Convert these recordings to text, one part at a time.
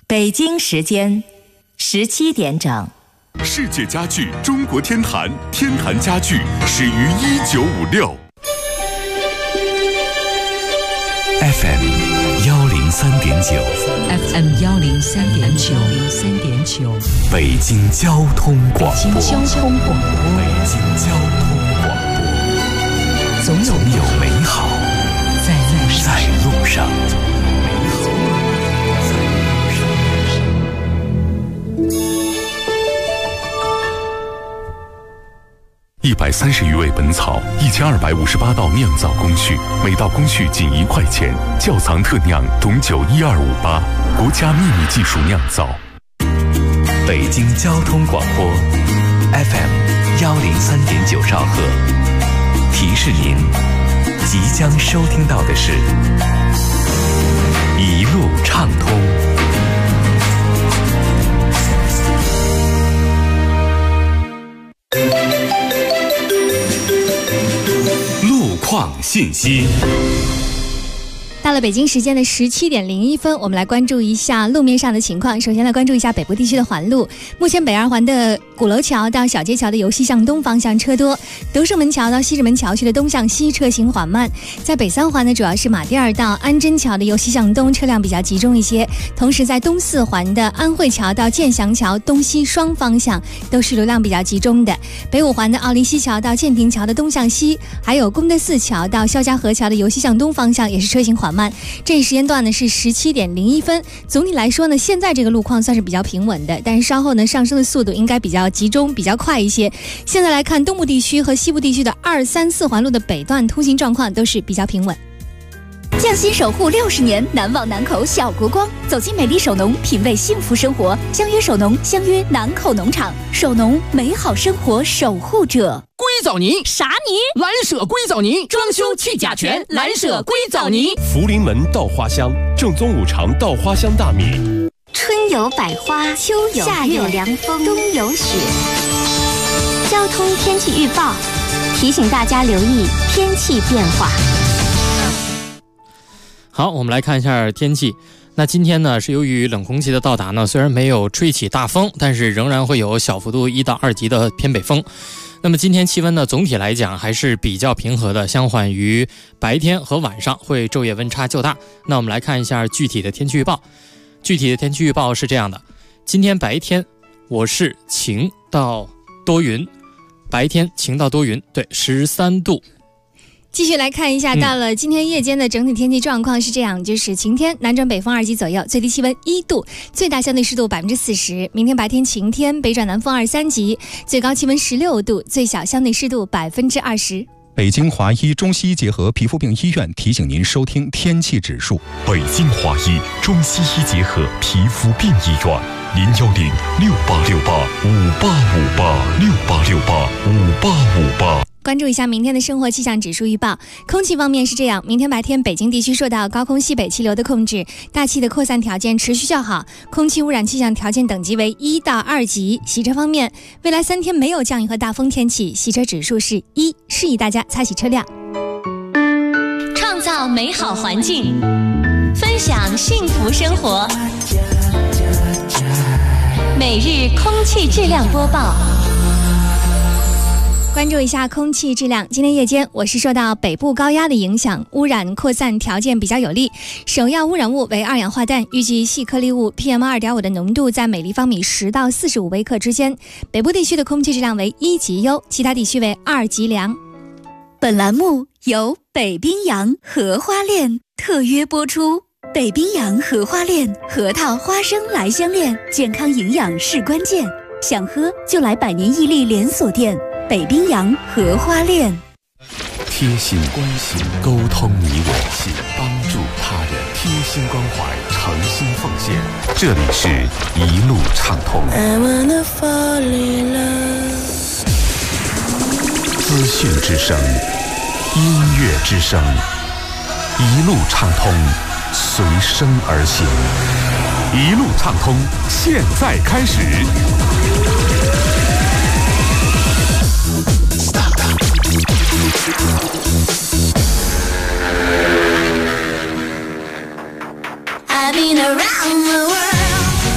北京时间17点整。 世界家具中国天坛，天坛家具始于1956。 FM 103.9 FM 103.9 北京交通广播。 北京交通广播。总有美好在路上。 130余味本草，1258道酿造工序，每道工序仅1块钱。窖藏特酿董酒12588，国家秘密技术酿造。 北京交通广播 FM 103.9兆赫，提示您即将收听到的是一路畅通。 路况信息。 到了北京时间的17点01分，我们来关注一下路面上的情况。首先来关注一下北部地区的环路。目前北二环的鼓楼桥到小街桥的由西向东方向车多，德胜门桥到西直门桥区的东向西车行缓慢。在北三环呢，主要是马甸儿到安贞桥的由西向东车辆比较集中一些。同时在东四环的安慧桥到建祥桥东西双方向都是流量比较集中的。北五环的奥林西桥到建平桥的东向西，还有功德寺桥到肖家河桥的由西向东方向也是车行缓慢。这一时间段呢是17点01分。总体来说呢，现在这个路况算是比较平稳的，但是稍后呢上升的速度应该比较集中，比较快一些。现在来看东部地区和西部地区的2、3、4环路的北段通行状况都是比较平稳。 匠心守护60年，难忘南口小国光。走进美丽首农，品味幸福生活。相约首农，相约南口农场。首农，美好生活守护者。 硅藻泥啥泥？ 蓝舍硅藻泥，装修去甲醛，蓝舍硅藻泥。 福临门稻花香，正宗五常稻花香大米。 春有百花，秋有夏有凉风，冬有雪。交通天气预报提醒大家留意天气变化。 好，我们来看一下天气。那今天呢，是由于冷空气的到达呢，虽然没有吹起大风，但是仍然会有小幅度1到2级的偏北风。那么今天气温呢，总体来讲还是比较平和的，相反于白天和晚上会昼夜温差较大。那我们来看一下具体的天气预报。具体的天气预报是这样的：今天白天我是晴到多云，白天晴到多云，对，13度。 继续来看一下，到了今天夜间的整体天气状况是这样，就是晴天，南转北风2级左右，最低气温1度，最大相对湿度40%。明天白天晴天，北转南风2、3级，最高气温16度，最小相对湿度20%。 北京华医中西医结合皮肤病医院提醒您收听天气指数。 北京华医中西医结合皮肤病医院，010-6868-5858，6868-5858。 关注一下明天的生活气象指数预报。空气方面是这样，明天白天北京地区受到高空西北气流的控制，大气的扩散条件持续较好，空气污染气象条件等级为1到2级。洗车方面，未来3天没有降雨和大风天气，洗车指数是1，适宜大家擦洗车辆。 创造美好环境，分享幸福生活。每日空气质量播报。 关注一下空气质量，今天夜间我市受到北部高压的影响，污染扩散条件比较有利，首要污染物为2氧化氮，预计细颗粒物 PM2.5 的浓度在每立方米10到45微克之间。北部地区的空气质量为1级优，其他地区为2级良。 本栏目由北冰洋荷花恋特约播出。北冰洋荷花恋，核桃花生来相恋，健康营养是关键，想喝就来百年屹立连锁店北冰洋荷花恋。 贴心关心，沟通你我，帮助他人，贴心关怀，诚心奉献。这里是一路畅通。资讯之声，音乐之声，一路畅通，随声而行。一路畅通，现在开始。 I've been around the world.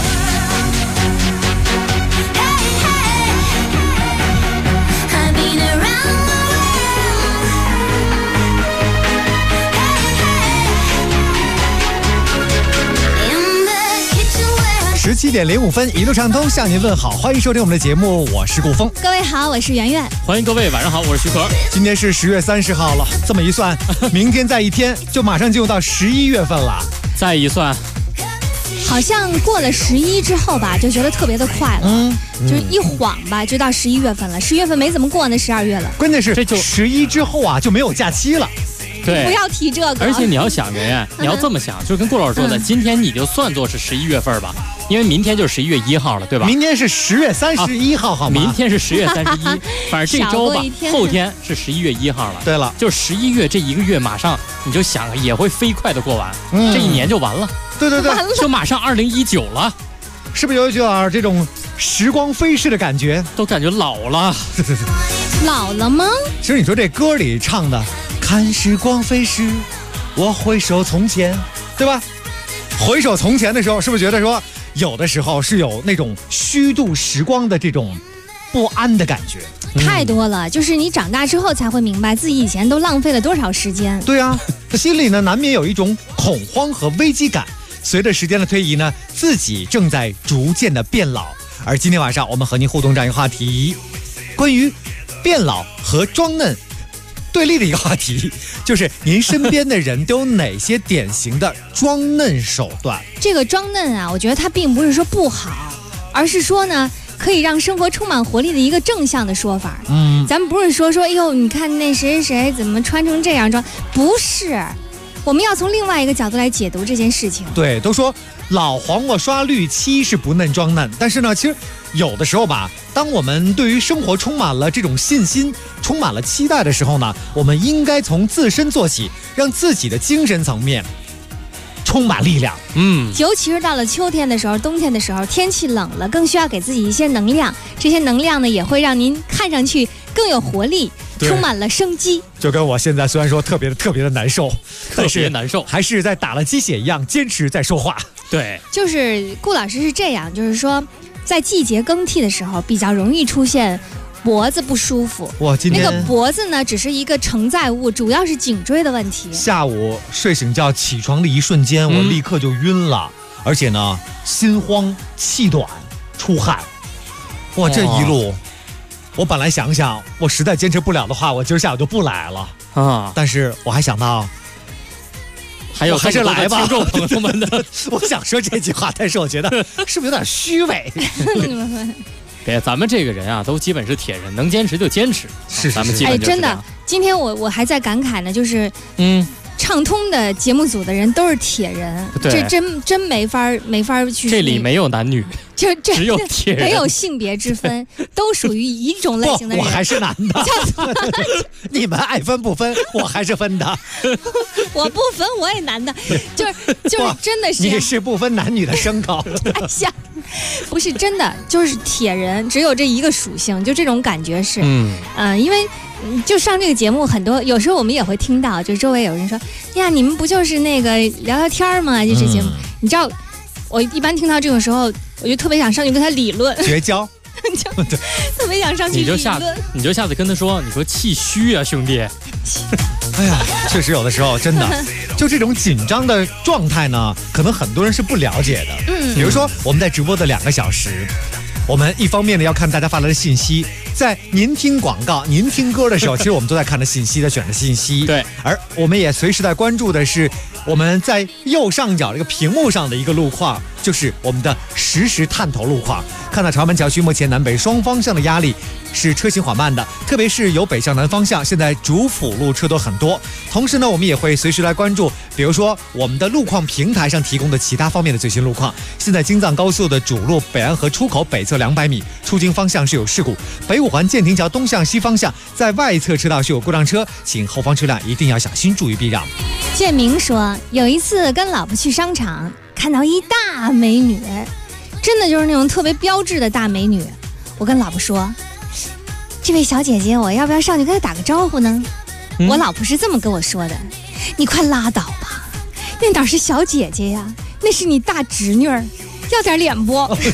17:05，一路畅通向您问好，欢迎收听我们的节目，我是顾峰。 各位好，我是圆圆。 欢迎各位，晚上好，我是徐可。 今天是10月30号了，这么一算，明天再一天就马上进入到11月份了。 再一算， 好像过了11之后吧，就觉得特别的快了，就是一晃吧，就到11月份了。10月份没怎么过呢，12月了。 关键是这就11之后啊，就没有假期了。 对， 不要提这个。 而且你要想，圆圆，你要这么想，就跟顾老师说的，今天你就算作是11月份吧，因为明天就是11月1号了，对吧？ 明天是10月31号，好吗？ 明天是10月31，反正这周吧，后天是11月1号了。 对了， 就11月这一个月，马上你就想也会飞快的过完，这一年就完了。 对对对， 就马上2019了， 是不是有一点这种时光飞逝的感觉？ 都感觉老了。 老了吗？ 其实你说这歌里唱的看时光飞逝，我回首从前，对吧？回首从前的时候，是不是觉得说有的时候是有那种虚度时光的这种不安的感觉？ 太多了，就是你长大之后才会明白自己以前都浪费了多少时间。 对啊，心里呢难免有一种恐慌和危机感。随着时间的推移呢，自己正在逐渐的变老。而今天晚上我们和您互动这样一个话题，关于变老和装嫩对立的一个话题，就是您身边的人都有哪些典型的装嫩手段？ 这个装嫩啊，我觉得它并不是说不好，而是说呢，可以让生活充满活力的一个正向的说法。咱们不是说哎呦，你看那谁谁怎么穿成这样装，不是，我们要从另外一个角度来解读这件事情。 对，都说老黄瓜刷绿漆是不嫩装嫩，但是呢，其实有的时候吧，当我们对于生活充满了这种信心，充满了期待的时候呢，我们应该从自身做起，让自己的精神层面充满力量。 尤其是到了秋天的时候，冬天的时候，天气冷了，更需要给自己一些能量。这些能量呢，也会让您看上去更有活力，充满了生机。 就跟我现在虽然说特别的难受， 特别难受， 还是在打了鸡血一样，坚持在说话。 对， 就是顾老师是这样，就是说在季节更替的时候，比较容易出现脖子不舒服。 哇，今天那个脖子呢，只是一个承载物，主要是颈椎的问题。 下午睡醒觉起床的一瞬间，我立刻就晕了，而且呢，心慌气短，出汗。哇，这一路，我本来想我实在坚持不了的话，我今儿下午就不来了啊。但是我还想到， 还是来吧，听众朋友们的。 我想说这句话，但是我觉得是不是有点虚伪？ 别，咱们这个人啊，都基本是铁人，能坚持就坚持。 是， 咱们基本就是真的。今天我还在感慨呢，就是畅通的节目组的人都是铁人，这真没法去。 这里没有男女， 这只有铁人， 没有性别之分，都属于一种类型的人。 我还是男的，你们爱分不分，我还是分的。 我不分，我也男的，就是真的是。 你是不分男女的牲口。 哎呀，不是真的，就是铁人，只有这一个属性，就这种感觉是，因为。就上这个节目，很多有时候我们也会听到，就周围有人说呀，你们不就是那个聊聊天吗？就这节目，你知道，我一般听到这种时候，我就特别想上去跟他理论， 绝交， 特别想上去理论。 你就下次跟他说，你说气虚啊，兄弟。 哎呀，确实有的时候真的，就这种紧张的状态呢，可能很多人是不了解的。比如说我们在直播的2个小时。我们一方面呢要看大家发来的信息，在您听广告、您听歌的时候，其实我们都在看着信息，在选着信息。 对， 而我们也随时在关注的是我们在右上角这个屏幕上的一个路况，就是我们的实时探头路况。看到长门桥区目前南北双方向的压力是车行缓慢的，特别是由北向南方向，现在主辅路车多很多。同时呢，我们也会随时来关注，比如说我们的路况平台上提供的其他方面的最新路况。现在京藏高速的主路北安河出口北侧200米，出京方向是有事故；北五环建亭桥东向西方向在外侧车道是有故障车，请后方车辆一定要小心，注意避让。 建明说，有一次跟老婆去商场，看到一大美女，真的就是那种特别标致的大美女。我跟老婆说，这位小姐姐，我要不要上去跟她打个招呼呢？我老婆是这么跟我说的，你快拉倒吧，那哪是小姐姐呀，那是你大侄女儿，要点脸不？我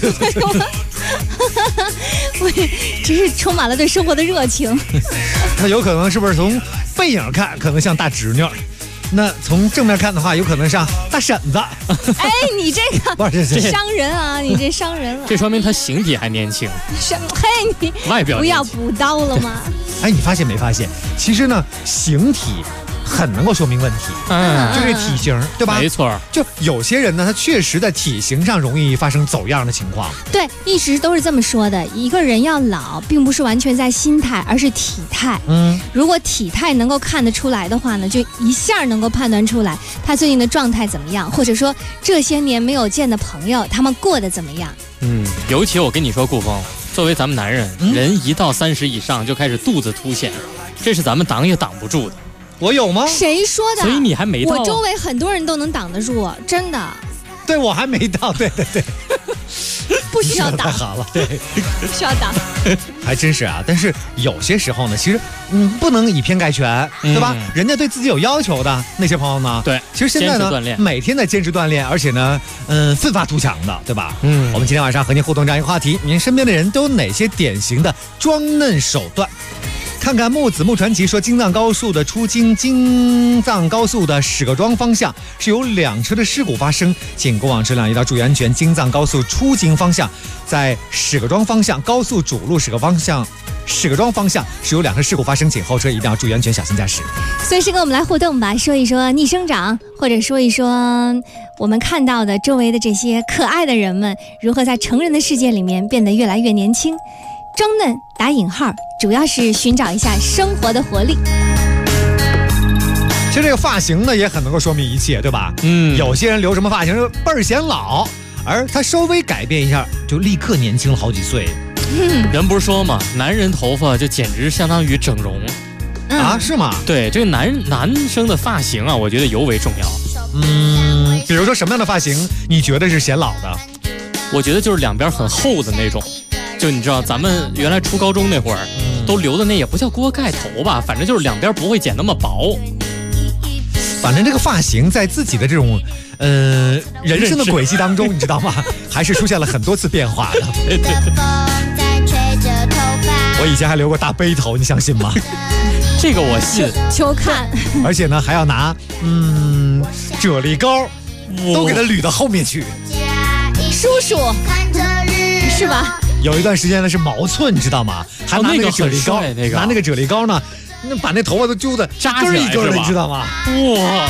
真是充满了对生活的热情。 那有可能是不是从背影看可能像大侄女儿， 那从正面看的话，有可能是大婶子。 哎，你这个不是伤人啊！你这伤人了。 这说明他形体还年轻。 嘿，你外表不要补刀了吗？ 哎，你发现没发现？其实呢，形体很能够说明问题，就这体型，对吧？ 没错， 就有些人呢，他确实在体型上容易发生走样的情况。 对，一直都是这么说的。一个人要老，并不是完全在心态，而是体态。如果体态能够看得出来的话呢，就一下能够判断出来他最近的状态怎么样，或者说这些年没有见的朋友他们过得怎么样。 尤其我跟你说，顾峰，作为咱们男人，人一到30以上就开始肚子凸显，这是咱们挡也挡不住的。 我有吗？ 谁说的？ 所以你还没到。 我周围很多人都能挡得住，真的。 对，我还没到。对， 不需要挡。 太好了，对， 不需要挡。 还真是啊，但是有些时候呢，其实不能以偏概全，对吧？人家对自己有要求的那些朋友呢， 对， 其实现在呢，每天在坚持锻炼，而且呢，奋发图强的，对吧？我们今天晚上和您互动这样一个话题：您身边的人都有哪些典型的装嫩手段？看看木传奇说，京藏高速的出京京藏高速的史各庄方向是有2车的事故发生，请过往车辆一定要注意安全。京藏高速出京方向，在史各庄方向高速主路史各庄方向是有2车事故发生，请后车一定要注意安全，小心驾驶。 随时跟我们来互动吧，说一说逆生长，或者说一说我们看到的周围的这些可爱的人们如何在成人的世界里面变得越来越年轻。装嫩打引号，主要是寻找一下生活的活力。 其实这个发型呢，也很能够说明一切，对吧？有些人留什么发型倍儿显老，而他稍微改变一下，就立刻年轻了好几岁。 人不是说嘛，男人头发就简直相当于整容啊？是吗？ 对，这个男生的发型啊，我觉得尤为重要。 比如说什么样的发型你觉得是显老的？ 我觉得就是两边很厚的那种。就你知道，咱们原来初高中那会儿，都留的那也不叫锅盖头吧，反正就是两边不会剪那么薄。 反正这个发型在自己的这种人生的轨迹当中，你知道吗？还是出现了很多次变化的。我以前还留过大背头，你相信吗？ 这个我信。 求看。 而且呢，还要拿啫喱膏，都给它捋到后面去。 叔叔，是吧？ 有一段时间呢是毛寸，你知道吗？还拿那个啫喱膏，拿那个啫喱膏呢，那把那头发都揪的扎起来， 一根的，你知道吗？ 哇！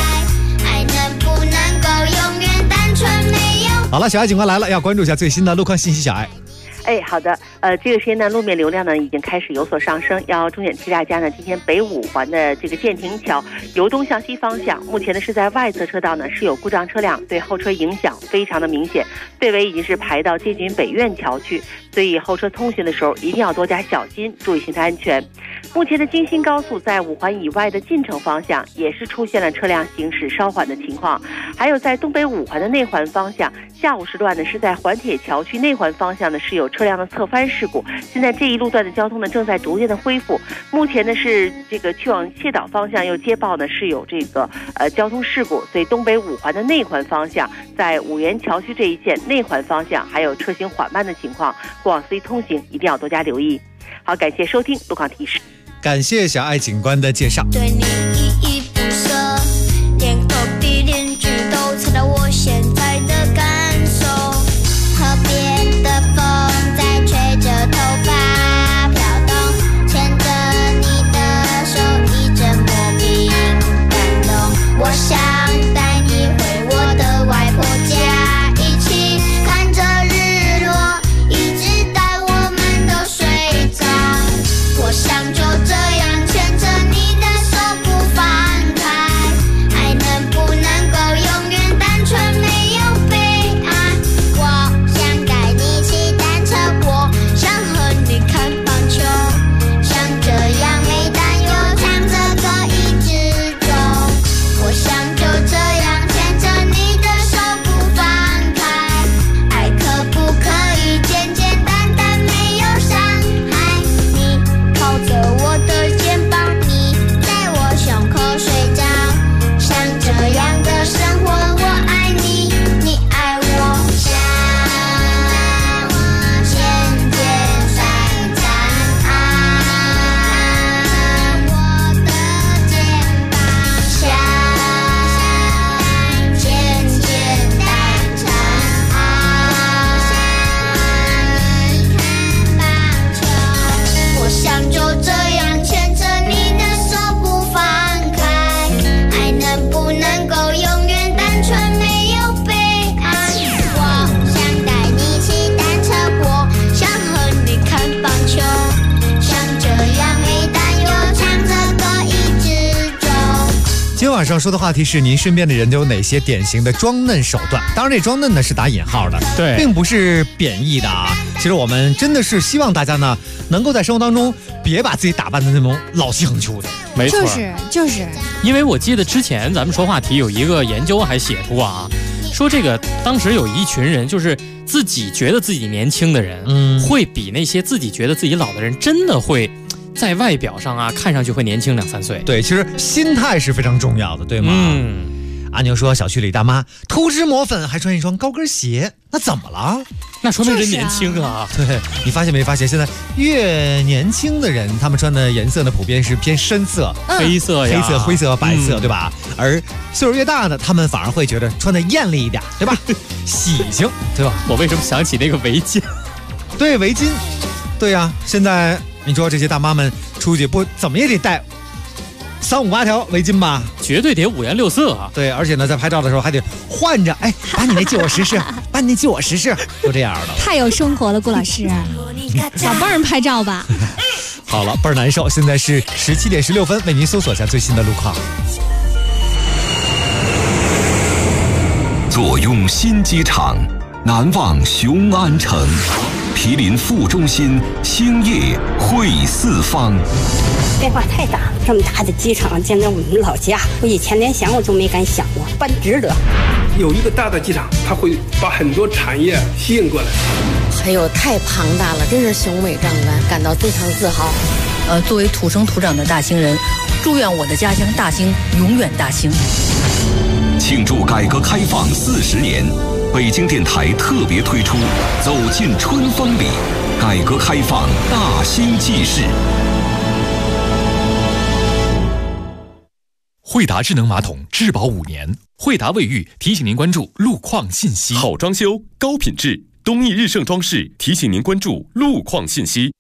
好了，小爱警官来了，要关注一下最新的路况信息。小爱。 好的，这个时间呢，路面流量呢已经开始有所上升，要重点提大家呢，今天北5环的这个建亭桥由东向西方向，目前呢是在外侧车道呢是有故障车辆，对后车影响非常的明显，队尾已经是排到接近北苑桥去，所以后车通行的时候一定要多加小心，注意行车安全。目前的京新高速在5环以外的进城方向也是出现了车辆行驶稍缓的情况，还有在东北5环的内环方向，下午时段呢是在环铁桥区内环方向呢是有车辆的侧翻事故，现在这一路段的交通呢正在逐渐的恢复。目前呢是这个去往蟹岛方向又接报呢是有这个交通事故，所以东北5环的内环方向，在五原桥区这一线内环方向还有车行缓慢的情况，过往司机通行一定要多加留意。好，感谢收听路况提示。 感谢小爱警官的介绍。 对你依依不舍，连隔壁邻居都猜到我现在的感受。河边的风在吹着头发飘动，牵着你的手一阵莫名感动。我想带你回我的外婆家，一起看着日落，一直到我们都睡着。我想就这样牵着你的手不上说的话题是您身边的人都有哪些典型的装嫩手段？当然，这装嫩呢是打引号的， 对， 并不是贬义的啊。其实我们真的是希望大家呢，能够在生活当中别把自己打扮的那种老气横秋的。 没错， 就是， 因为我记得之前咱们说话题有一个研究还写出啊，说这个当时有一群人就是自己觉得自己年轻的人，会比那些自己觉得自己老的人真的会在外表上啊看上去会年轻2-3岁。 对，其实心态是非常重要的，对吗？阿牛说，小区里大妈涂脂抹粉，还穿一双高跟鞋，那怎么了？ 那说明人年轻啊。 对，你发现没发现，现在越年轻的人，他们穿的颜色呢，普遍是偏深色、 黑色呀、 黑色、灰色、白色，对吧？而岁数越大的，他们反而会觉得穿的艳丽一点，对吧？喜庆，对吧？ 我为什么想起那个围巾？ 对，围巾，对呀、现在你说这些大妈们出去不怎么也得带3、5、8条围巾吧， 绝对得5颜6色啊！ 对，而且呢，在拍照的时候还得换着，哎，把你那借我试试，把你那借我试试，就这样的。 太有生活了，顾老师，老帮人拍照吧。 好了，倍儿难受。现在是17点16分，为您搜索一下最新的路况。 坐拥新机场，难忘雄安城，毗邻副中心，兴业汇四方。 变化太大了，这么大的机场，简直我们老家，我以前连想我都没敢想过，办值得。 有一个大的机场，它会把很多产业吸引过来。 还有太庞大了，真是雄伟壮观，感到非常自豪。 作为土生土长的大兴人，祝愿我的家乡大兴永远大兴。 庆祝改革开放40年，北京电台特别推出《走进春风里》，改革开放大兴纪事。 惠达智能马桶质保5年，惠达卫浴提醒您关注路况信息。 好装修，高品质，东义日盛装饰提醒您关注路况信息。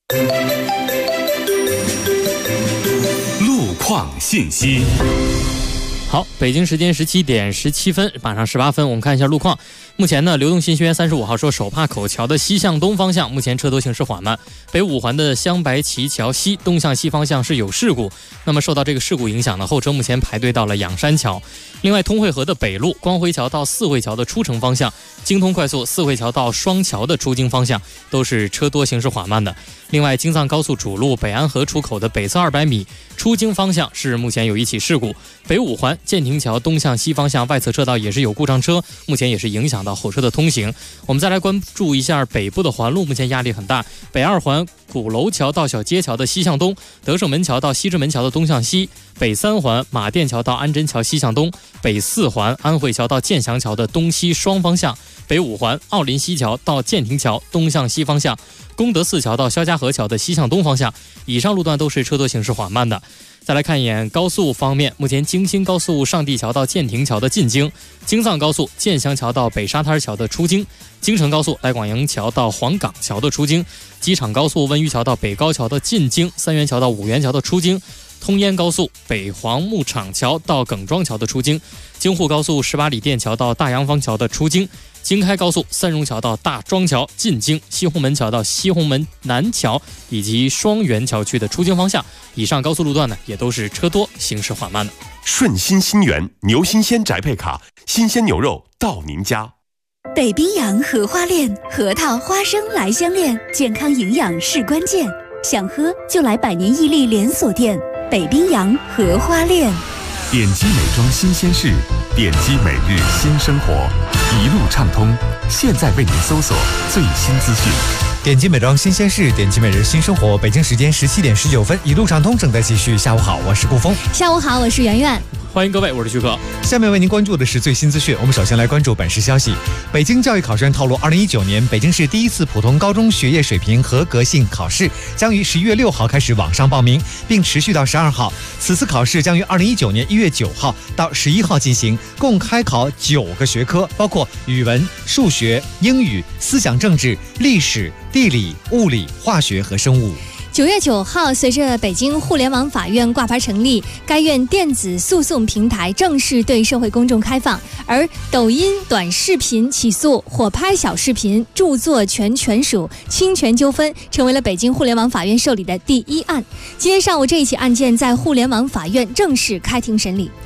路况信息。 好，北京时间17点17分，马上18分，我们看一下路况。目前呢，流动新学园35号说手帕口桥的西向东方向，目前车多行驶缓慢。北5环的香白旗桥西东向西方向是有事故，那么受到这个事故影响呢，后车目前排队到了仰山桥。另外，通惠河的北路光辉桥到四惠桥的出城方向，京通快速四惠桥到双桥的出京方向都是车多行驶缓慢的。另外，京藏高速主路北安河出口的北侧200米出京方向是目前有一起事故。北5环建亭桥东向西方向外侧车道也是有故障车，目前也是影响到后车的通行。我们再来关注一下北部的环路，目前压力很大。北2环鼓楼桥到小街桥的西向东，德胜门桥到西直门桥的东向西，北3环马甸桥到安贞桥西向东，北4环安慧桥到建祥桥的东西双方向，北5环奥林西桥到建亭桥东向西方向，功德寺桥到肖家河桥的西向东方向，以上路段都是车多行驶缓慢的。再来看一眼高速方面，目前京新高速上地桥到建亭桥的进京，京藏高速建祥桥到北沙滩桥的出京，京承高速来广营桥到黄岗桥的出京，机场高速温榆桥到北高桥的进京，三元桥到五元桥的出京，通燕高速北黄牧场桥到耿庄桥的出京，京沪高速18里店桥到大洋坊桥的出京，京开高速三荣桥到大庄桥进京，西红门桥到西红门南桥以及双元桥区的出京方向，以上高速路段呢也都是车多行驶缓慢的。 顺心新源牛新鲜宅配卡，新鲜牛肉到您家。 北冰洋荷花恋，核桃花生来相恋，健康营养是关键，想喝就来百年屹立连锁店北冰洋荷花恋。 点击美妆新鲜事，点击每日新生活，一路畅通。现在为您搜索最新资讯。 点击美妆新鲜事，点击每日新生活。北京时间17点19分，一路畅通正在继续。下午好，我是顾峰。 下午好，我是圆圆。 欢迎各位，我是徐可。 下面为您关注的是最新资讯。我们首先来关注本市消息。北京教育考试院透露，2019年北京市第一次普通高中学业水平合格性考试将于11月6号开始网上报名，并持续到12号。此次考试将于2019年1月9号到11号进行，共开考9个学科，包括语文、数学、英语、思想政治、历史、地理、物理、化学和生物。 9月9号，随着北京互联网法院挂牌成立，该院电子诉讼平台正式对社会公众开放。而抖音短视频起诉火拍小视频著作权权属侵权纠纷，成为了北京互联网法院受理的第一案。今天上午，这一起案件在互联网法院正式开庭审理。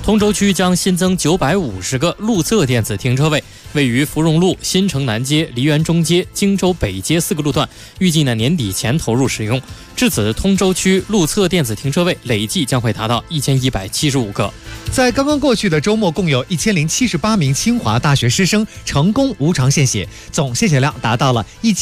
通州区将新增950个路侧电子停车位，位于芙蓉路、新城南街、梨园中街、荆州北街4个路段，预计年底前投入使用。至此，通州区路侧电子停车位累计将会达到1175个。 在刚刚过去的周末，共有1078名清华大学师生成功无偿献血，总献血量达到了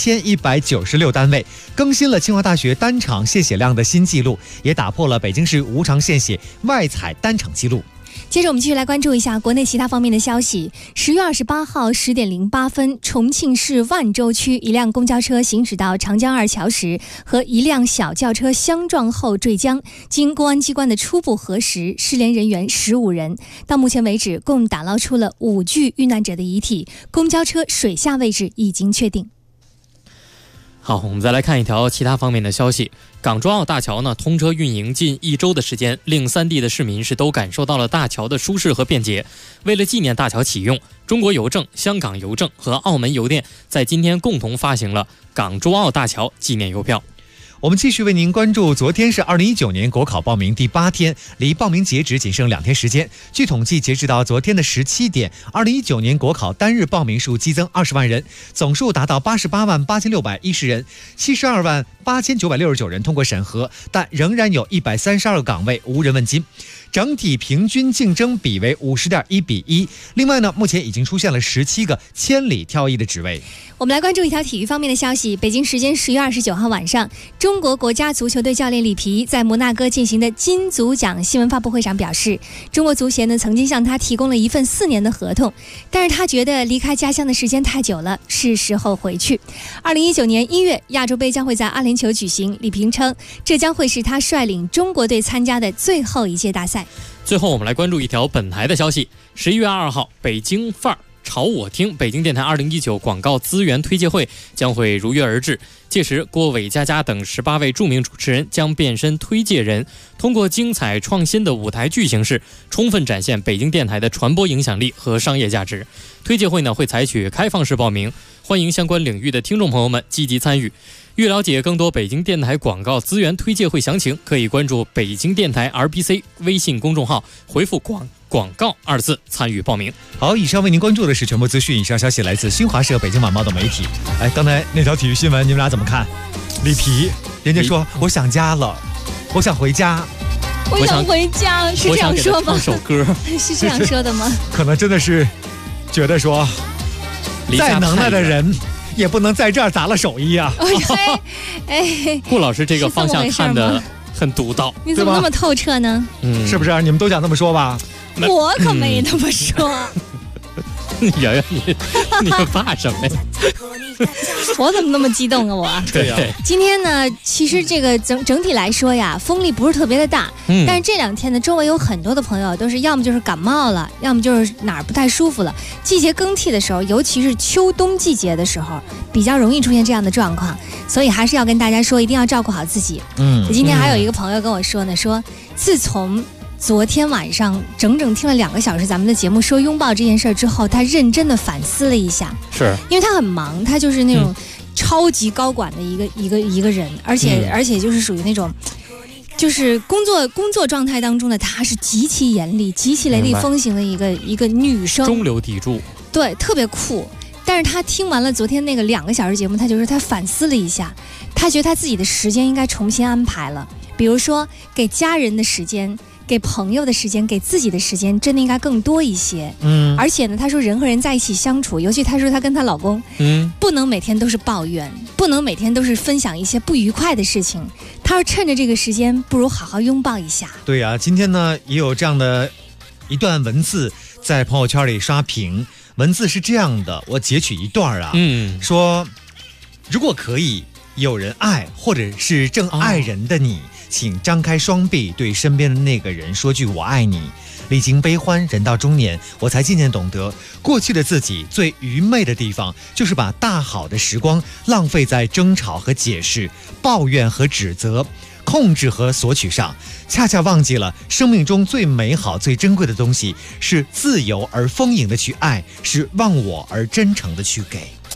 1196单位，更新了清华大学单场献血量的新纪录，也打破了北京市无偿献血外采单场纪录。 接着我们继续来关注一下国内其他方面的消息。10月28号10点08分，重庆市万州区一辆公交车行驶到长江二桥时，和一辆小轿车相撞后坠江。经公安机关的初步核实，失联人员15人。到目前为止，共打捞出了5具遇难者的遗体，公交车水下位置已经确定。 好，我们再来看一条其他方面的消息。港珠澳大桥呢，通车运营近1周的时间，令3地的市民是都感受到了大桥的舒适和便捷。为了纪念大桥启用，中国邮政、香港邮政和澳门邮电在今天共同发行了港珠澳大桥纪念邮票。 我们继续为您关注，昨天是2019年国考报名第8天，离报名截止仅剩2天时间。据统计，截止到昨天的17点，2019年国考单日报名数激增20万人，总数达到88万8610人，72万8969人通过审核，但仍然有132个岗位无人问津。整体平均竞争比为50.1比1。另外呢，目前已经出现了17个千里挑一的职位。 我们来关注一条体育方面的消息。北京时间10月29号晚上，中国国家足球队教练里皮在摩纳哥进行的金足奖新闻发布会上表示，中国足协呢曾经向他提供了一份4年的合同，但是他觉得离开家乡的时间太久了，是时候回去。2019年1月，亚洲杯将会在阿联酋举行，里皮称这将会是他率领中国队参加的最后一届大赛。 最后我们来关注一条本台的消息。11月2号，北京范儿朝我听北京电台2019广告资源推介会将会如约而至，届时郭伟、佳佳等18位著名主持人将变身推介人，通过精彩创新的舞台剧形式，充分展现北京电台的传播影响力和商业价值。推介会呢会采取开放式报名，欢迎相关领域的听众朋友们积极参与。欲了解更多北京电台广告资源推介会详情，可以关注北京电台 RBC 微信公众号，回复广告2字参与报名。 好，以上为您关注的是全部资讯。以上消息来自新华社、北京晚报的媒体。哎，刚才那条体育新闻，你们俩怎么看？里皮，人家说我想家了，我想回家， 我想回家，是这样说吗？ 唱首歌是这样说的吗？ 可能真的是觉得说，再能耐的人也不能在这儿砸了手艺啊！ 顾老师这个方向看得很独到， 你怎么那么透彻呢？ 是不是？你们都想这么说吧？ 我可没那么说。 圆圆，你怕什么呀？ 我怎么那么激动啊？我对呀。 今天呢，其实这个整体来说呀，风力不是特别的大。但是这2天呢，周围有很多的朋友都是要么就是感冒了，要么就是哪儿不太舒服了。季节更替的时候，尤其是秋冬季节的时候，比较容易出现这样的状况。所以还是要跟大家说，一定要照顾好自己。今天还有一个朋友跟我说呢，说自从昨天晚上整整听了2个小时咱们的节目说拥抱这件事之后，他认真的反思了一下， 是因为他很忙，他就是那种超级高管的一个人，而且就是属于那种就是工作状态当中的他是极其严厉、极其雷厉风行的一个女生， 中流砥柱， 对，特别酷。但是他听完了昨天那个2个小时节目，他就是他反思了一下，他觉得他自己的时间应该重新安排了，比如说给家人的时间，给朋友的时间，给自己的时间，真的应该更多一些。而且呢，他说人和人在一起相处，尤其他说他跟他老公，不能每天都是抱怨，不能每天都是分享一些不愉快的事情。他说趁着这个时间，不如好好拥抱一下。 对呀，今天呢也有这样的一段文字在朋友圈里刷屏，文字是这样的，我截取一段啊，说如果可以有人爱，或者是正爱人的你，请张开双臂，对身边的那个人说句我爱你。历经悲欢，人到中年，我才渐渐懂得，过去的自己最愚昧的地方，就是把大好的时光浪费在争吵和解释、抱怨和指责、控制和索取上，恰恰忘记了生命中最美好、最珍贵的东西是自由而丰盈的去爱，是忘我而真诚的去给。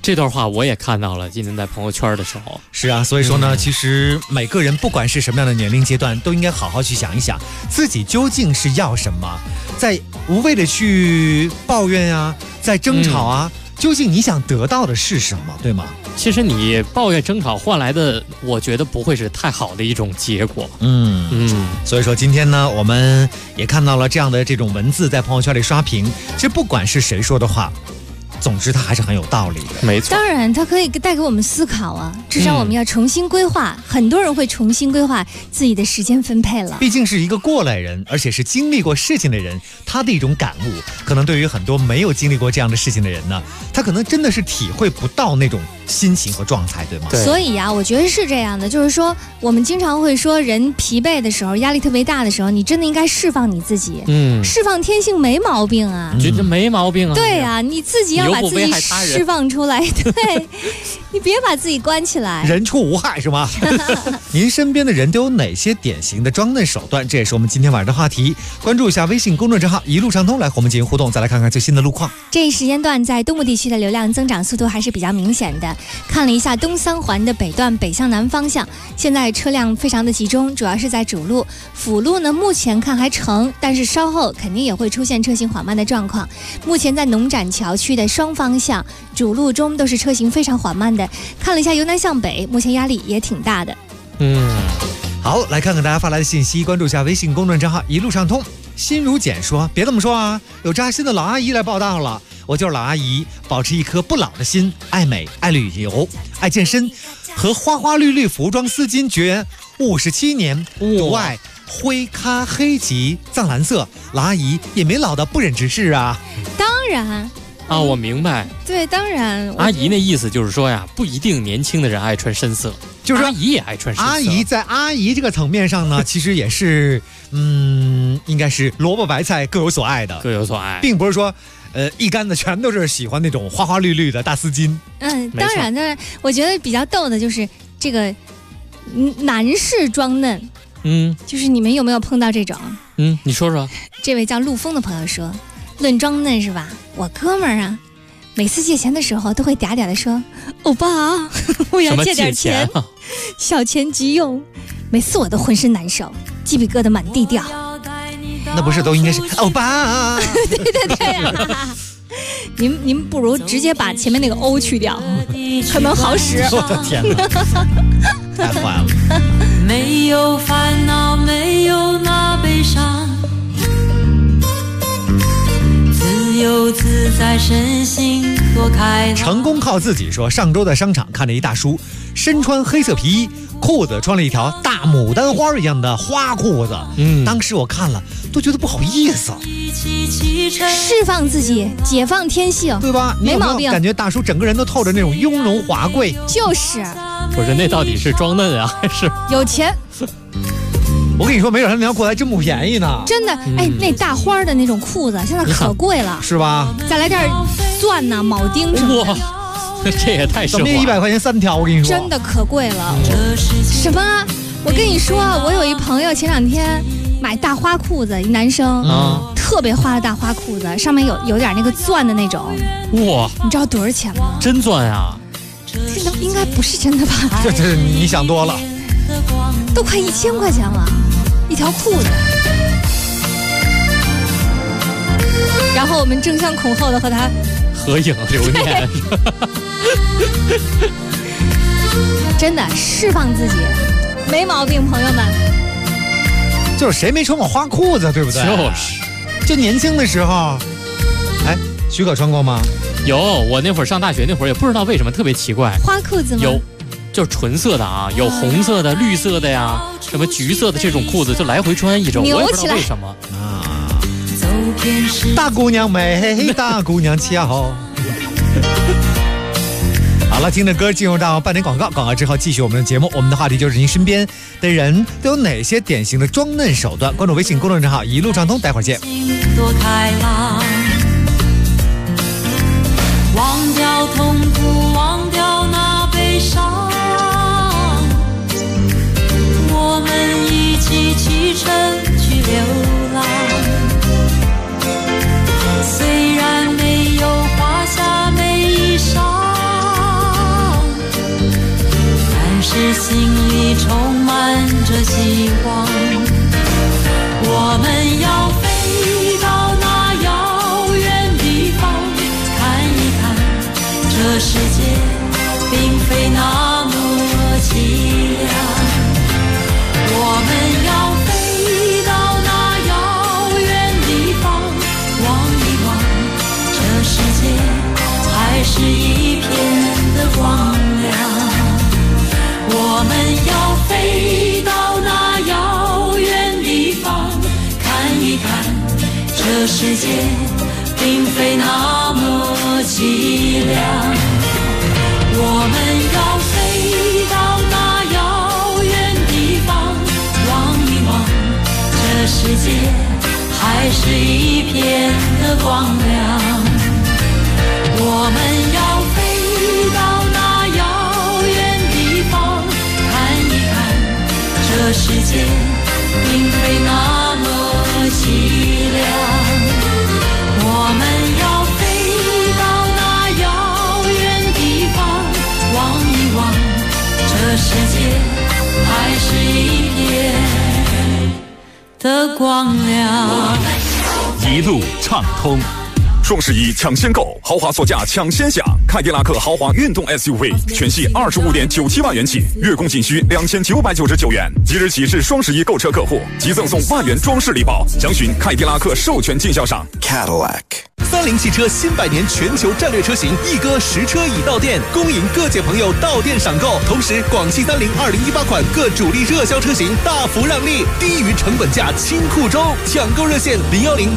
这段话我也看到了，今天在朋友圈的时候。 是啊，所以说呢，其实每个人不管是什么样的年龄阶段，都应该好好去想一想，自己究竟是要什么，在无谓的去抱怨啊，在争吵啊，究竟你想得到的是什么，对吗？ 其实你抱怨争吵换来的，我觉得不会是太好的一种结果。 所以说今天呢，我们也看到了这样的这种文字在朋友圈里刷屏。其实不管是谁说的话，总之它还是很有道理的。 没错， 当然它可以带给我们思考啊，至少我们要重新规划。很多人会重新规划自己的时间分配了。 毕竟是一个过来人，而且是经历过事情的人，他的一种感悟，可能对于很多没有经历过这样的事情的人呢，他可能真的是体会不到那种心情和状态，对吗？ 所以啊，我觉得是这样的，就是说我们经常会说，人疲惫的时候，压力特别大的时候，你真的应该释放你自己。释放天性没毛病啊， 觉得没毛病啊。 对啊，你自己要把自己释放出来，对，你别把自己关起来。 人畜无害是吗？您身边的人都有哪些典型的装嫩手段？这也是我们今天晚上的话题。关注一下微信公众账号一路畅通，来和我们进行互动。再来看看最新的路况。 这一时间段在东部地区的流量增长速度还是比较明显的。看了一下东三环的北段北向南方向，现在车辆非常的集中，主要是在主路。辅路呢，目前看还成，但是稍后肯定也会出现车行缓慢的状况。目前在农展桥区的双方向主路中都是车行非常缓慢的。看了一下由南向北，目前压力也挺大的。 好，来看看大家发来的信息，关注一下微信公众账号一路畅通。心如简说，别这么说啊，有扎心的老阿姨来报道了。我就是老阿姨，保持一颗不老的心，爱美，爱旅游，爱健身，和花花绿绿服装丝巾绝缘57年，独爱灰咖黑及藏蓝色。老阿姨也没老的不忍直视啊。 当然啊，我明白。 对，当然。 阿姨那意思就是说呀，不一定年轻的人爱穿深色， 就是阿姨也爱穿深色。 阿姨在阿姨这个层面上呢，其实也是，应该是萝卜白菜各有所爱的， 各有所爱， 并不是说，一竿子全都是喜欢那种花花绿绿的大丝巾。 当然，我觉得比较逗的就是这个男士装嫩，就是你们有没有碰到这种？ 你说说。 这位叫陆峰的朋友说。论装嫩是吧？我哥们儿啊，每次借钱的时候都会嗲嗲的说：“欧巴，我要借点钱，小钱急用。”每次我都浑身难受，鸡皮疙瘩满地掉。 那不是都应该是欧巴？ 对呀。您不如直接把前面那个欧去掉，可能好使。 我的天哪，太坏了！ 没有烦恼，没有那悲伤。自由自在，身心多开朗。 成功靠自己说，上周在商场看着一大叔，身穿黑色皮衣，裤子穿了一条大牡丹花一样的花裤子。当时我看了都觉得不好意思。 释放自己，解放天性， 对吧？ 没毛病。 感觉大叔整个人都透着那种雍容华贵。 就是。 不是，那到底是装嫩啊，还是有钱？ 我跟你说，没准他那条裤子还真不便宜呢。 真的，那大花的那种裤子现在可贵了， 是吧？ 再来点钻呐、铆钉什么的。 这也太奢华了。 怎么也100块钱3条？我跟你说， 真的可贵了。什么？我跟你说，我有一朋友前2天买大花裤子，一男生，特别花的大花裤子，上面有点那个钻的那种。 哇！ 你知道多少钱吗？ 真钻啊！ 这应该不是真的吧？ 这你想多了。 都快1000块钱了，一条裤子。然后我们争相恐后的和他合影留念。 真的释放自己，没毛病，朋友们。 就是谁没穿过花裤子，对不对？就年轻的时候。许可穿过吗？ 有，我那会儿上大学那会儿也不知道为什么特别奇怪。 花裤子吗？ 有。就是纯色的啊，有红色的、绿色的呀，什么橘色的这种裤子就来回穿一周，我也不知道为什么啊。 大姑娘美，大姑娘俏。好了，听着歌进入到半点广告，广告之后继续我们的节目。我们的话题就是您身边的人都有哪些典型的装嫩手段？关注微信公众账号一路畅通，待会儿见。 多开朗，忘掉痛苦，忘掉那悲伤。我们一起启程去流浪，虽然没有华厦美衣裳， 时心里充满着希望。我们要飞到那遥远地方，看一看这世界并非那么凄凉。我们要飞到那遥远地方，望一望这世界还是一片的光亮。我们要飞到那遥远地方，看一看这世界并非那么凄凉。我们要飞到那遥远地方，望一望这世界还是一片的光亮。我们要飞到那遥远地方，看一看这世界并非那么凄凉。我们要飞到那遥远地方，望一望这世界还是一片的光亮。 一路畅通。双11抢先购，豪华座驾抢先享，凯迪拉克豪华运动 SUV 全系25.97万元起，月供仅需2999元。即日起至双11购车客户即赠送万元装饰礼包，详询凯迪拉克授权经销商 Cadillac。 30汽车新100年全球战略车型一哥实车已到店，恭迎各界朋友到店赏购。同时，广汽30 2018款各主力热销车型大幅让利，低于成本价清库中，抢购热线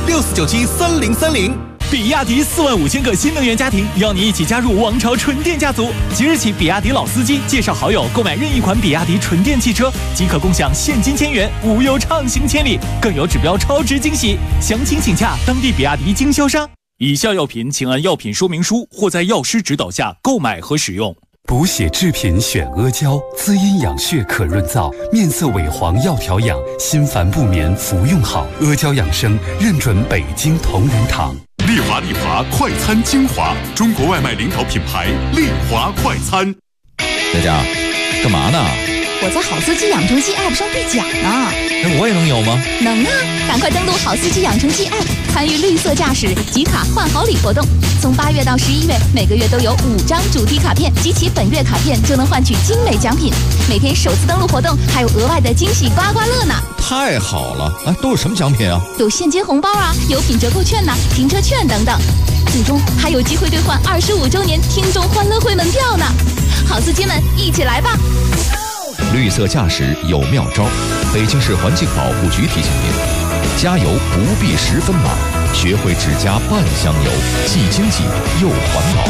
01064973030。 比亚迪45000个新能源家庭，邀你一起加入王朝纯电家族。即日起，比亚迪老司机介绍好友购买任意款比亚迪纯电汽车，即可共享现金1000元，无忧畅行千里，更有指标超值惊喜。详情请洽当地比亚迪经销商。以下药品请按药品说明书或在药师指导下购买和使用。 补血制品选阿胶，滋阴养血可润燥，面色萎黄要调养，心烦不眠服用好。阿胶养生认准北京同仁堂。丽华快餐精华，中国外卖领导品牌丽华快餐。 佳佳，干嘛呢？ 我在好司机养成记 App 上兑奖呢。 那我也能有吗？ 能啊！赶快登录好司机养成记 App， 参与绿色驾驶集卡换好礼活动。从8月到11月，每个月都有5张主题卡片，集齐本月卡片就能换取精美奖品。每天首次登录活动还有额外的惊喜刮刮乐呢！ 太好了！哎，都有什么奖品啊？ 有现金红包啊，有品折扣券呐、停车券等等。最终还有机会兑换25周年听众欢乐会门票呢！好司机们，一起来吧！ 绿色驾驶有妙招，北京市环境保护局提醒您：加油不必10分满，学会只加半箱油，既经济又环保。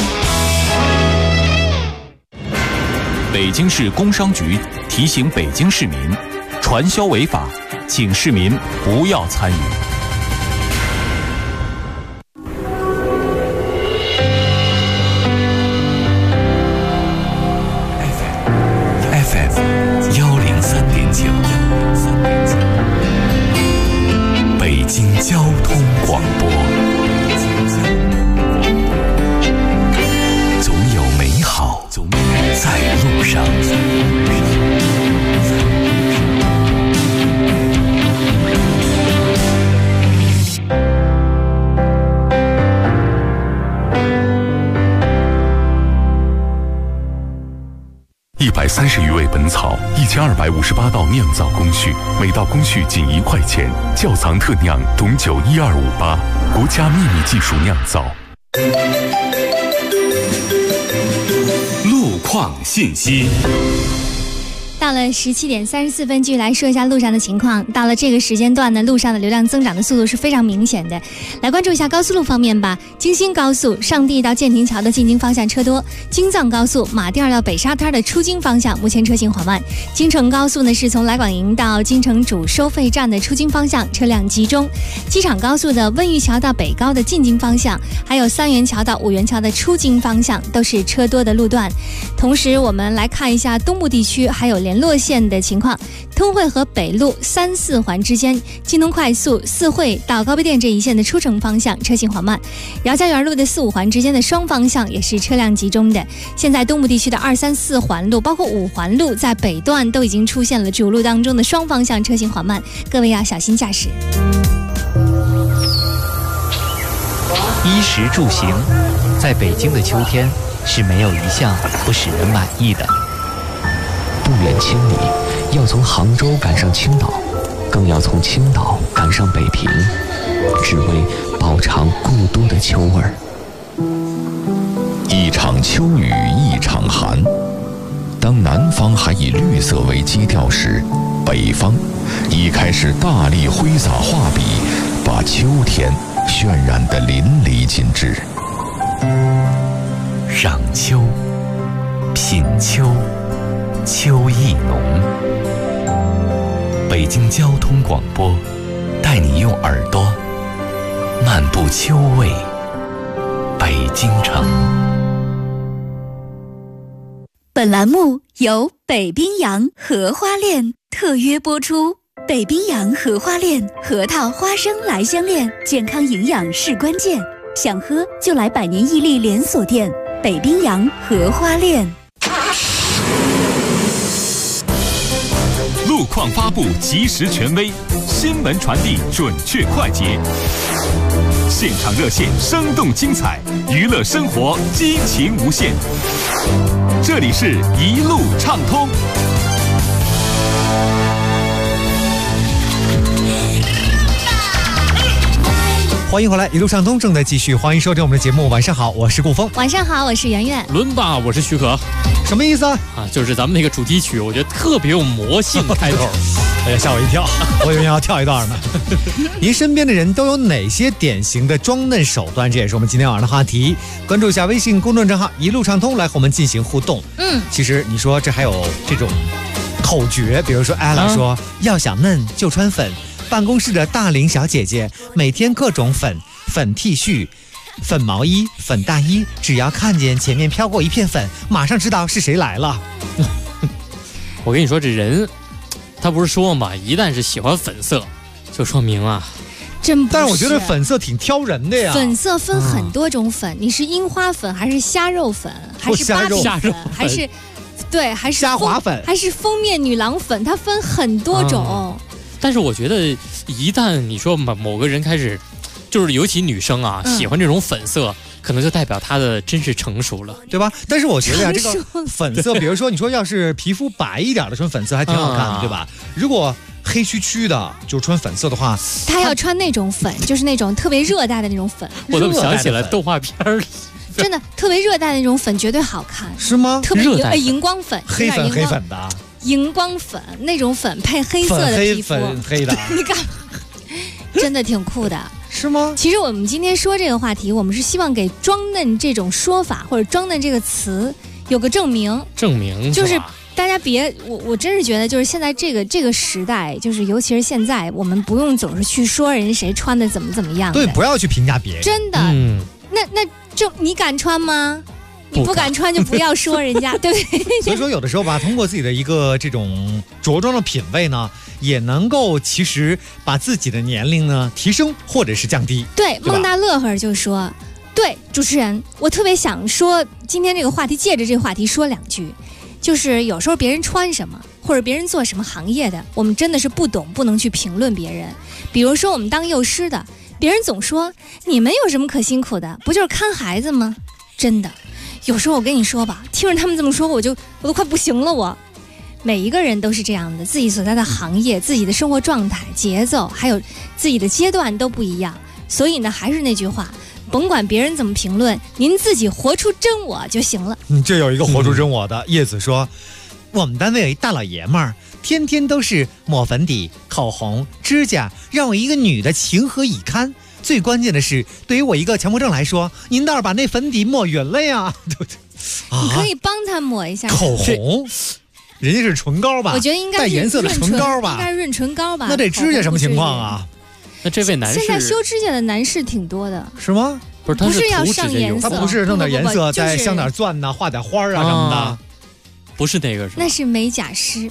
北京市工商局提醒北京市民，传销违法，请市民不要参与。 北京交通广播，总有美好在路上。 130余味本草，1258道酿造工序，每道工序仅1块钱。窖藏特酿董酒12588，国家秘密技术酿造。 路况信息。 到了17点34分，继续来说一下路上的情况。到了这个时间段呢，路上的流量增长的速度是非常明显的。来关注一下高速路方面吧。京新高速上地到建亭桥的进京方向车多，京藏高速马甸到北沙滩的出京方向目前车行缓慢。京承高速呢是从来广营到京承主收费站的出京方向车辆集中。机场高速的温榆桥到北高的进京方向，还有三元桥到五元桥的出京方向都是车多的路段。同时我们来看一下东部地区还有连联络线的情况，通惠和北路3、4环之间，京通快速四惠到高碑店这一线的出城方向车行缓慢，姚家园路的4、5环之间的双方向也是车辆集中的。现在东部地区的2、3、4环路，包括5环路，在北段都已经出现了主路当中的双方向车行缓慢，各位要小心驾驶。 衣食住行，在北京的秋天是没有一项不使人满意的。 不远千里，要从杭州赶上青岛，更要从青岛赶上北平，只为饱尝故都的秋味儿。 一场秋雨一场寒，当南方还以绿色为基调时，北方已开始大力挥洒画笔，把秋天渲染得淋漓尽致。 赏秋，品秋，秋意浓。北京交通广播带你用耳朵漫步秋味北京城。 本栏目由北冰洋荷花恋特约播出。北冰洋荷花恋，核桃花生来相恋，健康营养是关键。想喝就来百年屹立连锁店北冰洋荷花恋。 路况发布及时权威，新闻传递准确快捷，现场热线生动精彩，娱乐生活激情无限。这里是一路畅通。 欢迎回来，一路畅通正在继续，欢迎收听我们的节目。晚上好，我是顾峰。 晚上好，我是圆圆。 轮吧，我是许可。 什么意思啊？ 就是咱们那个主题曲，我觉得特别有魔性。开头， 哎呀，吓我一跳，我以为要跳一段呢。您身边的人都有哪些典型的装嫩手段？这也是我们今天晚上的话题。关注一下微信公众账号一路畅通，来和我们进行互动。其实你说这还有这种口诀，比如说艾拉说，要想嫩就穿粉。办公室的大龄小姐姐每天各种粉 T 恤、粉毛衣、粉大衣，只要看见前面飘过一片粉，马上知道是谁来了。 我跟你说，这人他不是说嘛，一旦是喜欢粉色，就说明啊， 真不是。 但是我觉得粉色挺挑人的呀。 粉色分很多种粉，你是樱花粉还是虾肉粉，还是芭比粉，还是对，还是虾滑粉， 还是封面女郎粉，它分很多种。 但是我觉得，一旦你说某个人开始，就是尤其女生啊，喜欢这种粉色，可能就代表她的真是成熟了， 对吧？但是我觉得呀，这个粉色，比如说你说要是皮肤白一点的穿粉色还挺好看的，对吧？如果黑黢黢的就穿粉色的话， 他要穿那种粉，就是那种特别热带的那种粉。 我都想起来动画片里。 真的特别热带的那种粉绝对好看， 是吗？ 特别荧光粉， 黑粉的。 荧光粉那种粉配黑色的皮肤， 黑的， 你看，真的挺酷的， 是吗？ 其实我们今天说这个话题，我们是希望给装嫩这种说法或者装嫩这个词有个证明，就是大家别，我真是觉得就是现在这个时代，就是尤其是现在，我们不用总是去说人谁穿的怎么样的， 对，不要去评价别人， 真的，那就你敢穿吗？你不敢穿就不要说人家，对不对？ 所以说有的时候吧，通过自己的一个这种着装的品味呢，也能够其实把自己的年龄呢提升或者是降低。 对，孟大乐呵就说，对，主持人，我特别想说今天这个话题，借着这个话题说两句，就是有时候别人穿什么或者别人做什么行业的，我们真的是不懂，不能去评论别人。比如说我们当幼师的，别人总说你们有什么可辛苦的，不就是看孩子吗？真的。有时候我跟你说吧，听着他们这么说，我都快不行了。我每一个人都是这样的，自己所在的行业、自己的生活状态、节奏，还有自己的阶段都不一样。所以呢，还是那句话，甭管别人怎么评论，您自己活出真我就行了。 这有一个活出真我的，叶子说，我们单位有一大老爷们儿，天天都是抹粉底、口红、指甲，让我一个女的情何以堪。最关键的是，对于我一个强迫症来说，您倒是把那粉底抹匀了呀，对不对？ 你可以帮他抹一下口红，人家是唇膏吧？ 我觉得应该带颜色的唇膏吧， 应该是润唇膏吧？ 那这指甲什么情况啊？ 那这位男士现在修指甲的男士挺多的， 是吗？ 不是，他是要上颜色， 他不是弄点颜色，再镶点钻呐，画点花啊什么的， 不是那个是吧？ 那是美甲师。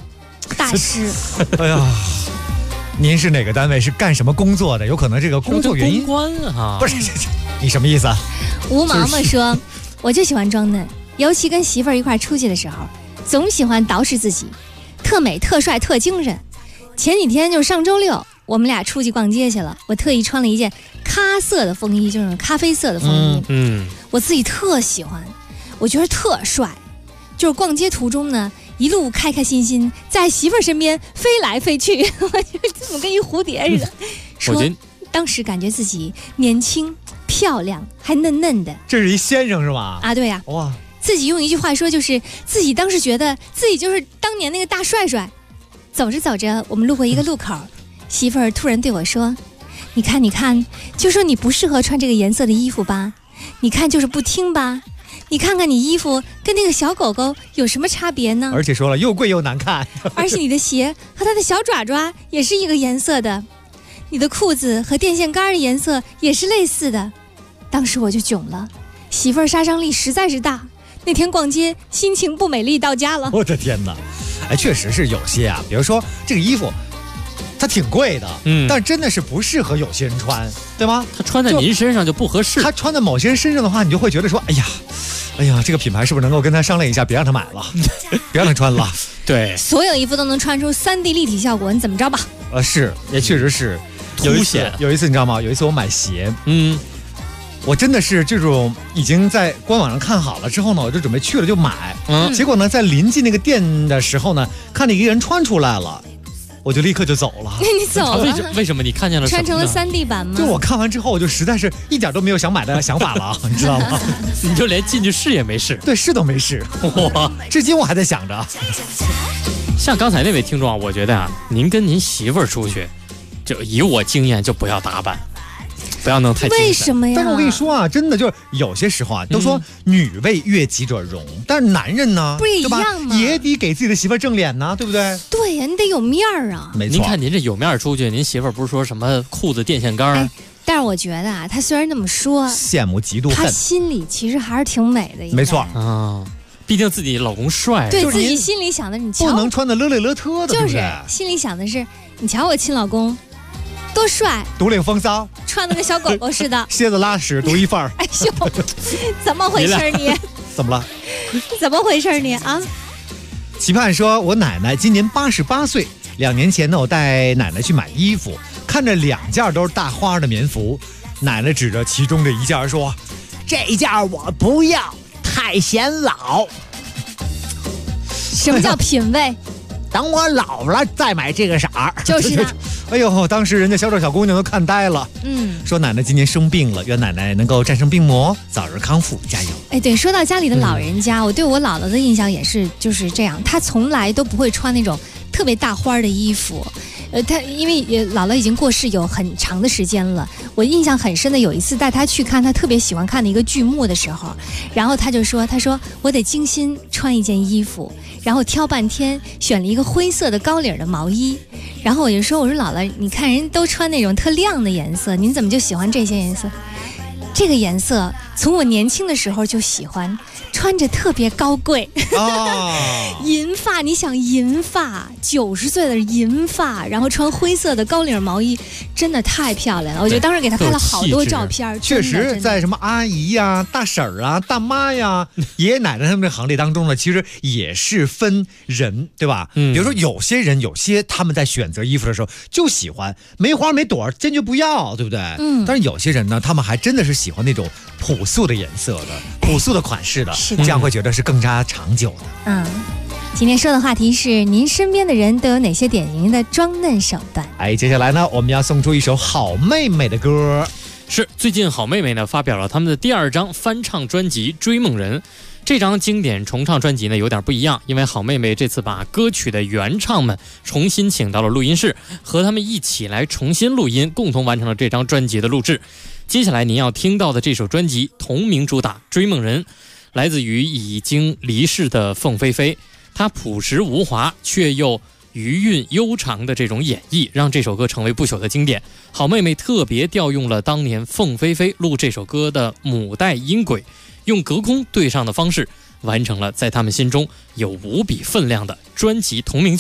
大师。 哎呀，您是哪个单位？是干什么工作的？有可能这个工作原因公关啊？ 不是，你什么意思啊？ 吴毛毛说，我就喜欢装嫩，尤其跟媳妇儿一块出去的时候，总喜欢捯饬自己，特美、特帅、特精神。前几天就是上周六，我们俩出去逛街去了，我特意穿了一件咖色的风衣，就是咖啡色的风衣。我自己特喜欢，我觉得特帅。就是逛街途中呢，一路开开心心，在媳妇儿身边飞来飞去，我觉得怎么跟一蝴蝶似的。说当时感觉自己年轻、漂亮，还嫩嫩的。 这是一先生是吧？ 啊，对呀。 哇， 自己用一句话说，就是自己当时觉得自己就是当年那个大帅帅。走着走着，我们路过一个路口，媳妇儿突然对我说：“你看，你看，就说你不适合穿这个颜色的衣服吧？你看就是不听吧？你看看你衣服跟那个小狗狗有什么差别呢？ 而且说了又贵又难看， 而且你的鞋和它的小爪爪也是一个颜色的，你的裤子和电线杆的颜色也是类似的。”当时我就囧了，媳妇儿杀伤力实在是大。那天逛街心情不美丽到家了。 我的天哪！哎，确实是有些啊，比如说这个衣服，它挺贵的，但真的是不适合有些人穿，对吗？ 它穿在您身上就不合适。 它穿在某些人身上的话，你就会觉得说，哎呀，这个品牌是不是能够跟他商量一下，别让他买了，别让他穿了。 对， 所有衣服都能穿出3D 立体效果，你怎么着吧？ 是，也确实是凸显。 有一次你知道吗？有一次我买鞋，我真的是这种已经在官网上看好了之后呢，我就准备去了就买。结果呢，在临近那个店的时候呢，看见一个人穿出来了，我就立刻就走了。 你走了？ 为什么你看见了什么？ 穿成了3D 版吗？ 就我看完之后，我就实在是一点都没有想买的想法了，你知道吗？ 你就连进去试也没试？ 对，试都没试。哇，至今我还在想着。 像刚才那位听众啊，我觉得啊，您跟您媳妇儿出去，就以我经验，就不要打扮。不要弄太精神。 为什么呀？ 但是我跟你说啊，真的就是有些时候啊，都说女为悦己者容，但是男人呢， 不是一样吗？ 也得给自己的媳妇正脸呢，对不对？ 对呀，你得有面儿啊。 没错。 您看您这有面出去，您媳妇不是说什么裤子电线杆？ 但是我觉得啊，他虽然那么说， 羡慕嫉妒恨， 他心里其实还是挺美的。 没错啊，毕竟自己老公帅， 对自己心里想的，你瞧， 不能穿的勒里勒特的， 就是心里想的是，你瞧我亲老公。多帅， 独领风骚， 穿的跟小狗狗似的， 蝎子拉屎独一份儿。 哎呦，怎么回事你？ 怎么了？ 怎么回事你啊？ 期盼说，我奶奶今年88岁，2年前呢，我带奶奶去买衣服，看着2件都是大花的棉服，奶奶指着其中的一件说：“这件我不要，太显老。” 什么叫品味？ 等我老了再买这个色儿。 就是的。 哎呦，当时人家销售小姑娘都看呆了。说奶奶今年生病了，愿奶奶能够战胜病魔，早日康复，加油。 哎，对，说到家里的老人家，我对我姥姥的印象也是就是这样，她从来都不会穿那种特别大花的衣服。她因为姥姥已经过世有很长的时间了，我印象很深的有一次带她去看她特别喜欢看的一个剧目的时候，然后她说我得精心穿一件衣服，然后挑半天选了一个灰色的高领的毛衣，然后我就说姥姥，你看人都穿那种特亮的颜色，您怎么就喜欢这些颜色？这个颜色从我年轻的时候就喜欢，穿着特别高贵。银发，你想银发，90岁的银发，然后穿灰色的高领毛衣，真的太漂亮了。我觉得当时给他拍了好多照片。 确实，在什么阿姨呀、大婶儿啊、大妈呀、爷爷奶奶他们这行列当中呢，其实也是分人，对吧？比如说有些人，有些他们在选择衣服的时候就喜欢没花没朵，坚决不要，对不对？但是有些人呢，他们还真的是喜欢那种朴素的颜色的、朴素的款式的，这样会觉得是更加长久的。 今天说的话题是您身边的人都有哪些典型的装嫩手段？ 接下来呢，我们要送出一首好妹妹的歌。 是最近好妹妹呢发表了他们的第2张翻唱专辑《追梦人》。这张经典重唱专辑呢有点不一样，因为好妹妹这次把歌曲的原唱们重新请到了录音室，和他们一起来重新录音，共同完成了这张专辑的录制。接下来您要听到的这首专辑同名主打《追梦人》，来自于已经离世的凤飞飞，她朴实无华却又余韵悠长的这种演绎，让这首歌成为不朽的经典。好妹妹特别调用了当年凤飞飞录这首歌的母带音轨，用隔空对上的方式完成了在他们心中有无比分量的专辑同名曲《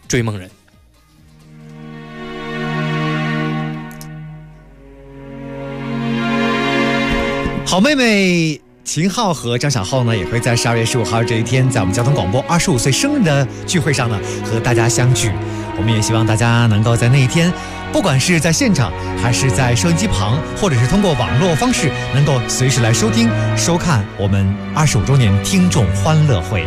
追梦人。 好妹妹秦昊和张小厚呢，也会在12月15号这一天，在我们交通广播25岁生日的聚会上呢，和大家相聚。我们也希望大家能够在那一天，不管是在现场，还是在收音机旁，或者是通过网络方式，能够随时来收听、收看我们25周年听众欢乐会。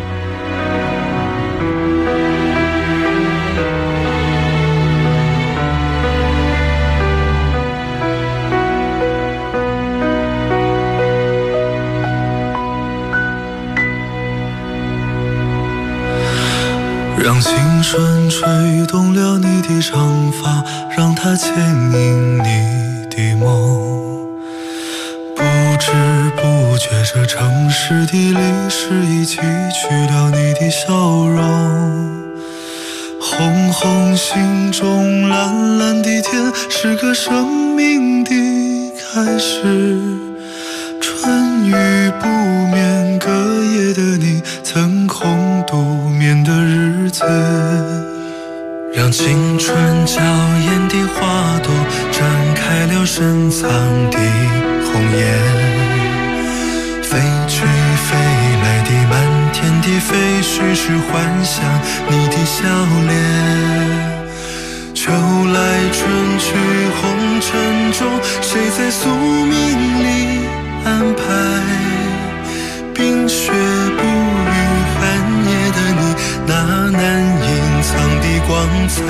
让青春吹动了你的长发，让它牵引你的梦。不知不觉，这城市的历史已记取了你的笑容。红红心中，蓝蓝的天，是个生命的开始。春雨不眠，隔夜的你曾空独眠的日子，让青春娇艳的花朵绽开了深藏的红颜。飞去飞来的满天的飞絮，是幻想你的笑脸。秋来春去红尘中，谁在宿命里安排？冰雪不语寒夜的你，那难隐藏的光彩。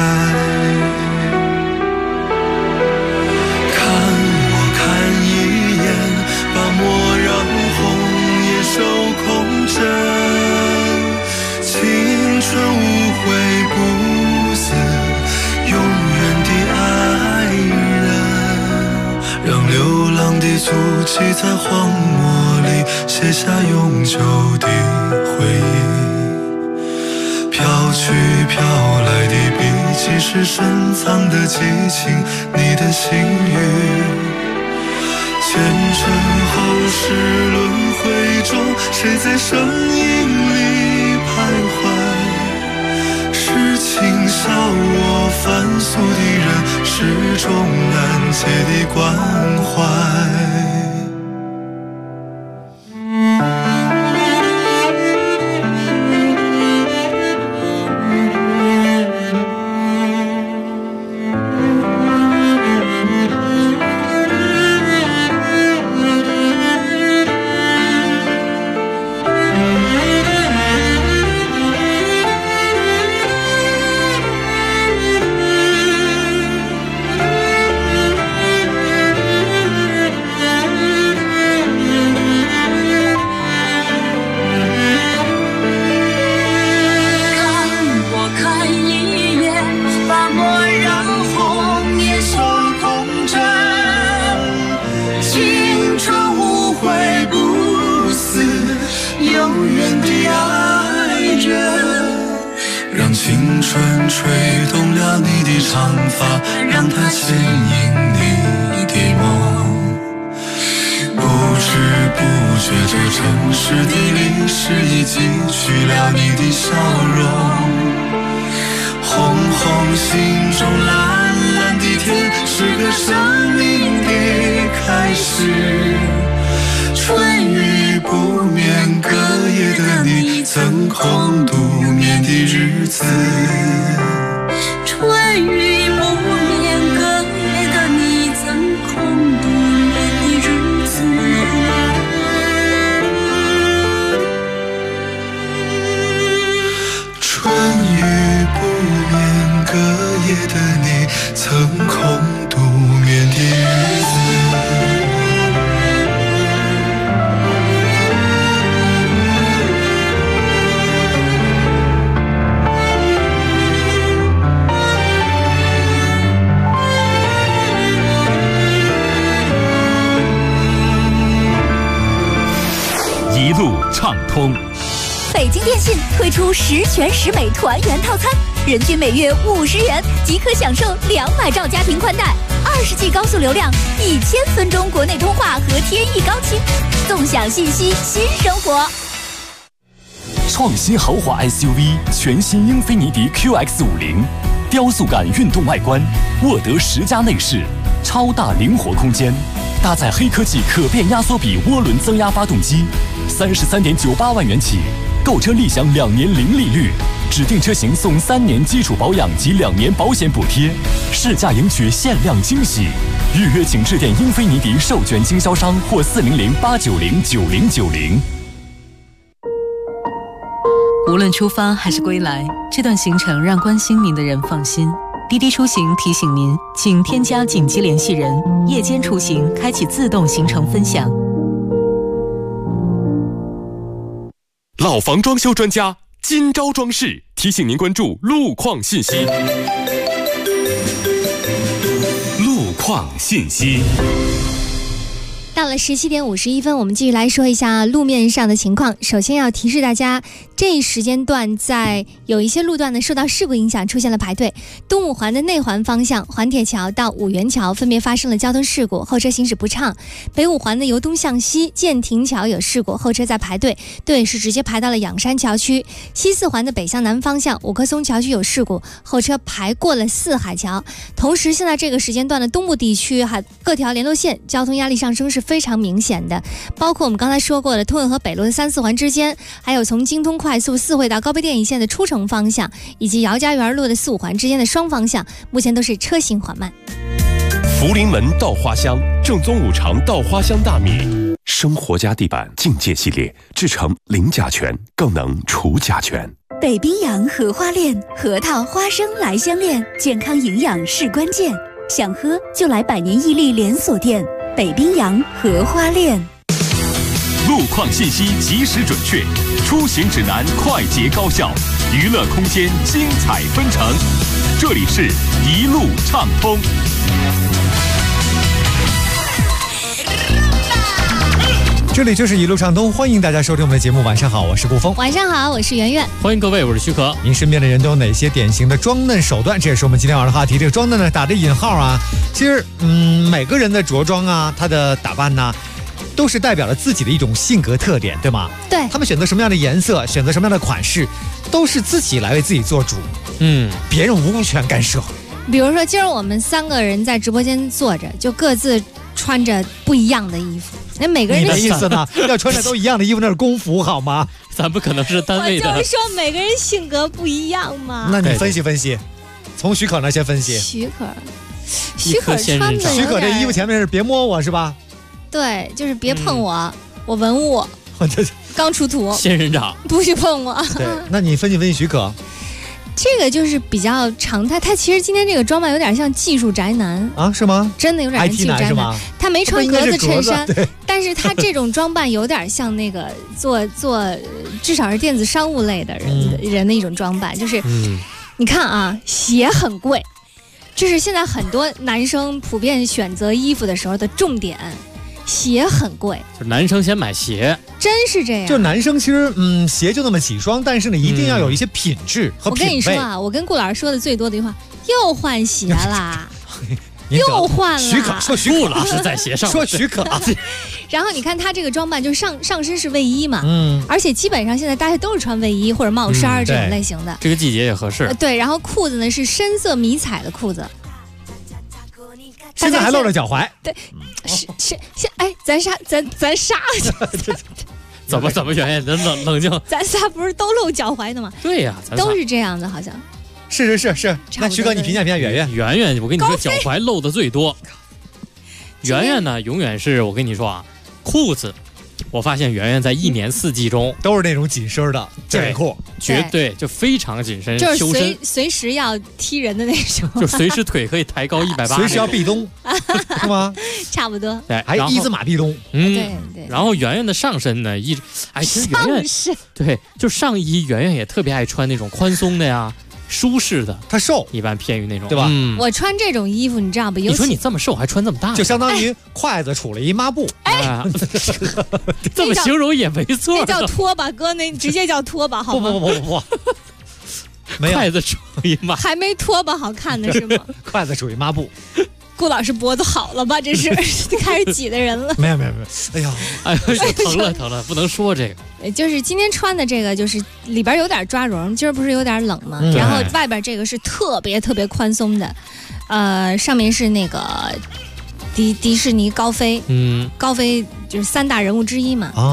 看我看一眼，把莫让红叶收空枕。青春无悔不死，永远的爱人。让流浪的足迹在荒漠里写下永久的回忆。飘去飘来的笔记，是深藏的激情，你的心语。前尘后世轮回中，谁在声音里徘徊？是情笑我凡俗的人，始终难解的关怀。 一路畅通。 北京电信推出10全10美团圆套餐，人均每月50元即可享受200兆家庭宽带，20G 高速流量，1000分钟国内通话和天翼高清，纵享信息新生活。 创新豪华 SUV 全新英菲尼迪 QX50，雕塑感运动外观，沃德10加内饰，超大灵活空间，搭载黑科技可变压缩比涡轮增压发动机，33.98万元起，购车立享2年零利率，指定车型送3年基础保养及2年保险补贴，试驾赢取限量惊喜。预约请致电英菲尼迪授权经销商或400-890-9090。 无论出发还是归来，这段行程让关心您的人放心。滴滴出行提醒您，请添加紧急联系人，夜间出行开启自动行程分享。 老房装修专家金招装饰提醒您关注路况信息。路况信息。 到了17点51分，我们继续来说一下路面上的情况。首先要提示大家，这一时间段在有一些路段呢受到事故影响，出现了排队。东五环的内环方向，环铁桥到五元桥分别发生了交通事故，后车行驶不畅。北五环的由东向西，建亭桥有事故，后车在排队，队尾是直接排到了仰山桥区。西四环的北向南方向，五棵松桥区有事故，后车排过了四海桥。同时，现在这个时间段的东部地区各条联络线交通压力上升是非常明显的，包括我们刚才说过的通惠河北路的3、4环之间，还有从京通快速4惠到高碑店一线的出城方向，以及姚家园路的4、5环之间的双方向，目前都是车行缓慢。 福临门稻花香，正宗五常稻花香大米，生活家地板境界系列，制成零甲醛，更能除甲醛。 北冰洋荷花链，核桃、花生来相恋，健康营养是关键。想喝就来百年屹立连锁店北冰洋荷花链。 路况信息及时准确，出行指南快捷高效，娱乐空间精彩纷呈。这里是一路畅通。 这里就是一路畅通，欢迎大家收听我们的节目。晚上好，我是顾峰。 晚上好，我是圆圆。 欢迎各位，我是许可。 您身边的人都有哪些典型的装嫩手段？这也是我们今天晚上的话题。这个装嫩呢，打着引号啊。其实，每个人的着装啊，他的打扮呢，都是代表了自己的一种性格特点，对吗？ 对。 他们选择什么样的颜色，选择什么样的款式，都是自己来为自己做主。别人无权干涉。 比如说，今儿我们3个人在直播间坐着，就各自穿着不一样的衣服。那每个人你的意思呢？要穿着都一样的衣服，那是工服好吗？ 咱不可能是单位的。 我就是说每个人性格不一样嘛。 那你分析分析，从许可那先分析。 许可穿的， 许可这衣服前面是别摸我是吧？ 对，就是别碰我，我文物，刚出土， 仙人掌， 不许碰我。 对，那你分析分析许可。 这个就是比较常态，他其实今天这个装扮有点像技术宅男啊，是吗？ 真的有点像技术宅男。他没穿格子衬衫，但是他这种装扮有点像那个做至少是电子商务类的人的一种装扮，就是你看啊，鞋很贵，这是现在很多男生普遍选择衣服的时候的重点。鞋很贵， 就男生先买鞋， 真是这样。 就男生其实鞋就那么几双，但是呢一定要有一些品质和品味。 我跟你说啊，我跟顾老师说的最多的一句话，又换鞋啦。又换了， 许可说许可， 顾老师在鞋上说许可。 然后你看他这个装扮，就上身是卫衣嘛，而且基本上现在大家都是穿卫衣或者帽衫这种类型的， 这个季节也合适。 对，然后裤子呢是深色迷彩的裤子。 现在还露着脚踝， 对，是，哎，咱仨， 怎么圆圆，冷静， 咱仨不是都露脚踝的吗？ 对呀， 都是这样的，好像是。那徐哥，你评价圆圆，我跟你说，脚踝露的最多。圆圆呢，永远是我跟你说啊，裤子。我发现圆圆在1年4季中都是那种紧身的健美裤， 绝对就非常紧身， 就是随时要踢人的那种， 就随时腿可以抬高180， 随时要壁咚，是吗？ 差不多， 对， 还一字马壁咚， 对。 然后圆圆的上身呢，其实圆圆对，就上衣圆圆也特别爱穿那种宽松的呀。舒适的， 他瘦， 一般偏于那种， 对吧？ 我穿这种衣服，你知道吧？ 你说你这么瘦还穿这么大， 就相当于筷子杵了一抹布。 哎， 这么形容也没错。 那叫拖把哥，那直接叫拖把好吗？ 不，没有筷子杵一抹， 还没拖把好看呢是吗？ 筷子杵一抹布。 顾老师脖子好了吧？这是开始挤的人了。 没有，哎呀， 疼了，不能说这个。 就是今天穿的这个，就是里边有点抓绒，今儿不是有点冷吗？然后外边这个是特别宽松的，上面是那个迪士尼高飞，高飞就是3大人物之一嘛。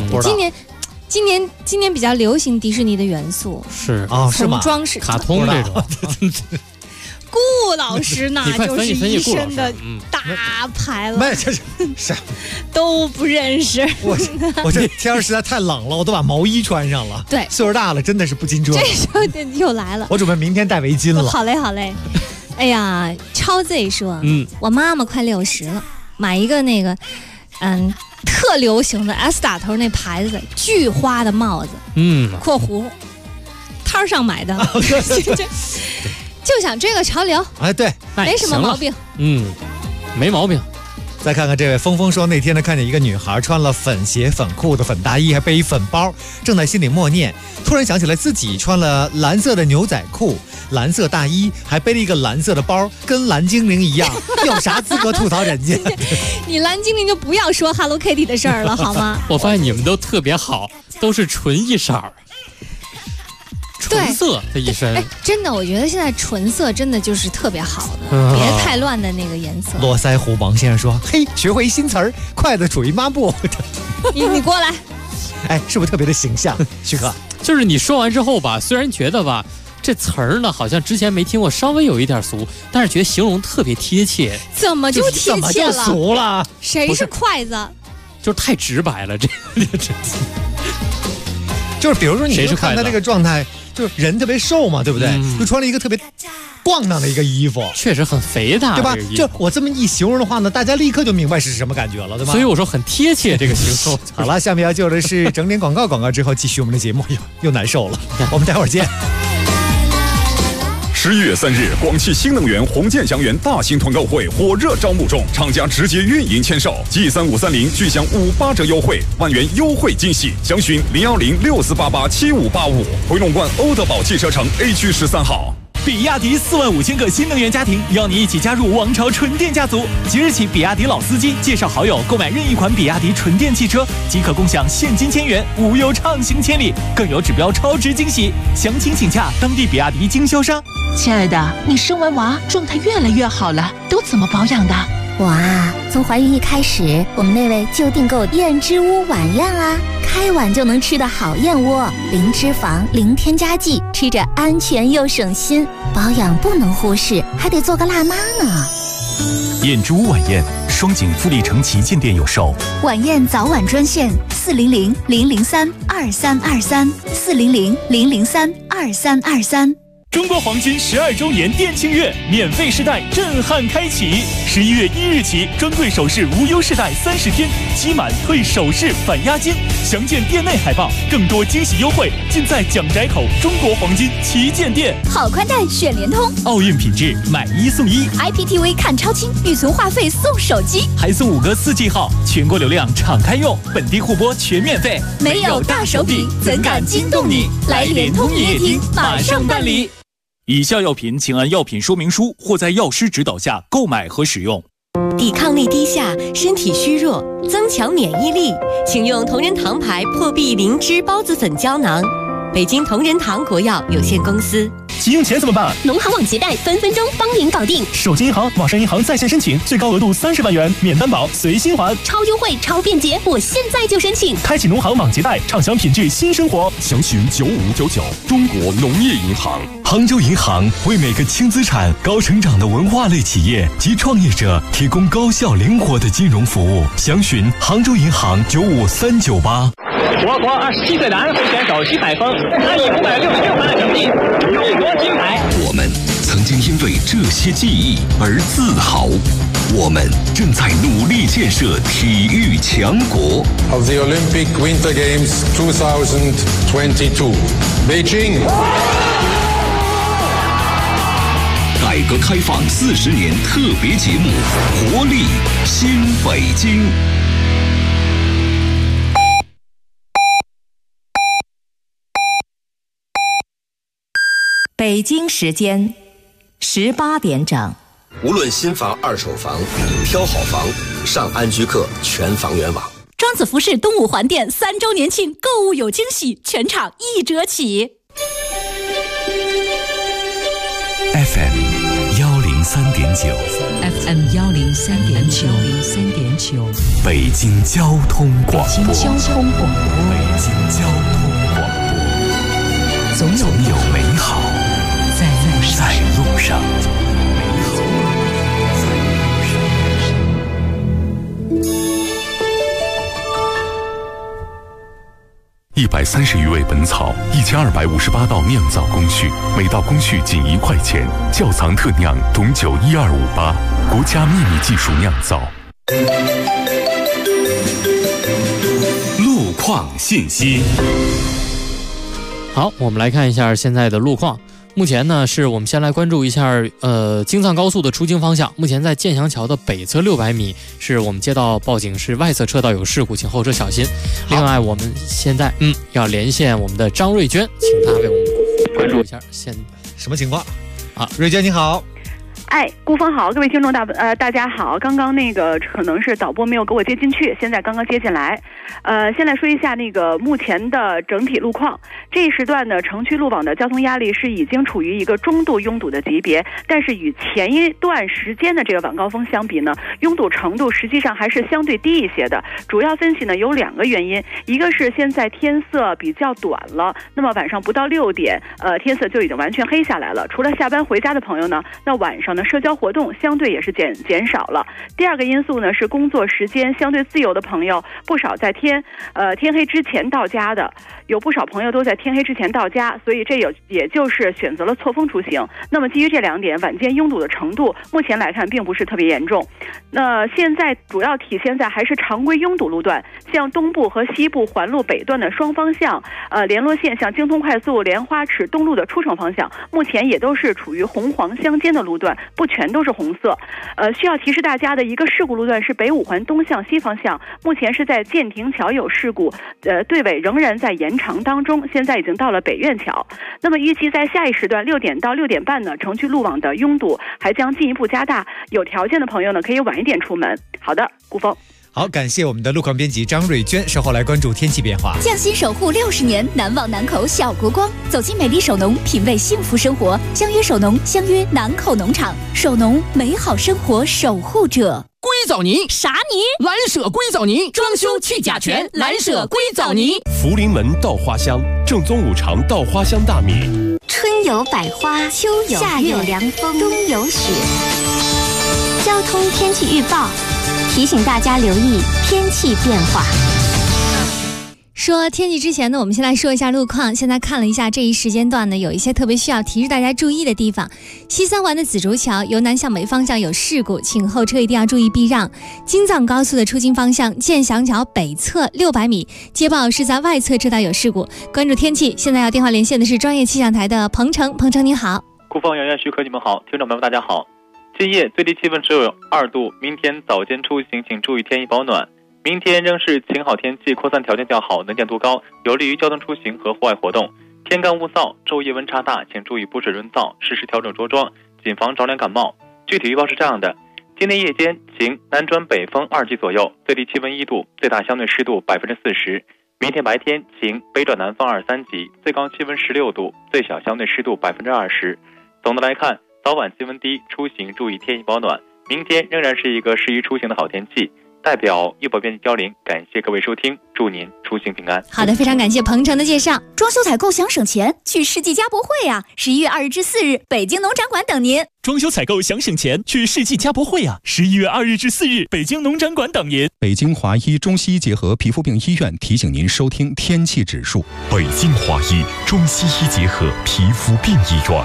今年比较流行迪士尼的元素， 是从装饰卡通这种。 顾老师那就是一身的大牌了， 这是都不认识。 我这天儿实在太冷了，我都把毛衣穿上了。 对， 岁数大了真的是不禁遮。 这时候又来了， 我准备明天戴围巾了。 好嘞。哎呀，超 Z 说，我妈妈快60了，买一个那个，特流行的 S 打头那牌子巨花的帽子，括弧摊上买的。就想这个潮流， 对， 没什么毛病， 没毛病。 再看看这位峰峰说，那天呢看见一个女孩穿了粉鞋、粉裤的粉大衣，还背一粉包，正在心里默念，突然想起来自己穿了蓝色的牛仔裤、蓝色大衣，还背了一个蓝色的包，跟蓝精灵一样，有啥资格吐槽人家？ 你蓝精灵就不要说 Hello Kitty 的事儿了，好吗？ 我发现你们都特别好，都是纯一色儿。纯色的一身， 真的，我觉得现在纯色真的就是特别好的，别太乱的那个颜色。 络腮胡王先生说：“嘿，学会一新词儿，筷子杵一抹布。” 你过来， 是不是特别的形象？徐哥， 就是你说完之后吧，虽然觉得吧这词儿呢好像之前没听过，稍微有一点俗，但是觉得形容特别贴切。 怎么就贴切了？ 怎么就俗了？ 谁是筷子？ 就是太直白了，这就是比如说，你就看他这个状态。就是人特别瘦嘛，对不对？就穿了一个特别咣当的一个衣服， 确实很肥大， 对吧？就我这么一形容的话呢，大家立刻就明白是什么感觉了，对吧？ 所以我说很贴切这个形容。 好了，下面要救的是整点广告之后继续我们的节目，又难受了，我们待会儿见。 11月3日，广汽新能源红箭祥源大型团购会火热招募中，厂家直接运营签售，G3530具享58折优惠，万元优惠惊喜，详询01064887585，回龙观欧德宝汽车城 A 区13号。 比亚迪45000个新能源家庭，邀你一起加入王朝纯电家族。即日起，比亚迪老司机介绍好友购买任意款比亚迪纯电汽车，即可共享现金1000元，无忧畅行千里，更有指标超值惊喜。详情请洽当地比亚迪经销商。 亲爱的，你生完娃状态越来越好了，都怎么保养的？ 我啊，从怀孕一开始，我们那位就订购燕之屋晚宴啊，开碗就能吃的好燕窝，零脂肪、零添加剂，吃着安全又省心。保养不能忽视，还得做个辣妈呢。 燕之屋晚宴，双井富力城旗舰店有售。 晚宴早晚专线400-003-2323，400-003-2323。 中国黄金12周年店庆月，免费试戴震撼开启。11月1日起，专柜首饰无忧试戴30天，期满退首饰返押金。详见店内海报，更多惊喜优惠尽在蒋宅口中国黄金旗舰店。 好宽带选联通， 奥运品质买1送1 ，IPTV 看超清，预存话费送手机， 还送5个4G 号，全国流量敞开用，本地互播全免费。 没有大手笔，怎敢惊动你？来联通营业厅马上办理。 以下药品请按药品说明书或在药师指导下购买和使用。 抵抗力低下，身体虚弱，增强免疫力，请用同仁堂牌破壁灵芝孢子粉胶囊。北京同仁堂国药有限公司。 急用钱怎么办？ 农行网结贷分分钟帮您搞定。 手机银行、网上银行在线申请，最高额度30万元，免担保，随心还， 超优惠、超便捷，我现在就申请。 开启农行网结贷，畅享品质新生活。 详询9599，中国农业银行。 杭州银行为每个轻资产、高成长的文化类企业及创业者提供高效灵活的金融服务。详询杭州银行95398。 我国27岁男会选手徐海峰，他以566分的成绩勇夺金牌。 我们曾经因为这些记忆而自豪，我们正在努力建设体育强国。 Of the Olympic Winter Games 2022, Beijing。 改革开放40年特别节目《活力新北京》。 北京时间18点整。 无论新房、二手房，挑好房，上安居客全房源网。 庄子服饰东五环店3周年庆购物有惊喜，全场1折起。 FM 103.9 FM 103.9 北京交通广播。 北京交通广播。 总有美好在路上。 130余味本草，1258道酿造工序，每道工序仅1块钱。窖藏特酿董酒12588，国家秘密技术酿造。 路况信息。 好，我们来看一下现在的路况。目前呢，是我们先来关注一下京藏高速的出京方向。目前在建祥桥的北侧600米，是我们接到报警是外侧车道有事故，请后车小心。另外，我们现在要连线我们的张瑞娟，请她为我们关注一下什么情况啊？瑞娟你好。 顾峰好，各位听众大家好。刚刚那个可能是导播没有给我接进去，现在刚刚接进来。先来说一下那个目前的整体路况。这一时段呢，城区路网的交通压力是已经处于一个中度拥堵的级别，但是与前一段时间的这个晚高峰相比呢，拥堵程度实际上还是相对低一些的。主要分析呢有2个原因，一个是现在天色比较短了，那么晚上不到6点，天色就已经完全黑下来了。除了下班回家的朋友呢，那晚上呢社交活动相对也是减少了。第2个因素呢是工作时间相对自由的朋友，不少在天黑之前到家的，有不少朋友都在天黑之前到家，所以这也就是选择了错峰出行。那么基于这2点，晚间拥堵的程度目前来看并不是特别严重。那现在主要体现在还是常规拥堵路段，像东部和西部环路北段的双方向联络线，像京通快速莲花池东路的出城方向，目前也都是处于红黄相间的路段，不全都是红色。需要提示大家的一个事故路段是北5环东向西方向，目前是在建亭桥有事故，队尾仍然在延长当中，现在已经到了北苑桥。那么预计在下一时段6点到6点半呢，城区路网的拥堵还将进一步加大，有条件的朋友呢可以晚一点出门。好的，顾峰。 好，感谢我们的路况编辑张瑞娟，稍后来关注天气变化。 匠心守护60年，难忘南口小国光。走进美丽首农，品味幸福生活。相约首农，相约南口农场。首农，美好生活守护者。 硅藻泥啥泥？ 蓝舍硅藻泥，装修去甲醛，蓝舍硅藻泥。 福临门稻花香，正宗5常稻花香大米。 春有百花，秋有夏有凉风，冬有雪。交通天气预报提醒大家留意天气变化。 说天气之前呢，我们先来说一下路况。现在看了一下这一时间段呢，有一些特别需要提示大家注意的地方。西3环的紫竹桥由南向北方向有事故，请后车一定要注意避让。京藏高速的出京方向建祥桥北侧600米，接报是在外侧车道有事故。关注天气，现在要电话连线的是专业气象台的彭程。彭程你好。 顾峰、圆圆、徐可，你们好，听众朋友们大家好。今夜最低气温只有2度，明天早间出行请注意添衣保暖。明天仍是晴好天气，扩散条件较好，能见度高，有利于交通出行和户外活动。天干物燥，昼夜温差大，请注意补水润燥，适时调整着装，谨防着凉感冒。具体预报是这样的：今天夜间晴，南转北风2级左右，最低气温1度，最大相对湿度40%。明天白天晴，北转南风2、3级，最高气温16度，最小相对湿度20%。总的来看，早晚气温低，出行注意添衣保暖。明天仍然是一个适宜出行的好天气。代表预报编辑焦玲，感谢各位收听，祝您出行平安。 好的，非常感谢彭程的介绍。 装修采购想省钱，去世纪家博会啊！11月2日至4日，北京农展馆等您。 装修采购想省钱，去世纪家博会啊！11月2日至4日，北京农展馆等您。 北京华医中西医结合皮肤病医院提醒您收听天气指数。 北京华医中西医结合皮肤病医院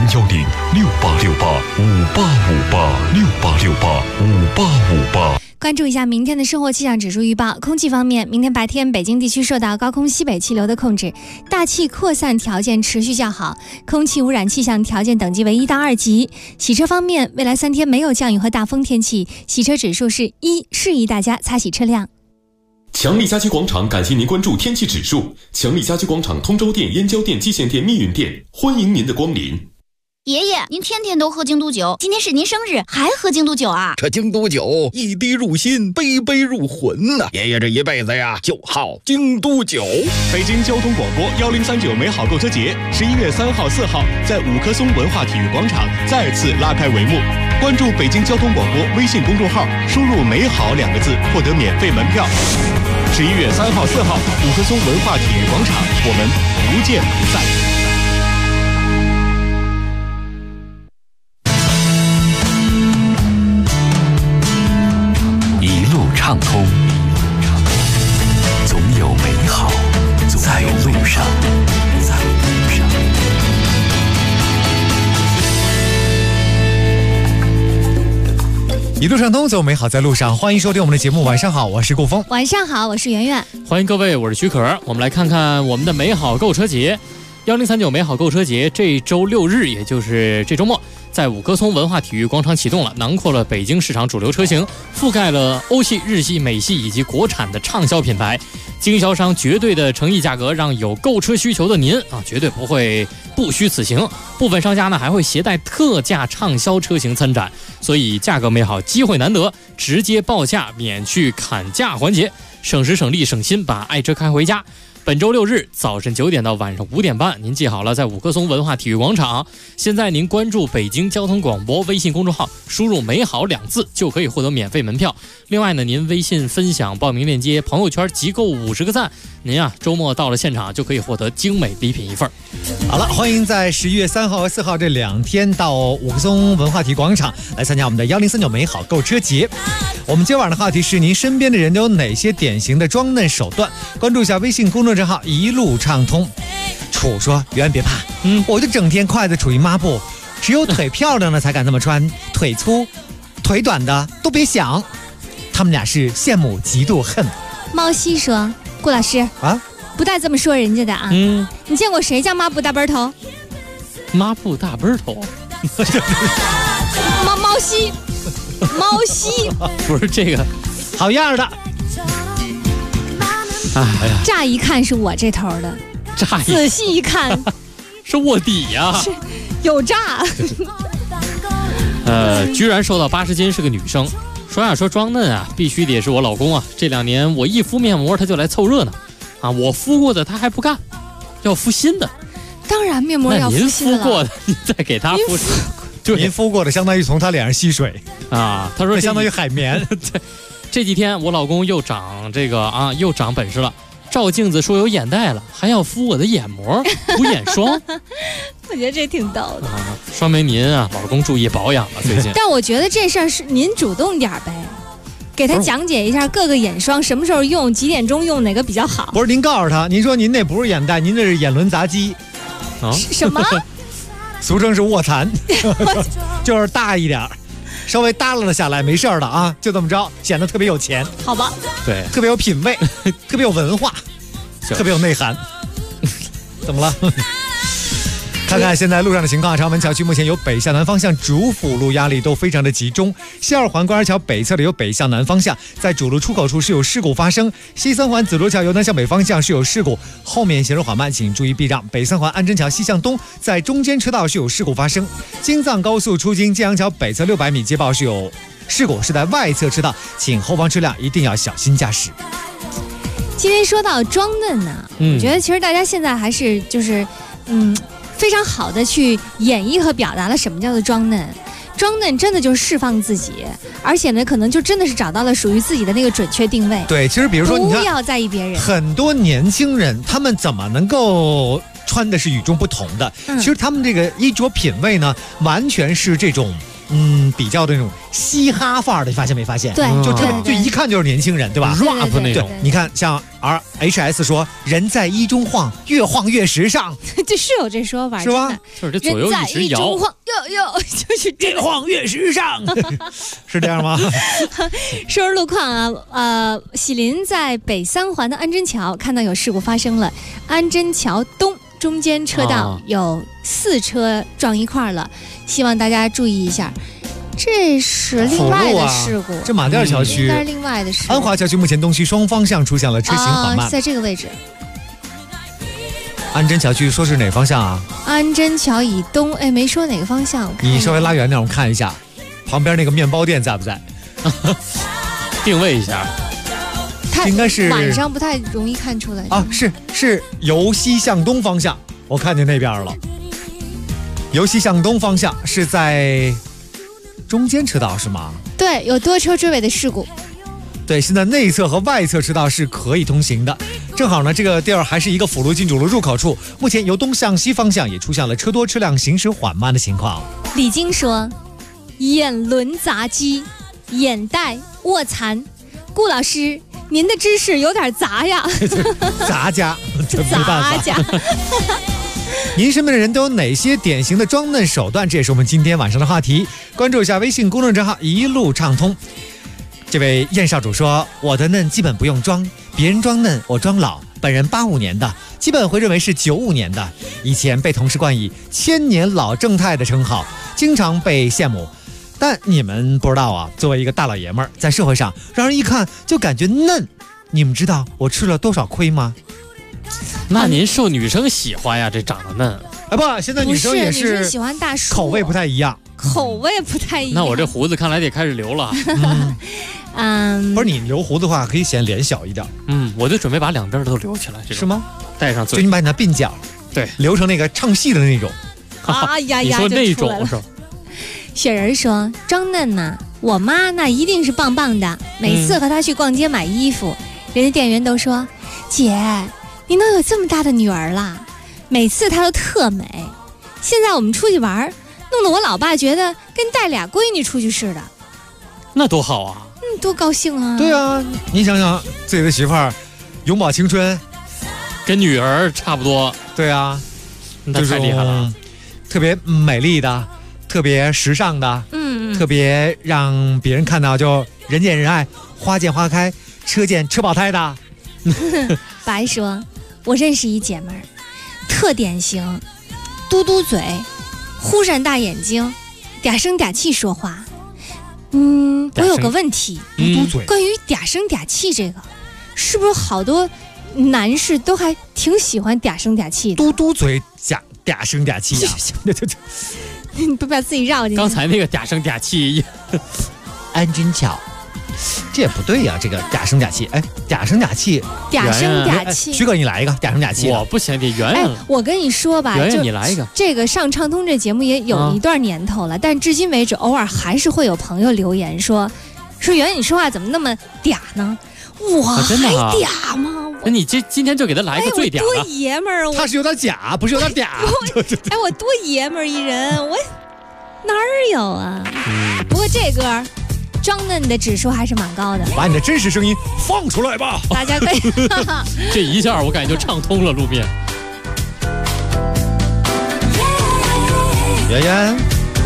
，0106868585858，68685858。 关注一下明天的生活气象指数预报。空气方面，明天白天北京地区受到高空西北气流的控制，大气扩散条件持续较好，空气污染气象条件等级为1到2级。洗车方面，未来3天没有降雨和大风天气，洗车指数是1，适宜大家擦洗车辆。 强力家居广场感谢您关注天气指数。强力家居广场通州店、燕郊店、蓟县店、密云店，欢迎您的光临。 爷爷，您天天都喝京都酒，今天是您生日，还喝京都酒啊？ 这京都酒一滴入心，杯杯入魂呐！爷爷这一辈子呀，就好京都酒。 北京交通广播1039美好购车节11月3号、4号在五棵松文化体育广场再次拉开帷幕。关注北京交通广播微信公众号，输入“美好”2个字，获得免费门票。11月3号、4号，五棵松文化体育广场，我们不见不散。 一路畅通，总有美好在路上。 一路畅通，走美好在路上。欢迎收听我们的节目。晚上好，我是顾峰。 晚上好，我是圆圆。 欢迎各位，我是许可。我们来看看我们的美好购车节。1039美好购车节这周6日，也就是这周末，在五棵松文化体育广场启动了，囊括了北京市场主流车型，覆盖了欧系、日系、美系以及国产的畅销品牌。经销商绝对的诚意价格，让有购车需求的您绝对不会不虚此行。部分商家呢还会携带特价畅销车型参展，所以价格美好，机会难得，直接报价免去砍价环节，省时省力省心，把爱车开回家。本周6日早晨9点到晚上5点半，您记好了，在五棵松文化体育广场。现在您关注北京交通广播微信公众号，输入“美好”2字就可以获得免费门票。另外呢，您微信分享报名链接，朋友圈集够50个赞，您周末到了现场就可以获得精美礼品1份。 好了，欢迎在11月3号和4号这2天到五棵松文化体育广场来参加我们的1039美好购车节。我们今晚的话题是：您身边的人都有哪些典型的装嫩手段？关注一下微信公众账号一路畅通。楚说：圆别怕，我就整天筷子杵一抹布，只有腿漂亮的才敢这么穿，腿粗腿短的都别想。他们俩是羡慕嫉妒恨。 猫西说：顾老师啊， 不带这么说人家的啊。你见过谁叫抹布大背头？ 抹布大背头猫西不是这个好样的。 哎呀， 乍一看是我这头的，仔细一看是卧底呀， 是有诈。 居然瘦到80斤是个女生。说装嫩必须得是我老公这2年我一敷面膜他就来凑热闹我敷过的他还不干，要敷新的。 当然面膜要敷新的了。 您敷过的你再给他敷。 您敷过的相当于从他脸上吸水他说相当于海绵。 对，这几天我老公又长又长本事了，照镜子说有眼袋了，还要敷我的眼膜涂眼霜。 我觉得这挺逗的说明您老公注意保养了最近。 但我觉得这事儿是您主动点呗，给他讲解一下各个眼霜什么时候用，几点钟用，哪个比较好。 不是，您告诉他，您说您那不是眼袋，您这是眼轮匝肌什么俗称是卧蚕就是大一点，稍微耷拉了下来没事的就这么着，显得特别有钱。 好吧， 对， 特别有品味特别有文化特别有内涵。怎么了？看看现在路上的情况，长门桥区目前有北向南方向主辅路压力都非常的集中，西二环官儿桥北侧的有北向南方向，在主路出口处是有事故发生，西三环紫罗桥由南向北方向是有事故，后面行驶缓慢请注意避让，北三环安贞桥西向东在中间车道是有事故发生，京藏高速出京建阳桥北侧600米接报是有事故，是在外侧车道，请后方车辆一定要小心驾驶。 今天说到装嫩我觉得其实大家现在还是非常好的去演绎和表达了什么叫做装嫩。装嫩真的就是释放自己，而且呢可能就真的是找到了属于自己的那个准确定位。 对，其实比如说你看， 不要在意别人。 很多年轻人他们怎么能够穿的是与众不同的？其实他们这个衣着品味呢完全是这种比较的那种嘻哈范儿的，你发现没发现？ 对， 就一看就是年轻人，对吧 ？rap 那种。 你看，像 RHS 说，人在衣中晃，越晃越时尚。 这是有这说法， 是吧？ 就是这左右一直摇， 人在衣中晃，就是越晃越时尚，是这样吗？ 说说路况喜林在北三环的安贞桥看到有事故发生了，安贞桥东中间车道有4车撞一块了，希望大家注意一下。这是另外的事故， 这马甸桥区应该是另外的事故。 安华桥区目前东西双方向出现了车行缓慢， 在这个位置。 安贞桥区说是哪方向啊？ 安贞桥以东，哎，没说哪个方向。 你稍微拉远点，我看一下，旁边那个面包店在不在？ 定位一下。 应该是晚上不太容易看出来啊，是由西向东方向，我看见那边了。由西向东方向是在中间车道是吗？ 对，有多车追尾的事故。 对，现在内侧和外侧车道是可以通行的。正好呢，这个地儿还是一个辅路进主路入口处，目前由东向西方向也出现了车多车辆行驶缓慢的情况。 李菁说：“眼轮匝肌，眼带卧蚕。”顾老师，您的知识有点杂呀。 杂家，这没办法。 杂家。 您身边的人都有哪些典型的装嫩手段？这也是我们今天晚上的话题。关注一下微信公众账号一路畅通。这位燕少主说：“我的嫩基本不用装，别人装嫩我装老。本人85年的，基本会认为是95年的。以前被同事冠以千年老正太的称号，经常被羡慕。但你们不知道啊，作为一个大老爷们儿，在社会上让人一看就感觉嫩。你们知道我吃了多少亏吗？” 那您受女生喜欢呀，这长得嫩。 哎不，现在女生也是喜欢大叔， 口味不太一样。 口味不太一样。 那我这胡子看来得开始留了。 不是你留胡子的话，可以显脸小一点。 我就准备把两边都留起来， 是吗？ 带上嘴。 就你把你的鬓角， 对， 留成那个唱戏的那种。 哎呀呀， 你说那种是吧？ 雪人说：“装嫩呐，我妈那一定是棒棒的。每次和她去逛街买衣服，人家店员都说：‘姐，你能有这么大的女儿啦？’每次她都特美。现在我们出去玩，弄得我老爸觉得跟带俩闺女出去似的。 那多好啊！ 多高兴啊！ 对啊，你想想自己的媳妇儿，永葆青春， 跟女儿差不多。 对啊， 那太厉害了， 特别美丽的。”特别时尚的，特别让别人看到就人见人爱，花见花开，车见车爆胎的。 白说：“我认识一姐们儿，特典型，嘟嘟嘴，忽闪大眼睛，嗲声嗲气说话。我有个问题， 嘟嘟嘴， 关于嗲声嗲气这个，是不是好多男士都还挺喜欢嗲声嗲气的？ 嘟嘟嘴，嗲声嗲气呀。 你不要自己绕进去。 刚才那个嗲声嗲气， 安贞桥，这也不对呀。这个嗲声嗲气，哎，嗲声嗲气， 嗲声嗲气。 徐哥，你来一个嗲声嗲气。 我不行，得圆圆。 我跟你说吧， 圆圆你来一个。 这个上畅通这节目也有一段年头了，但至今为止，偶尔还是会有朋友留言说圆圆你说话怎么那么嗲呢？我还嗲吗？ 那你今天就给他来个最嗲的。 我多爷们儿， 他是有点假，不是有点嗲。 哎，我多爷们儿一人，我哪儿有啊？不过这歌装嫩的指数还是蛮高的。 把你的真实声音放出来吧， 大家可以。 这一下我感觉就畅通了路面。 圆圆，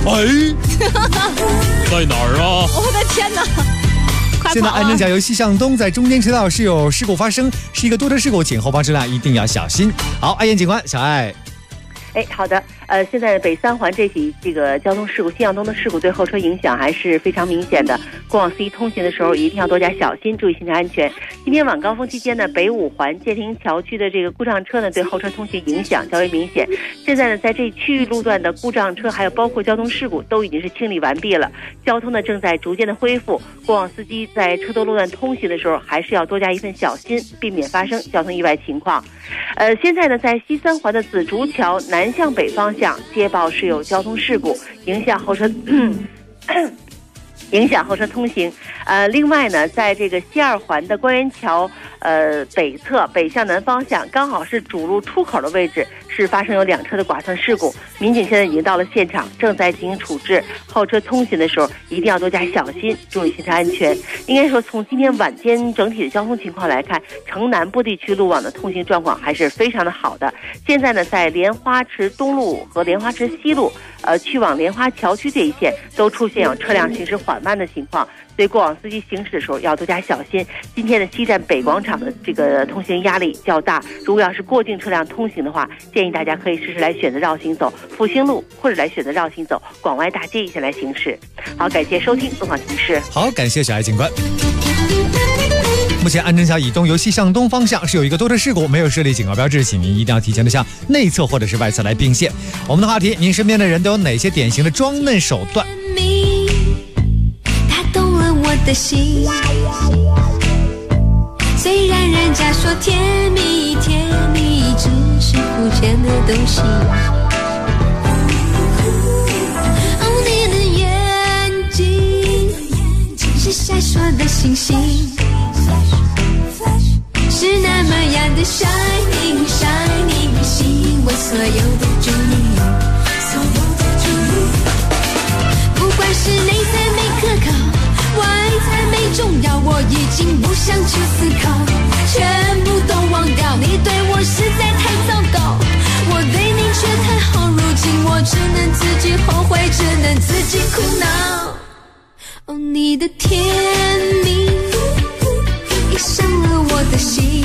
在哪儿啊？ 我的天哪！ 现在安贞桥由西向东，在中间车道是有事故发生，是一个多车事故，请后方车辆一定要小心。好，爱燕警官，小爱。 好的，现在北三环这起个交通事故，西向东的事故对后车影响还是非常明显的。过往司机通行的时候一定要多加小心，注意行车安全。今天晚高峰期间呢，北五环界亭桥区的这个故障车呢，对后车通行影响较为明显。现在呢，在这区域路段的故障车还有包括交通事故都已经是清理完毕了，交通呢正在逐渐的恢复。过往司机在车多路段通行的时候，还是要多加一份小心，避免发生交通意外情况。现在呢，在西三环的紫竹桥南向北方向接报是有交通事故，影响后车通行。另外呢，在这个西二环的官园桥北侧北向南方向，刚好是主路出口的位置，是发生有2车的剐蹭事故。民警现在已经到了现场，正在进行处置。后车通行的时候一定要多加小心，注意行车安全。应该说，从今天晚间整体的交通情况来看，城南部地区路网的通行状况还是非常的好的。现在呢，在莲花池东路和莲花池西路去往莲花桥区这一线都出现有车辆行驶缓慢的情况，所以过往司机行驶的时候要多加小心。今天的西站北广场的这个通行压力较大，如果要是过境车辆通行的话，建议大家可以试试来选择绕行走复兴路，或者来选择绕行走广外大街一线来行驶。好，感谢收听凤凰提示。 好，感谢小爱警官。 目前安贞桥以东由西向东方向是有一个多车事故，没有设立警告标志，请您一定要提前的向内侧或者是外侧来并线。我们的话题，您身边的人都有哪些典型的装嫩手段？ 他动了我的心，虽然人家说甜蜜甜蜜只是肤浅的东西。哦，你的眼睛是闪烁的星星，是那么样的 shining shining， 吸引我所有的注意，所有的注意。不管是内在美可靠，外在美重要，我已经不想去思考，全部都忘掉。你对我实在太糟糕，我对你却太好，如今我只能自己后悔，只能自己苦恼。哦，你的甜蜜已伤了我的心，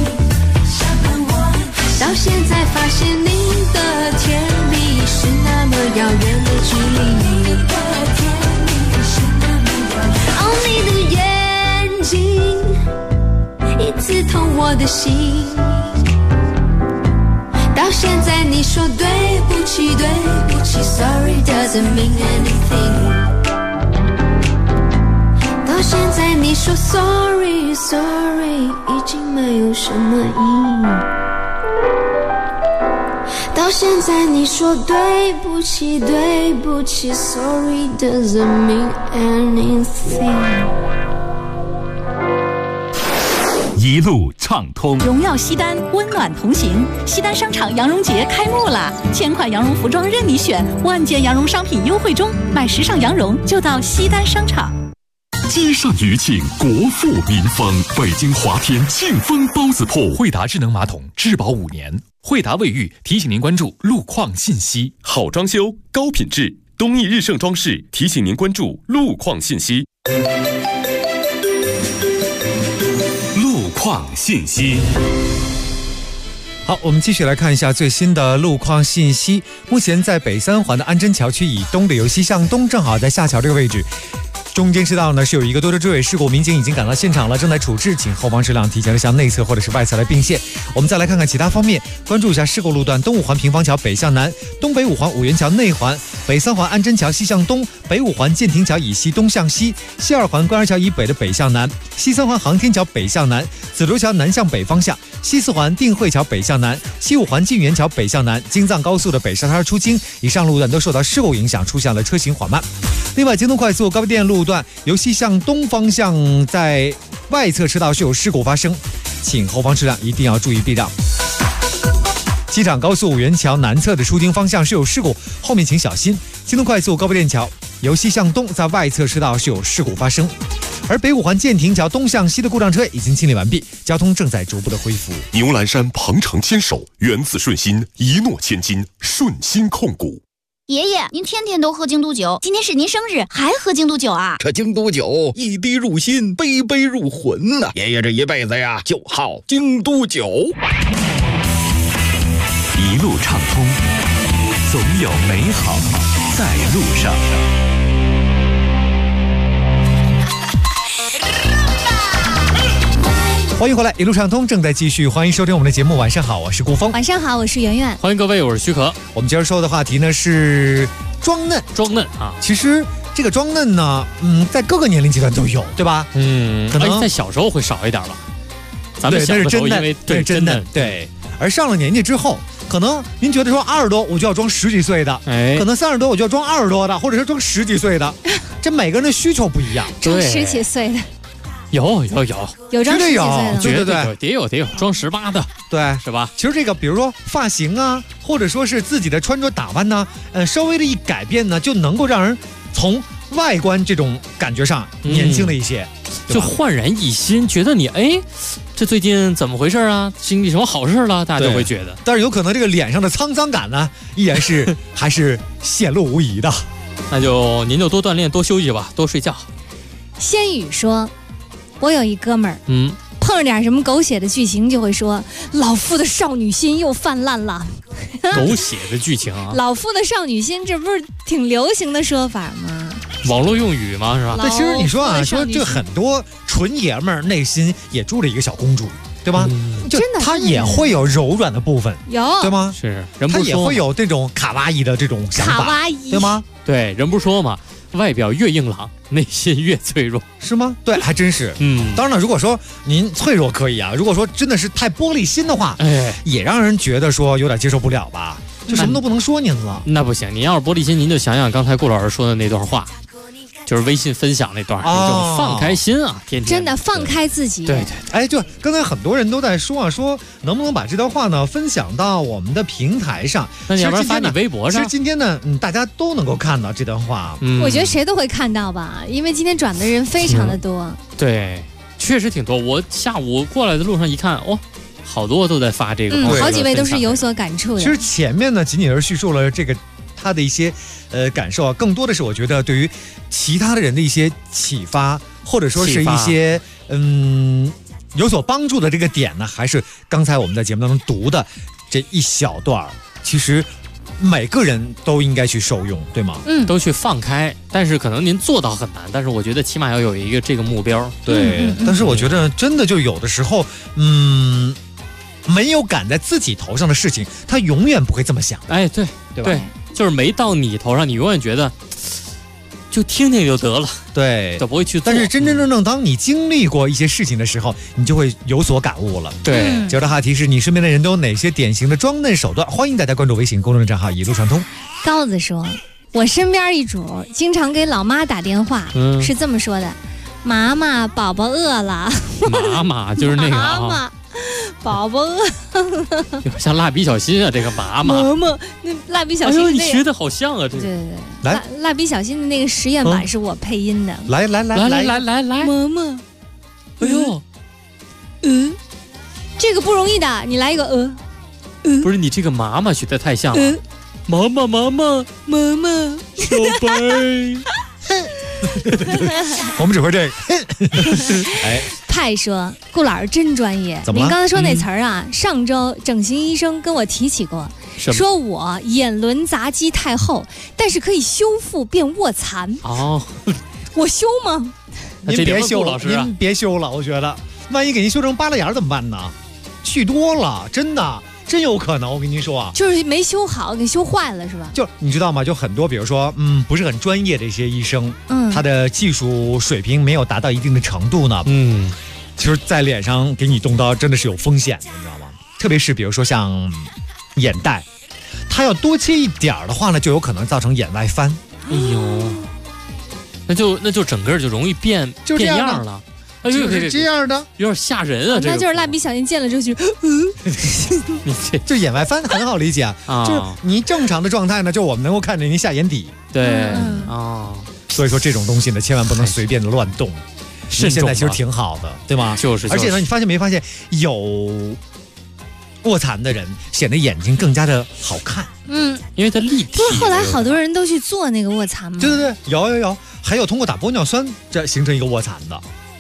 到现在发现你的甜蜜是那么遥远的距离。哦，你的眼睛已刺痛我的心，到现在你说对不起对不起 Sorry doesn't mean anything， 到现在你说 Sorry Sorry 已经没有什么意义，到现在你说对不起对不起 Sorry doesn't mean anything。 一路畅通， 荣耀西单，温暖同行。西单商场羊绒节开幕了，1000款羊绒服装任你选，万件羊绒商品优惠中，买时尚羊绒就到西单商场。 积善余庆，国富民丰。北京华天庆丰包子铺， 惠达智能马桶质保5年。惠达卫浴提醒您关注路况信息。 好装修，高品质，东义日盛装饰提醒您关注路况信息。 路况信息。 好，我们继续来看一下最新的路况信息。目前在北三环的安贞桥区以东的由西向东，正好在下桥这个位置。中间车道呢是有一个多车追尾事故，民警已经赶到现场了，正在处置，请后方车辆提前的向内侧或者是外侧来并线。我们再来看看其他方面，关注一下事故路段：东五环平房桥北向南，东北五环五元桥内环，北三环安贞桥西向东，北五环建亭桥以西东向西，西二环官儿桥以北的北向南，西三环航天桥北向南，紫竹桥南向北方向，西四环定慧桥北向南，西五环晋源桥北向南，京藏高速的北沙滩出京，以上路段都受到事故影响，出现了车行缓慢。另外，京东快速高碑店路段由西向东方向在外侧车道是有事故发生，请后方车辆一定要注意避让。机场高速五元桥南侧的出京方向是有事故，后面请小心。京东快速高碑店桥由西向东在外侧车道是有事故发生，而北五环建亭桥东向西的故障车已经清理完毕，交通正在逐步的恢复。 牛栏山鹏程牵手，源自顺心，一诺千金，顺心控股。 爷爷，您天天都喝京都酒，今天是您生日，还喝京都酒啊？ 这京都酒一滴入心，杯杯入魂呐！爷爷这一辈子呀，就好京都酒。 一路畅通，总有美好在路上。 欢迎回来，一路畅通正在继续，欢迎收听我们的节目。晚上好，我是顾峰。 晚上好，我是圆圆。 欢迎各位，我是许可。 我们今儿说的话题呢是装嫩， 装嫩啊。 其实这个装嫩呢，在各个年龄阶段都有，对吧？ 可能在小时候会少一点了。咱们小的时候因为对真嫩，对。而上了年纪之后，可能您觉得说20多我就要装10几岁的，可能30多我就要装20多的，或者是装10几岁的，这每个人的需求不一样。 装10几岁的。 有装10几岁的， 对， 得有装18的， 对， 是吧？ 其实这个，比如说发型啊，或者说是自己的穿着打扮呢，稍微的一改变呢，就能够让人从外观这种感觉上年轻了一些， 就焕然一新，觉得你这最近怎么回事啊？经历什么好事了？大家都会觉得， 但是有可能这个脸上的沧桑感呢，依然是还是显露无遗的。 那就您就多锻炼，多休息吧，多睡觉。 仙语说。我有一哥们儿，碰上点什么狗血的剧情就会说，老夫的少女心又泛滥了。 狗血的剧情啊！ 老夫的少女心，这不是挺流行的说法吗？ 网络用语嘛，是吧？ 对，其实你说啊，说这很多纯爷们儿内心也住着一个小公主，对吧？就真的他也会有柔软的部分， 有对吗？ 是，人不他是说也会有这种卡哇伊的这种想法， 卡哇伊对吗？ 对，人不是说嘛，外表越硬朗，内心越脆弱， 是吗？对，还真是。当然了，如果说您脆弱可以啊，如果说真的是太玻璃心的话，也让人觉得说有点接受不了吧，就什么都不能说您了。 那不行，您要是玻璃心，您就想想刚才顾老师说的那段话。就是微信分享那段，就放开心啊，天天真的放开自己。 对， 哎，就刚才很多人都在说啊，说能不能把这段话呢分享到我们的平台上？ 那你要不然发你微博上？ 其实今天呢，大家都能够看到这段话。 我觉得谁都会看到吧，因为今天转的人非常的多。 对，确实挺多。我下午过来的路上一看，哦，好多都在发这个， 好几位都是有所感触的。 其实前面呢，仅仅是叙述了这个他的一些感受啊，更多的是我觉得对于其他的人的一些启发，或者说是一些有所帮助的这个点呢，还是刚才我们在节目当中读的这一小段，其实每个人都应该去受用，对吗？ 都去放开，但是可能您做到很难，但是我觉得起码要有一个这个目标。 对，但是我觉得真的就有的时候，没有赶在自己头上的事情，他永远不会这么想。 哎，对对吧？ 就是没到你头上，你永远觉得就听听就得了， 对， 都不会去做。 但是真真正正当你经历过一些事情的时候，你就会有所感悟了。 对， 今儿的话题是你身边的人都有哪些典型的装嫩手段？欢迎大家关注微信公众账号一路畅通。 高子说，我身边一主经常给老妈打电话，是这么说的：妈妈，宝宝饿了。 妈妈就是那个妈妈。宝宝饿， 有点像蜡笔小新啊，这个妈妈。 妈妈，那蜡笔小新、 哎呦，你学的好像啊，这个。 对，来，蜡笔小新的那个实验版是我配音的。 来， 妈妈， 哎呦， 这个不容易的，你来一个不是你这个妈妈学的太像了。妈妈，小白。 我们只会这个。哎。 派说顾老师真专业，您刚才说那词儿啊，上周整形医生跟我提起过，说我眼轮匝肌太厚，但是可以修复变卧蚕。 哦， 我修吗？ 您别修了，您别修了，我觉得万一给您修成巴拉眼怎么办呢？去多了，真的。真有可能，我跟您说啊， 就是没修好，给修坏了是吧？ 就你知道吗？就很多，比如说，不是很专业的一些医生，他的技术水平没有达到一定的程度呢，其实在脸上给你动刀真的是有风险的，你知道吗？特别是比如说像眼袋，他要多切一点的话呢，就有可能造成眼外翻。 哎呦，那就整个就容易变样了。 就是这样的， 有点吓人啊！ 那就是蜡笔小新见了之后就， 你这眼外翻很好理解啊，就是你正常的状态呢，就我们能够看见您下眼底， 对所以说这种东西呢，千万不能随便的乱动。现在其实挺好的，对吗？而且呢，你发现没发现有卧蚕的人显得眼睛更加的好看？ 因为它立体。 不是后来好多人都去做那个卧蚕吗？ 对，有，还有通过打玻尿酸这形成一个卧蚕的。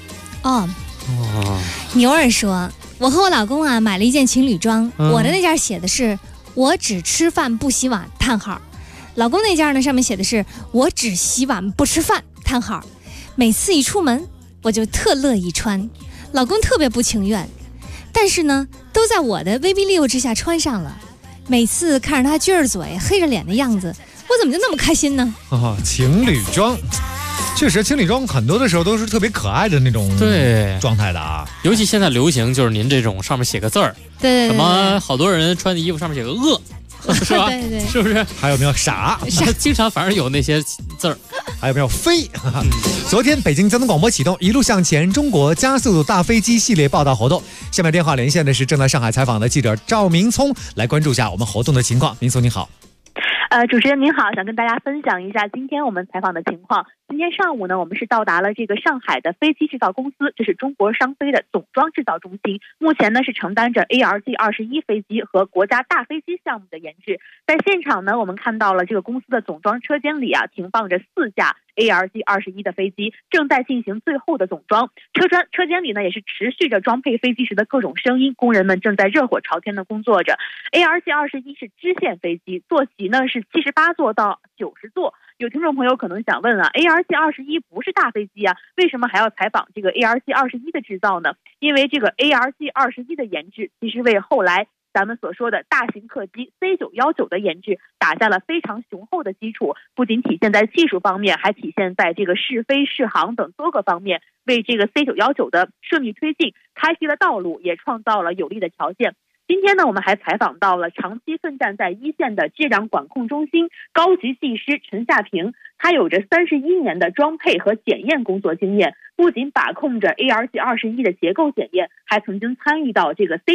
牛儿说，我和我老公啊买了一件情侣装，我的那件写的是我只吃饭不洗碗，老公那件呢上面写的是我只洗碗不吃饭，每次一出门我就特乐意穿，老公特别不情愿，但是呢都在我的威逼利诱之下穿上了，每次看着他撅着嘴黑着脸的样子，我怎么就那么开心呢？ 情侣装确实，情侣装很多的时候都是特别可爱的那种状态的啊。 尤其现在流行就是您这种上面写个字儿， 对， 什么好多人穿的衣服上面写个饿，是吧？ 对， 是不是？ 还有没有傻？ 经常反正有那些字儿。 还有没有飞？昨天北京交通广播启动一路向前中国加速度大飞机系列报道活动。下面电话连线的是正在上海采访的记者赵明聪，来关注一下我们活动的情况。明聪你好。 主持人您好，想跟大家分享一下今天我们采访的情况。今天上午呢，我们是到达了这个上海的飞机制造公司，这是中国商飞的总装制造中心。目前呢是承担着 ARJ21飞机和国家大飞机项目的研制。在现场呢，我们看到了这个公司的总装车间里啊，停放着4架 ARJ21的飞机，正在进行最后的总装。车间里呢也是持续着装配飞机时的各种声音，工人们正在热火朝天的工作着。ARJ21是支线飞机，座席呢是78座到90座。 有听众朋友可能想问啊 ，ARC-21不是大飞机啊，为什么还要采访这个 ARC-21的制造呢？因为这个 ARC-21的研制，其实为后来咱们所说的大型客机 C919的研制打下了非常雄厚的基础，不仅体现在技术方面，还体现在这个试飞、试航等多个方面，为这个 C919的顺利推进开辟了道路，也创造了有利的条件。今天呢，我们还采访到了长期奋战在一线的质量管控中心高级技师陈夏平，他有着31年的装配和检验工作经验，不仅把控着 ARC-21的结构检验，还曾经参与到这个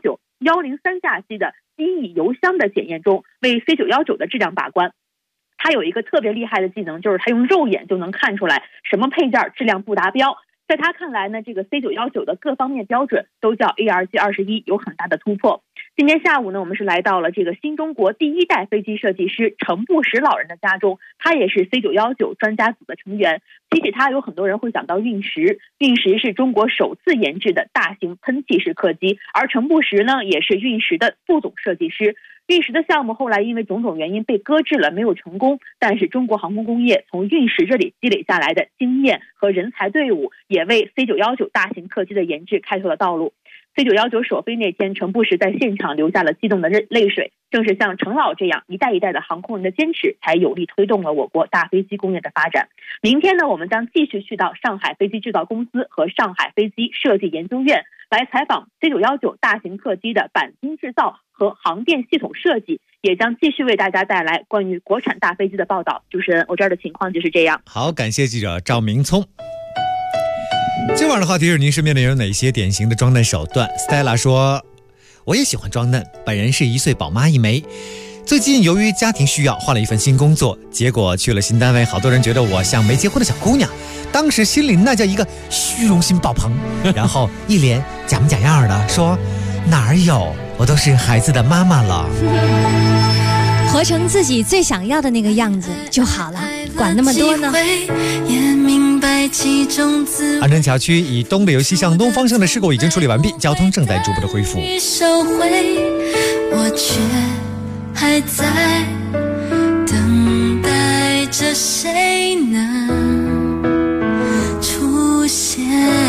C919、103架机的机翼油箱的检验中，为 C919的质量把关。他有一个特别厉害的技能，就是他用肉眼就能看出来什么配件质量不达标。在他看来呢，这个 C919的各方面标准都较 ARC-21有很大的突破。今天下午呢，我们是来到了这个新中国第一代飞机设计师程步实老人的家中，他也是 C919专家组的成员。提起他，有很多人会想到运十，运十是中国首次研制的大型喷气式客机，而程步实呢也是运十的副总设计师。运十的项目后来因为种种原因被搁置了，没有成功。但是中国航空工业从运十这里积累下来的经验和人才队伍，也为 C919大型客机的研制开拓了道路。C919首飞那天，程步实在现场流下了激动的泪水。正是像程老这样一代一代的航空人的坚持，才有力推动了我国大飞机工业的发展。明天呢，我们将继续去到上海飞机制造公司和上海飞机设计研究院，来采访 C919大型客机的钣金制造和航电系统设计，也将继续为大家带来关于国产大飞机的报道。主持人，我这儿的情况就是这样。 好，感谢记者赵明聪。今晚的话题是您身边的人有哪些典型的装嫩手段？ Stella 说，我也喜欢装嫩，本人是1岁宝妈一枚，最近由于家庭需要换了一份新工作，结果去了新单位，好多人觉得我像没结婚的小姑娘，当时心里那叫一个虚荣心爆棚，然后一脸假模假样的说，哪儿有，我都是孩子的妈妈了。 活成自己最想要的那个样子就好了，管那么多呢。 安贞桥区以东北由西向东方向的事故已经处理完毕，交通正在逐步的恢复。 我却还在等待着谁能出现。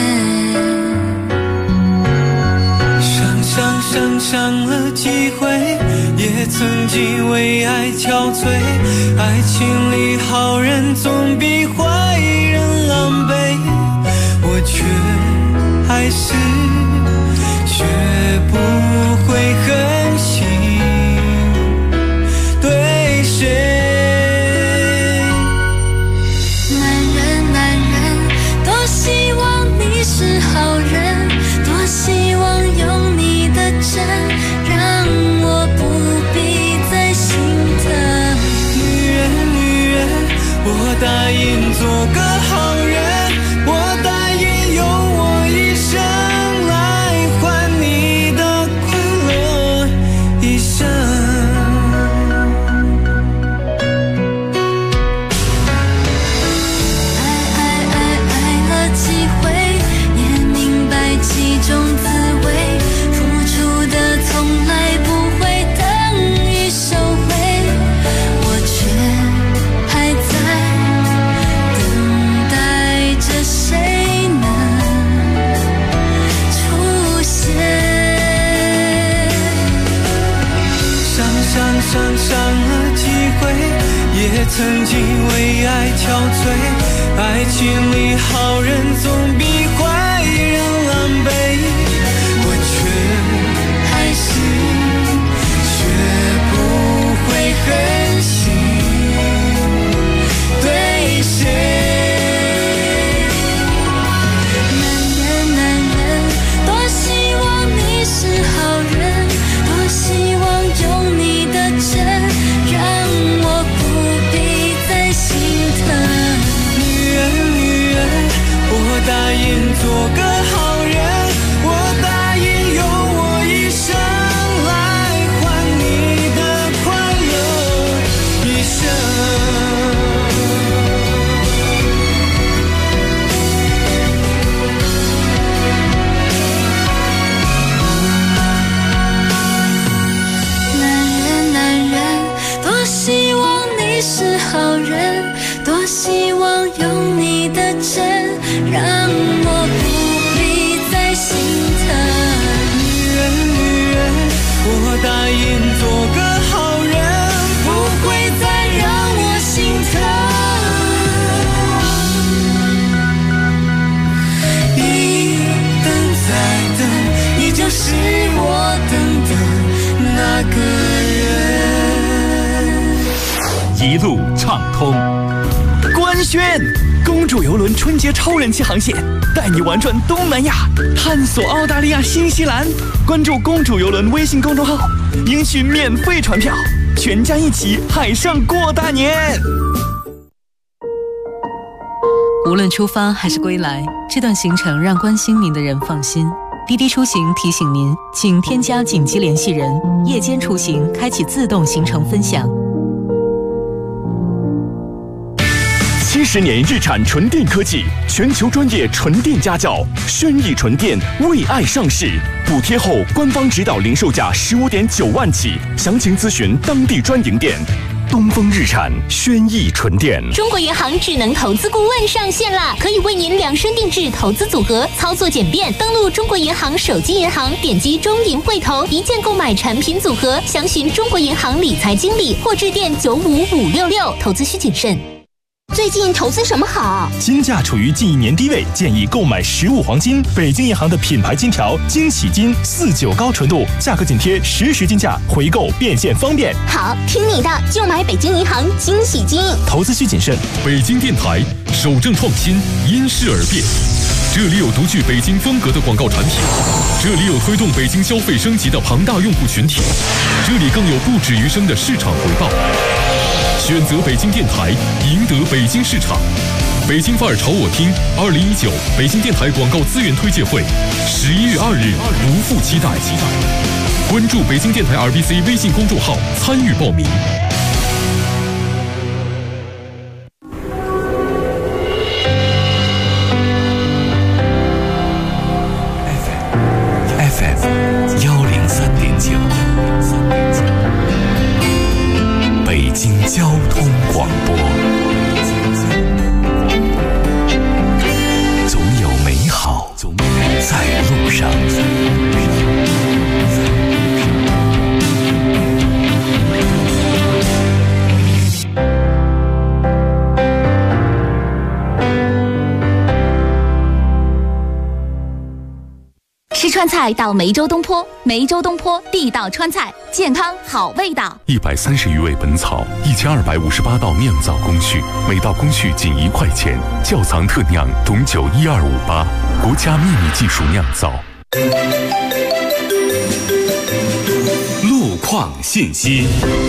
上了几回，也曾经为爱憔悴，爱情里好人总比坏人狼狈，我却还是学不会狠心对谁。男人多希望你是好人，多希望有你的真，让我不必再心疼。女人，我答应做个好人，我答应用我一生来换你的快乐一生。爱了几回，也明白其中滋味，付出的从来不会等于收回，我却还在等待着谁能出现。上了几回，也曾经为爱憔悴，爱情里好人总比坏人狼狈，我却还是学不会狠心对谁。男人多希望你是好人，多希望有你的真，让我不必再心疼。女人，我答应做是好人，多希望有你的真，让我不必再心疼。 女人，我答应做个好人， 不会再让我心疼。一等再等，你就是我等的那个人。 一路畅通。官宣，公主邮轮春节超人气航线，带你玩转东南亚，探索澳大利亚、新西兰。关注公主邮轮微信公众号，赢取免费船票，全家一起海上过大年。 无论出发还是归来，这段行程让关心您的人放心。滴滴出行提醒您，请添加紧急联系人，夜间出行开启自动行程分享。 70年日产纯电科技，全球专业纯电家教，轩逸纯电为爱上市，补贴后官方指导零售价15.9万起，详情咨询当地专营店。东风日产轩逸纯电。 中国银行智能投资顾问上线啦，可以为您量身定制投资组合，操作简便。登录中国银行手机银行，点击中银汇投，一键购买产品组合，详询中国银行理财经理或致电95566。投资需谨慎。 最近投资什么好？ 金价处于近1年低位，建议购买15黄金。北京银行的品牌金条惊喜金49高纯度，价格紧贴实时金价，回购变现方便。 好，听你的，就买北京银行惊喜金。 投资需谨慎。 北京电台守正创新，因势而变。这里有独具北京风格的广告产品，这里有推动北京消费升级的庞大用户群体，这里更有不止余生的市场回报。选择北京电台，赢得北京市场。北京范儿朝我听2019北京电台广告资源推介会，11月2日不负期待。关注北京电台 RBC 微信公众号，参与报名。 FM 103.9，北京交通广播，总有美好在路上。 吃川菜到梅州东坡，梅州东坡地道川菜，健康好味道。 130余味本草，1258道酿造工序，每道工序仅1块钱。窖藏特酿董酒12588，国家秘密技术酿造。 路况信息。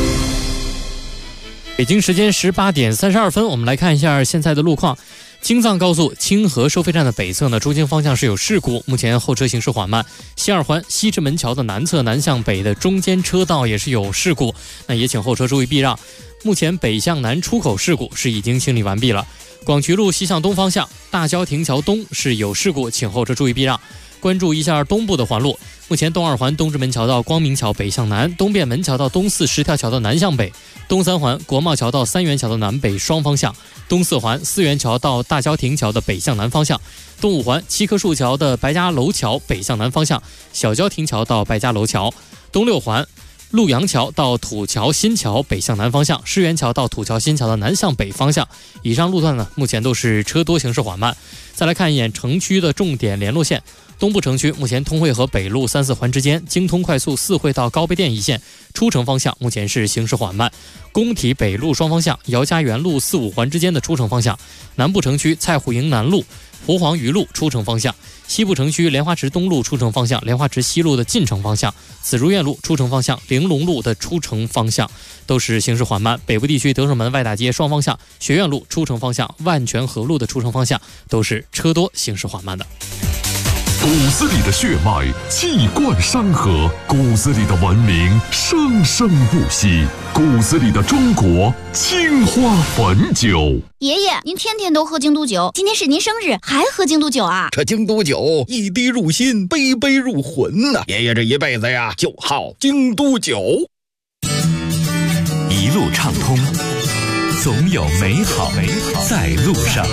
北京时间18点32分，我们来看一下现在的路况。京藏高速清河收费站的北侧呢，中京方向是有事故，目前后车行驶缓慢。西二环西直门桥的南侧南向北的中间车道也是有事故，那也请后车注意避让。目前北向南出口事故是已经清理完毕了。广渠路西向东方向大郊亭桥东是有事故，请后车注意避让。关注一下东部的环路，目前东二环东直门桥到光明桥北向南，东便门桥到东四十条桥的南向北，东三环国贸桥到三元桥的南北双方向，东四环四元桥到大郊亭桥的北向南方向，东五环七棵树桥的白家楼桥北向南方向，小郊亭桥到白家楼桥，东六环陆阳桥到土桥新桥北向南方向，世园桥到土桥新桥的南向北方向。以上路段呢，目前都是车多行驶缓慢。再来看一眼城区的重点联络线。东部城区目前通惠河北路3、4环之间，京通快速4惠到高碑店一线出城方向目前是行驶缓慢。工体北路双方向姚家园路4、5环之间的出城方向。南部城区蔡户营南路蒲黄榆路出城方向。西部城区莲花池东路出城方向，莲花池西路的进城方向，紫竹院路出城方向，玲珑路的出城方向都是行驶缓慢。北部地区德胜门外大街双方向，学院路出城方向，万泉河路的出城方向都是车多行驶缓慢的。 骨子里的血脉气贯山河，骨子里的文明生生不息，骨子里的中国青花汾酒。 爷爷，您天天都喝京都酒，今天是您生日，还喝京都酒啊？ 这京都酒一滴入心，杯杯入魂呐！爷爷这一辈子呀，就好京都酒。 一路畅通， 总有美好在路上。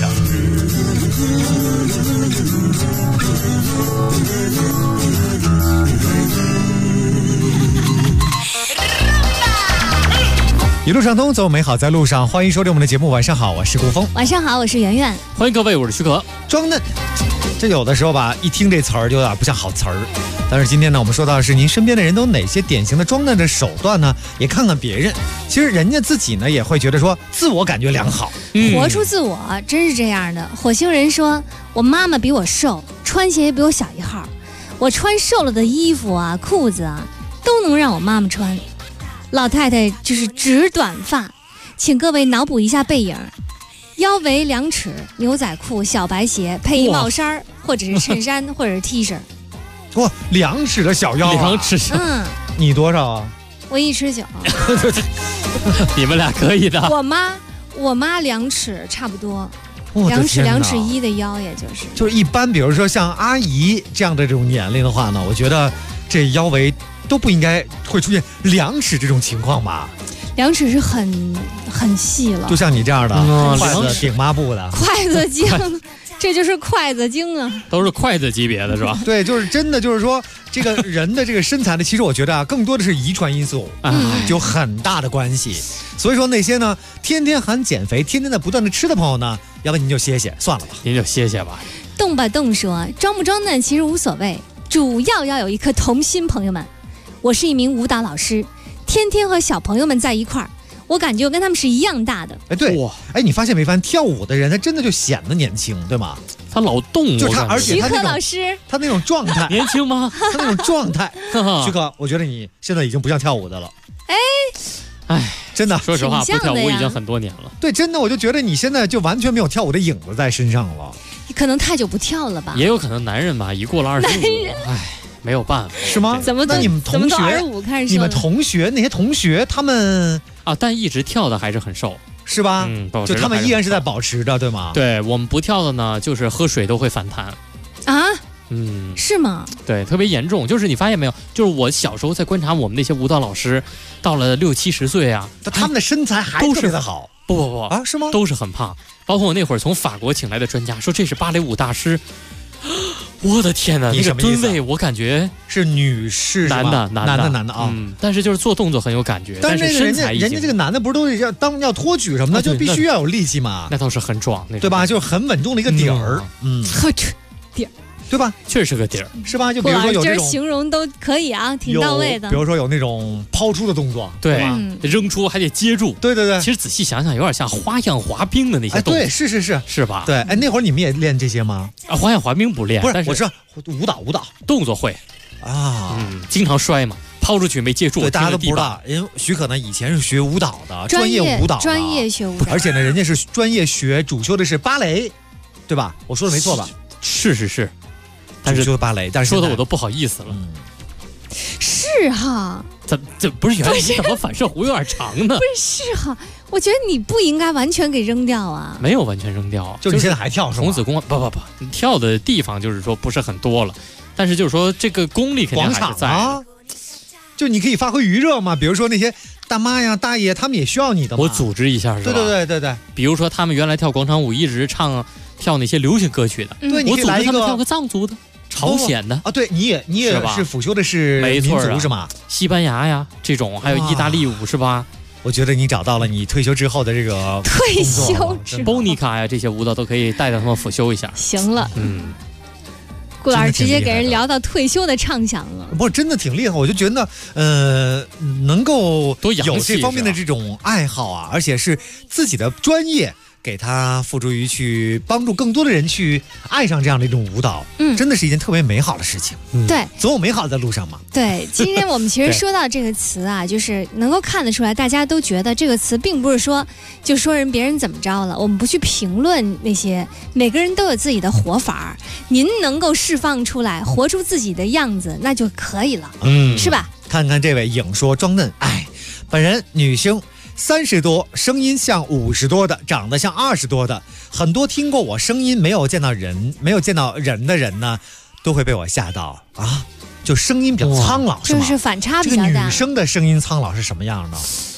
一路上通，走美好在路上。欢迎收听我们的节目。晚上好，我是顾峰。 晚上好，我是圆圆。 欢迎各位，我是徐可。 装嫩，这有的时候吧，一听这词儿就有点不像好词儿。但是今天呢，我们说到的是您身边的人都哪些典型的装嫩的手段呢？也看看别人，其实人家自己呢也会觉得说自我感觉良好， 活出自我，真是这样的。火星人说，我妈妈比我瘦，穿鞋也比我小一号，我穿瘦了的衣服啊、裤子啊，都能让我妈妈穿。老太太就是直短发，请各位脑补一下背影：腰围2尺，牛仔裤、小白鞋，配一帽衫或者是衬衫或者是 T 恤。 哇，2尺的小腰啊 ！2尺小， 你多少啊？ 我1尺9。 你们俩可以的。 我妈2尺差不多，2尺2尺1的腰，也就是一般，比如说像阿姨这样的这种年龄的话呢，我觉得这腰围都不应该会出现2尺这种情况吧。 2尺是很细了， 就像你这样的筷子顶抹布的筷子精，这就是筷子精啊， 都是筷子级别的是吧？ 对，就是真的，就是说这个人的这个身材呢，其实我觉得啊，更多的是遗传因素，有很大的关系。所以说那些呢，天天喊减肥，天天在不断的吃的朋友呢，要不您就歇歇算了吧， 您就歇歇吧。 动吧动说，装不装嫩其实无所谓，主要有一颗童心，朋友们。我是一名舞蹈老师，天天和小朋友们在一块儿，我感觉我跟他们是一样大的。 哎，对，哎，你发现没？跳舞的人他真的就显得年轻，对吗？ 他老动， 就是他，而且他徐克老师， 他那种状态年轻吗？ 他那种状态，徐克，我觉得你现在已经不像跳舞的了。哎，真的， 说实话，不跳舞已经很多年了。 对，真的，我就觉得你现在就完全没有跳舞的影子在身上了。 你可能太久不跳了吧？ 也有可能男人吧，一过了25，哎。没有办法， 是吗？那你们同学，你们同学那些同学，他们啊，但一直跳的还是很瘦， 是吧？就他们依然是在保持的，对吗？ 对，我们不跳的呢，就是喝水都会反弹啊。是吗？ 对，特别严重。就是你发现没有？就是我小时候在观察我们那些舞蹈老师，到了60、70岁啊， 他们的身材还特别的好。 不啊，是吗？ 都是很胖。包括我那会儿从法国请来的专家说这是芭蕾舞大师。我的天哪，那个吨位我感觉是女士， 男的啊。 但是就是做动作很有感觉， 但是身材人家这个男的不是都要托举什么的，就必须要有力气嘛。 那倒是很壮， 对吧？就是很稳重的一个底儿， 底儿， 对吧？ 确实是个底儿， 是吧？就比如说有这种形容都可以啊，挺到位的。 比如说有那种抛出的动作， 对，扔出还得接住， 对。 其实仔细想想，有点像花样滑冰的那些动作， 对，是吧？ 对，哎，那会儿你们也练这些吗？ 啊，花样滑冰不练， 不是， 但是我知道舞蹈动作会啊， 经常摔嘛，抛出去没接住， 对，大家都不知道。因为徐可呢以前是学舞蹈的，专业舞蹈， 专业学舞蹈， 而且呢，人家是专业学，主修的是芭蕾，对吧？我说的没错吧？ 是。但是就芭蕾，但是说的我都不好意思了。 是哈， 这不是原来你怎么反射弧有点长呢？ 不是哈，我觉得你不应该完全给扔掉啊。 没有完全扔掉， 就你现在还跳是吗？ 童子功不，跳的地方就是说不是很多了，但是就是说这个功力肯定还是在啊。就你可以发挥余热嘛，比如说那些大妈呀、大爷，他们也需要你的嘛。 我组织一下是吧？ 对。 比如说他们原来跳广场舞，一直跳那些流行歌曲的， 对， 我组织他们跳个藏族的。朝鲜的啊，对，你也是辅修的是民族是吗？ 西班牙呀，这种还有意大利舞是吧？ 我觉得你找到了你退休之后的这个退休波尼卡呀，这些舞蹈都可以带着他们辅修一下。 行了，顾老师直接给人聊到退休的畅想了。 不是真的挺厉害，我就觉得能够有这方面的这种爱好啊，而且是自己的专业。给他付诸于去帮助更多的人去爱上这样的一种舞蹈，真的是一件特别美好的事情。 对， 总有美好在路上嘛。 对，今天我们其实说到这个词啊，就是能够看得出来，大家都觉得这个词并不是说就说别人怎么着了，我们不去评论那些，每个人都有自己的活法，您能够释放出来，活出自己的样子，那就可以了，是吧？ 看看这位影说装嫩，本人女性。30多，声音像50多的，长得像20多的，很多听过我声音没有见到人的人呢，都会被我吓到啊！就声音比较苍老，是吗？ 就是反差比较大。 这个女生的声音苍老是什么样的？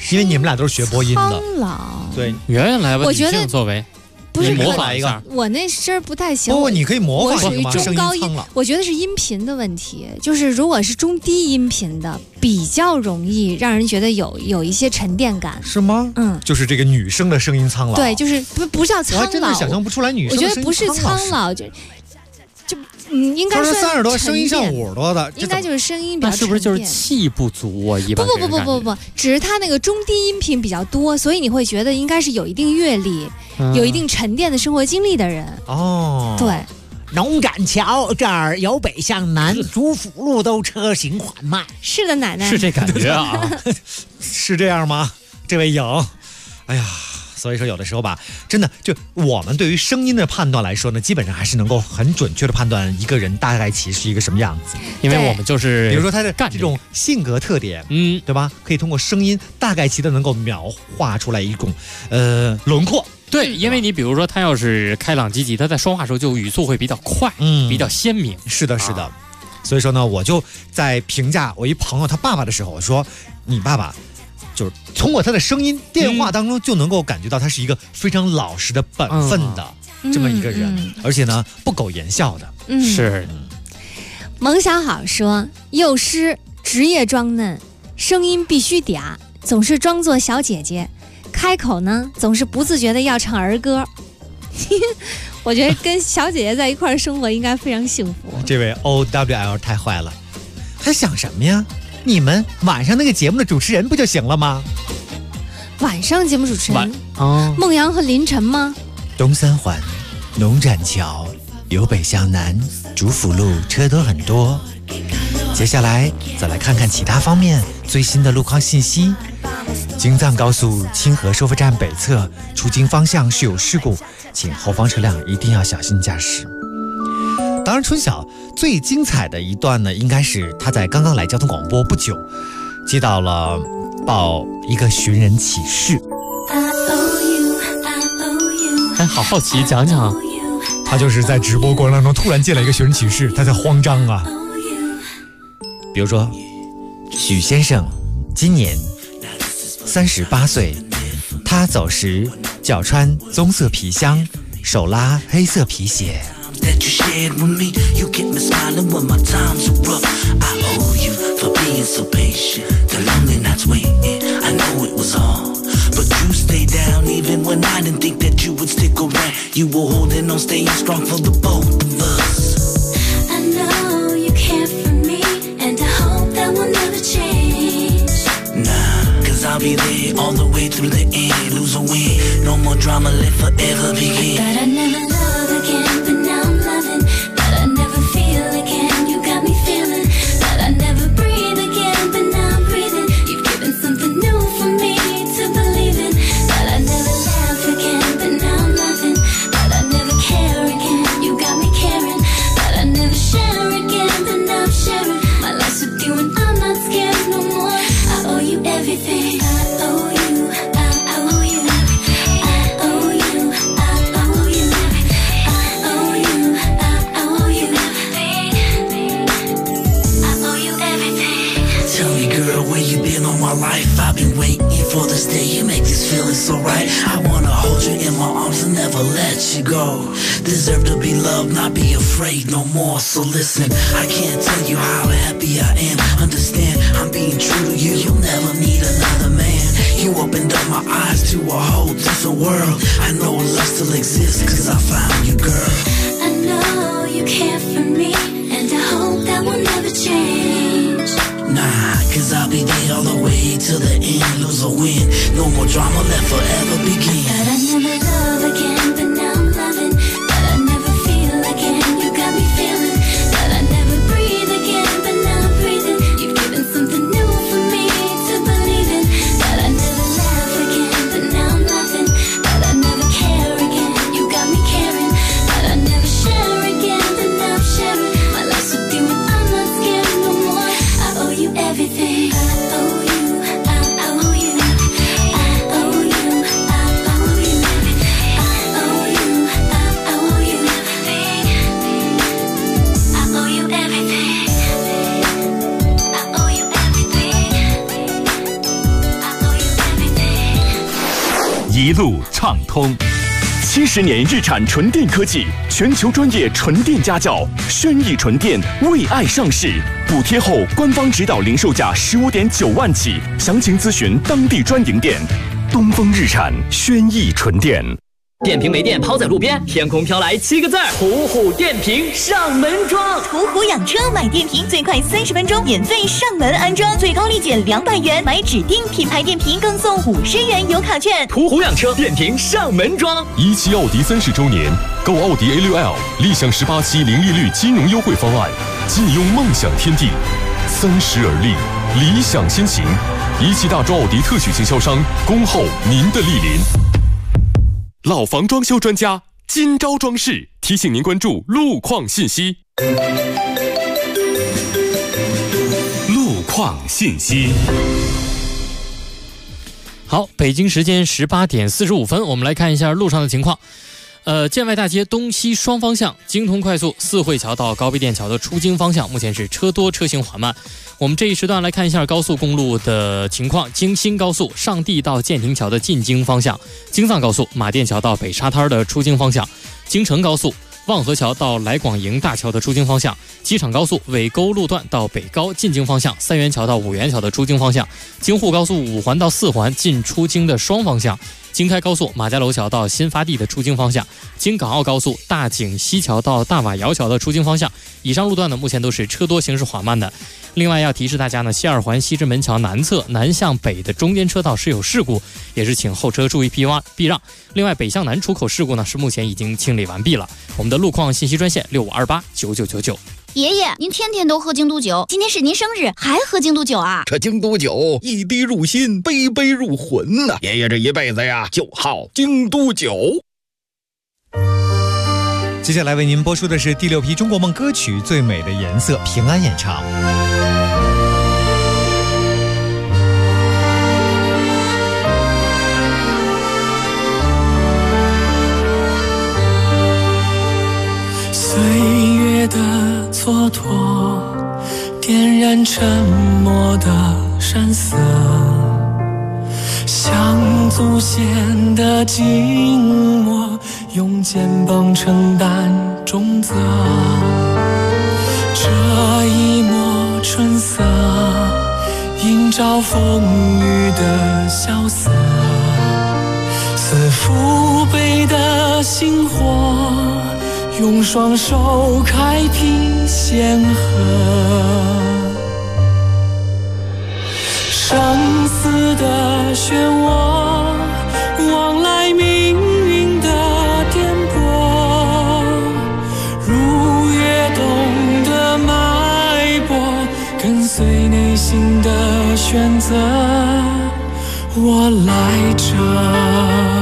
因为你们俩都是学播音的。 苍老， 对， 原来吧， 我觉得女性作为。 不是你模仿一下， 我那声儿不太行。 不，你可以模仿一个吗？我属于中高音，我觉得是音频的问题。就是如果是中低音频的，比较容易让人觉得有一些沉淀感。 是吗？ 嗯， 就是这个女生的声音苍老。 对，就是不叫苍老。 我还真的想象不出来女生的声音苍老。 我觉得不是苍老，应该算30多，声音上50多的， 应该就是声音比较沉淀。 那是不是就是气不足啊？一般不，只是他那个中低音频比较多，所以你会觉得应该是有一定阅历、有一定沉淀的生活经历的人。 哦， 对。 龙岗桥这儿由北向南，主辅路都车行缓慢。 是的，奶奶。 是这感觉啊？ 是这样吗？这位颖，哎呀。所以说，有的时候吧，真的就我们对于声音的判断来说呢，基本上还是能够很准确的判断一个人大概其是一个什么样子， 因为我们就是比如说他的这种性格特点，对吧？可以通过声音大概其的能够描画出来一种轮廓。 对，因为你比如说他要是开朗积极，他在说话的时候就语速会比较快，比较鲜明。 是的，是的。所以说呢，我就在评价我一朋友他爸爸的时候，我说你爸爸。就是通过他的声音、电话当中就能够感觉到他是一个非常老实的、本分的这么一个人，而且呢不苟言笑的。 是。 蒙小好说，幼师职业装嫩，声音必须嗲，总是装作小姐姐，开口呢总是不自觉的要唱儿歌。我觉得跟小姐姐在一块儿生活应该非常幸福。 这位 OWL 太坏了，还想什么呀？你们晚上那个节目的主持人不就行了吗？ 晚上节目主持人孟阳和林晨吗？ 东三环龙展桥由北向南，主辅路车都很多。接下来再来看看其他方面最新的路况信息。京藏高速清河收费站北侧出京方向是有事故，请后方车辆一定要小心驾驶。当然，春晓最精彩的一段呢，应该是他在刚刚来交通广播不久，接到了报一个寻人启事。 哎，好好奇，讲讲。 他就是在直播过程当中突然接了一个寻人启事，他在慌张啊。 比如说，许先生今年38岁，他走时脚穿棕色皮箱，手拉黑色皮鞋。That you shared with me, you kept me smiling when my times are rough. I owe you for being so patient. The lonely nights waiting, I know it was hard, but you stayed down even when I didn't think that you would stick around. You were holding on, staying strong for the both of us. I know you care for me, and I hope that will never change. Nah, cause I'll be there all the way through the end. Lose or win, no more drama, let forever begin. But I never loved again, but now I'm loving. But I never feel again, you got me feeling. But I never breathe again, but now I'm breathing. You've given something new for me to believe in. But I never laugh again, but now I'm laughing. But I never care again, you got me caring. But I never share again, but now I'm sharing. My life's with you and I'm not scared no more. I owe you everything. I owe you, I owe you. I owe you, I owe you. I owe you, I owe you. I owe you everything. Tell me, girl, where you been all my life? I've been waiting for this day. You make this feeling so right. I wanna hold you in my arms and never let you go. Deserve to be loved, not be afraid no more. So listen, I can't tell you how happy I am. Understand, I'm being true to you. You'll never need another man. You opened up my eyes to a whole different world. I know love still exists, cause I found you, girl. I know you care for me, and I hope that will never change. Nah, cause I'll be there all the way till the end. Lose or win, no more drama, let forever begin. But I never love again, but now I'm loving. But I never feel again, you got me feeling. But I never breathe again, but now I'm breathing. You've given something new for me to believe in. But I never laugh again, but now I'm laughing. But I never care again, you got me caring. But I never share again, but now I'm sharing. My life's with you and I'm not scared no more. I owe you everything. I owe you, I owe you. I owe you, I owe 一路畅通。 70年日产纯电科技，全球专业纯电家教，轩逸纯电为爱上市，补贴后官方指导零售价15.9万起，详情咨询当地专营店。东风日产轩逸纯电。 电瓶没电抛在路边，天空飘来7个字：途虎电瓶上门装。 途虎养车买电瓶最快30分钟免费上门安装，最高立减200元，买指定品牌电瓶更送50元油卡券。 途虎养车电瓶上门装。 17奥迪30周年，购奥迪 A6L 立享18期零利率金融优惠方案，尽拥梦想天地。30而立，理想先行。17大洲奥迪特许经销商，恭候您的莅临。老房装修专家金招装饰提醒您关注路况信息。 路况信息。 好，北京时间18点45分，我们来看一下路上的情况。建外大街东西双方向，京通快速四惠桥到高碑店桥的出京方向，目前是车多，车行缓慢。我们这一时段来看一下高速公路的情况。京新高速上地到建亭桥的进京方向，京藏高速马甸桥到北沙滩的出京方向，京承高速望河桥到来广营大桥的出京方向，机场高速尾沟路段到北高进京方向，三元桥到五元桥的出京方向，京沪高速五环到四环进出京的双方向，京开高速马家楼桥到新发地的出京方向，京港澳高速大井西桥到大瓦窑桥的出京方向。以上路段呢，目前都是车多，行驶缓慢的。另外要提示大家呢，西二环西直门桥南侧南向北的中间车道是有事故，也是请后车注意避让。另外北向南出口事故呢，是目前已经清理完毕了。我们的路况信息专线65289999。 爷爷，您天天都喝京都酒，今天是您生日，还喝京都酒啊？ 这京都酒一滴入心，杯杯入魂呐！爷爷这一辈子呀，就好京都酒。 接下来为您播出的是第6批中国梦歌曲《最美的颜色》，平安演唱。 岁月的蹉跎，点燃沉默的山色，像祖先的静默，用肩膀承担重责。这一抹春色，映照风雨的萧瑟，似父辈的星火，用双手开辟先河。生死的漩涡，往来命运的颠簸，如跃动的脉搏，跟随内心的选择，我来这。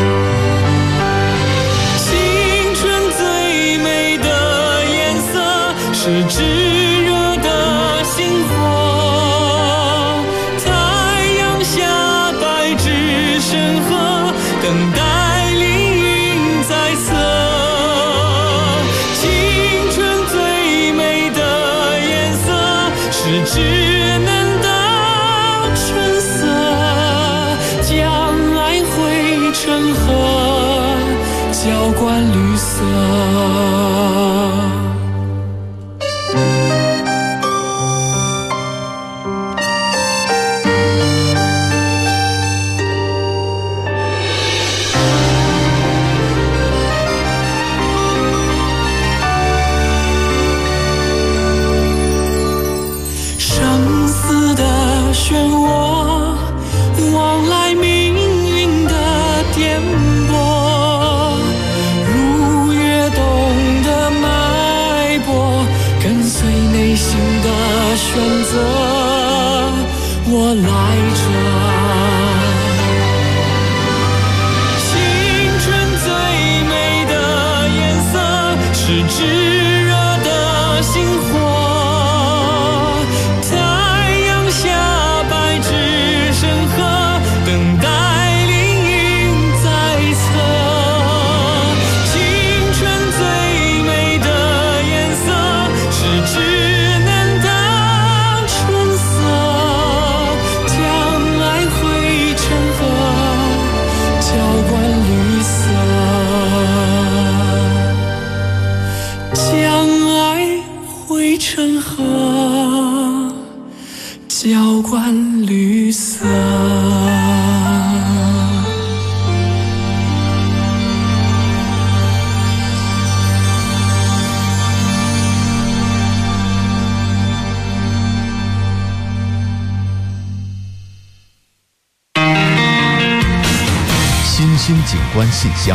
是炙热的星火，太阳下白纸深河，等待凌云在侧。青春最美的颜色，是稚嫩的春色，将爱汇成河，浇灌绿色。漩涡，往来命运的颠簸，如跃动的脉搏，跟随内心的选择，我来这。青春最美的颜色，是炙热的星火。等待凌云在侧，青春最美的颜色，是稚嫩的春色，将爱新兴景观信箱。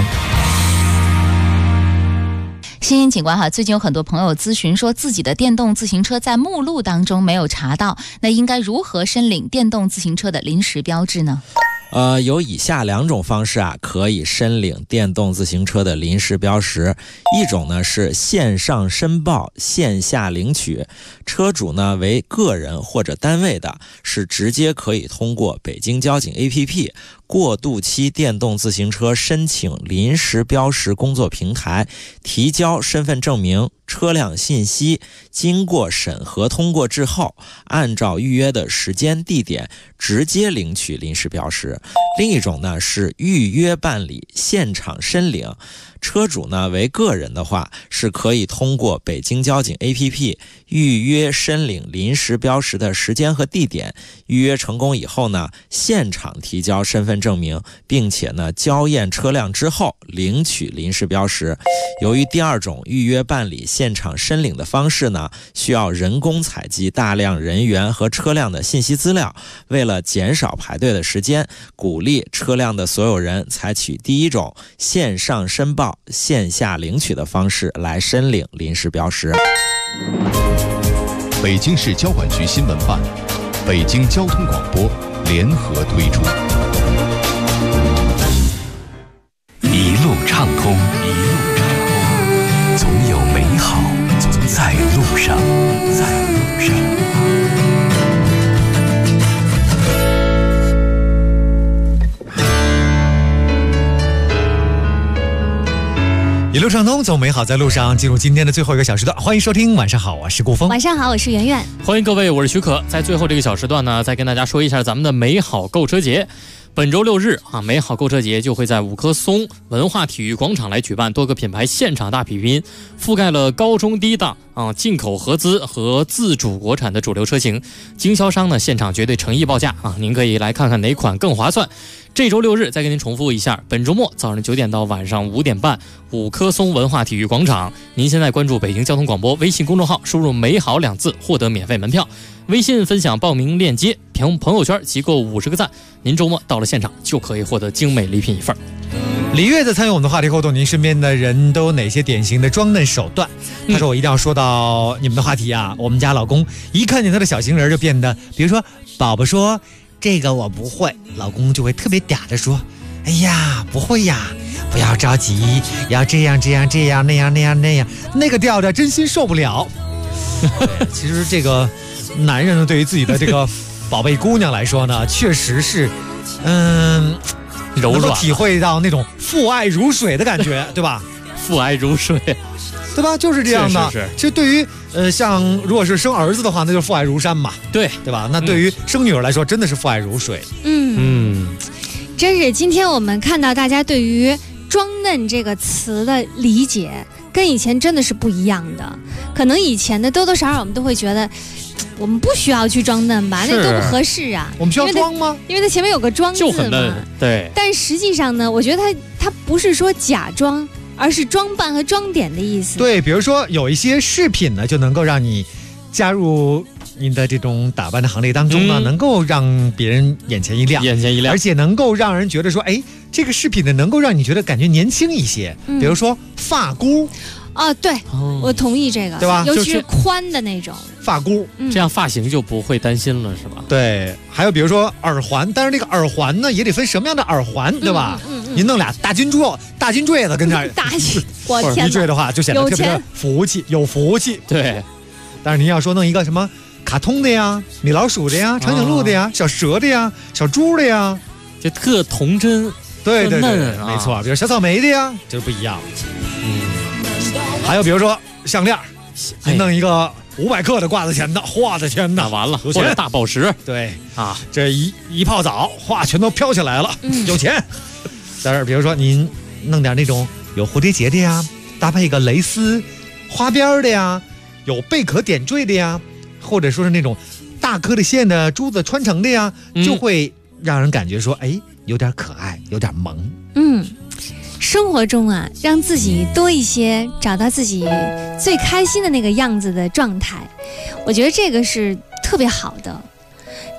新兴景观哈，最近有很多朋友咨询说自己的电动自行车在目录当中没有查到，那应该如何申领电动自行车的临时标志呢？ 有以下2种方式啊，可以申领电动自行车的临时标识。一种呢是线上申报，线下领取。车主呢为个人或者单位的，是直接可以通过北京交警 APP 过渡期电动自行车申请临时标识工作平台提交身份证明、车辆信息，经过审核通过之后，按照预约的时间地点直接领取临时标识。另一种呢是预约办理，现场申领。车主呢为个人的话，是可以通过北京交警 APP 预约申领临时标识的时间和地点，预约成功以后呢，现场提交身份证明，并且呢交验车辆之后领取临时标识。由于第2种预约办理现场申领的方式呢，需要人工采集大量人员和车辆的信息资料，为了减少排队的时间，鼓励车辆的所有人采取第1种线上申报、线下领取的方式来申领临时标识。 北京市交管局新闻办、北京交通广播联合推出。 一路畅通，总有美好在路上， 一路畅通，总美好在路上。进入今天的最后一个小时段，欢迎收听。晚上好，我是顾峰。 晚上好，我是圆圆。欢迎各位，我是许可。在最后这个小时段呢，再跟大家说一下咱们的美好购车节。本周6日啊，美好购车节就会在5棵松文化体育广场来举办，多个品牌现场大比拼，覆盖了高中低档进口合资和自主国产的主流车型，经销商呢现场绝对诚意报价啊，您可以来看看哪款更划算。这周6日再跟您重复一下，本周末早上9点到晚上5点半，5棵松文化体育广场。您现在关注北京交通广播微信公众号，输入美好2字获得免费门票，微信分享报名链接，朋友圈集够50个赞，您周末到了现场就可以获得精美礼品1份。 李月在参与我们的话题互动，您身边的人都有哪些典型的装嫩手段？他说我一定要说到你们的话题啊，我们家老公一看见他的小情人就变得，比如说宝宝说这个我不会，老公就会特别嗲着说，哎呀不会呀，不要着急，要这样那样，那个调调真心受不了。其实这个男人呢，对于自己的这个宝贝姑娘来说呢，确实是柔软， 能够体会到那种父爱如水的感觉，对吧？ 父爱如水， 对吧？就是这样的。 是其实对于像如果是生儿子的话，那就是父爱如山嘛， 对吧？那对于生女儿来说，真的是父爱如水。 真是今天我们看到大家对于装嫩这个词的理解，跟以前真的是不一样的。可能以前的多多少少我们都会觉得，我们不需要去装嫩吧，那都不合适啊。 我们需要装吗？ 因为它前面有个装字嘛， 就很嫩。对。 但实际上呢，我觉得它不是说假装，而是装扮和装点的意思。 对，比如说有一些饰品呢，就能够让你加入您的这种打扮的行列当中呢，能够让别人眼前一亮，而且能够让人觉得说，哎，这个饰品呢，能够让你觉得感觉年轻一些。比如说发箍。 对，我同意这个， 对吧？ 尤其是宽的那种发箍， 这样发型就不会担心了，是吧？ 对，还有比如说耳环，但是这个耳环呢，也得分什么样的耳环，对吧？您弄俩大金坠子跟这儿， 我天， 一坠的话就显得特别的有福气。 对， 但是您要说弄一个什么卡通的呀、米老鼠的呀、长颈鹿的呀、小蛇的呀、小猪的呀， 就特童真， 对， 没错，比如小草莓的呀，就是不一样。还有比如说项链，弄一个500克的挂在前头，我的天哪， 完了，或者大宝石， 对啊，这一泡澡，全都飘起来了，有钱。但是比如说您弄点那种有蝴蝶结的呀，搭配一个蕾丝花边的呀，有贝壳点缀的呀，或者说是那种大颗的线的珠子穿成的呀，就会让人感觉说，哎，有点可爱，有点萌。 生活中啊，让自己多一些找到自己最开心的那个样子的状态，我觉得这个是特别好的。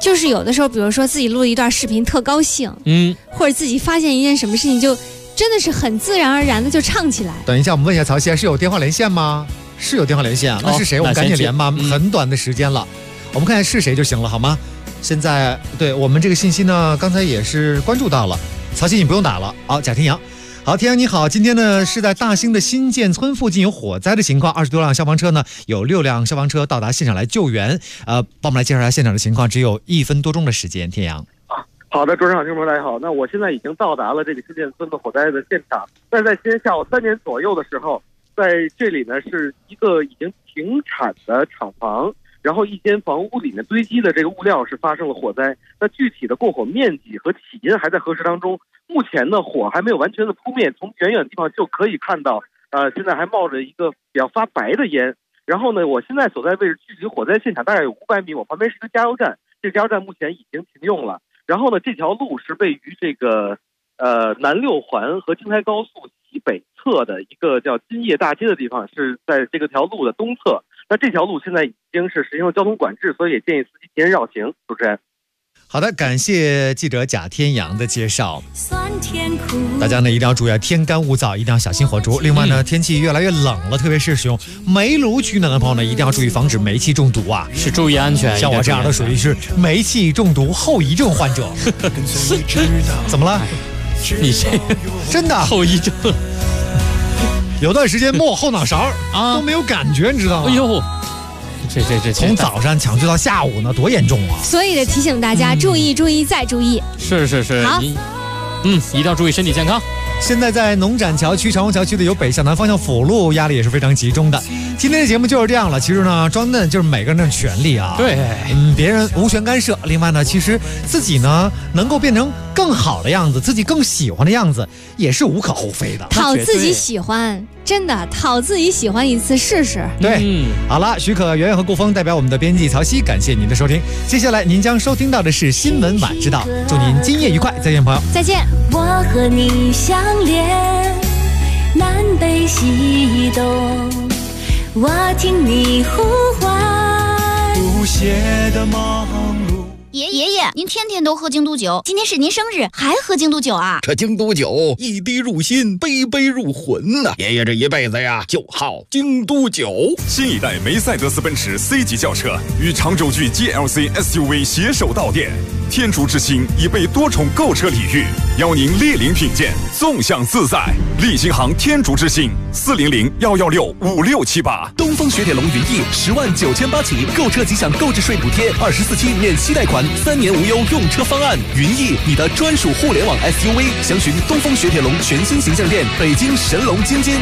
就是有的时候，比如说自己录了一段视频特高兴，或者自己发现一件什么事情，就真的是很自然而然的就唱起来。 等一下，我们问一下曹曦，是有电话连线吗？是有电话连线，那是谁？我们赶紧连吧，很短的时间了，我们看看是谁就行了，好吗？现在对我们这个信息呢，刚才也是关注到了，曹曦你不用打了。好，贾天阳。好，天阳你好，今天呢是在大兴的新建村附近有火灾的情况，20多辆消防车呢，有6辆消防车到达现场来救援。帮我们来介绍一下现场的情况，只有1分多钟的时间。天阳。 好的，主持人好，听众朋友大家好。那我现在已经到达了这个新建村的火灾的现场。但是在今天下午3点左右的时候，在这里呢是一个已经停产的厂房，然后一间房屋里面堆积的这个物料是发生了火灾。那具体的过火面积和起因还在核实当中。目前呢，火还没有完全的扑灭，从远远的地方就可以看到，现在还冒着一个比较发白的烟。然后呢，我现在所在位置距离火灾现场大概有500米，我旁边是一个加油站，这个加油站目前已经停用了。然后呢，这条路是位于这个南6环和京台高速西北侧的一个叫金叶大街的地方，是在这个条路的东侧。那这条路现在已经是实行了交通管制，所以也建议司机提前绕行。主持人。 好的，感谢记者贾天阳的介绍。大家呢一定要注意天干物燥，一定要小心火烛。另外呢，天气越来越冷了，特别是使用煤炉取暖的朋友呢，一定要注意防止煤气中毒啊！ 是注意安全。 像我这样的属于是煤气中毒后遗症患者。怎么了？ 你这真的后遗症？ 有段时间摸我后脑勺都没有感觉，你知道吗？ 哎呦！这从早上抢救到下午呢，多严重啊！ 所以得提醒大家注意再注意。 是。 好， 一定要注意身体健康。 现在在农展桥区、长虹桥区的有北向南方向辅路，压力也是非常集中的。今天的节目就是这样了。其实呢，装嫩就是每个人的权利啊。 对， 别人无权干涉。另外呢，其实自己呢能够变成更好的样子，自己更喜欢的样子，也是无可厚非的。 讨自己喜欢，真的讨自己喜欢一次试试。 对，好了，许可、圆圆和顾峰代表我们的编辑曹曦，感谢您的收听。接下来您将收听到的是新闻晚知道。祝您今夜愉快，再见，朋友。 再见。 我和你相连，南北西东，我听你呼唤， 不懈的忙碌。 爷爷，您天天都喝京都酒，今天是您生日，还喝京都酒啊？ 这京都酒一滴入心，杯杯入魂呐！爷爷这一辈子呀，就好京都酒。 新一代梅赛德斯奔驰 C 级轿车与长轴距 GLC SUV 携手到店，天竺之星已被多重购车礼遇，邀您莅临品鉴，纵享自在。立新行天竺之星400-116-5678。 东风雪铁龙云翼10.98万起，购车即享购置税补贴，24期免息贷款，3年无忧用车方案。云翼，你的专属互联网 SUV， 详询东风雪铁龙全新形象店，北京神龙津津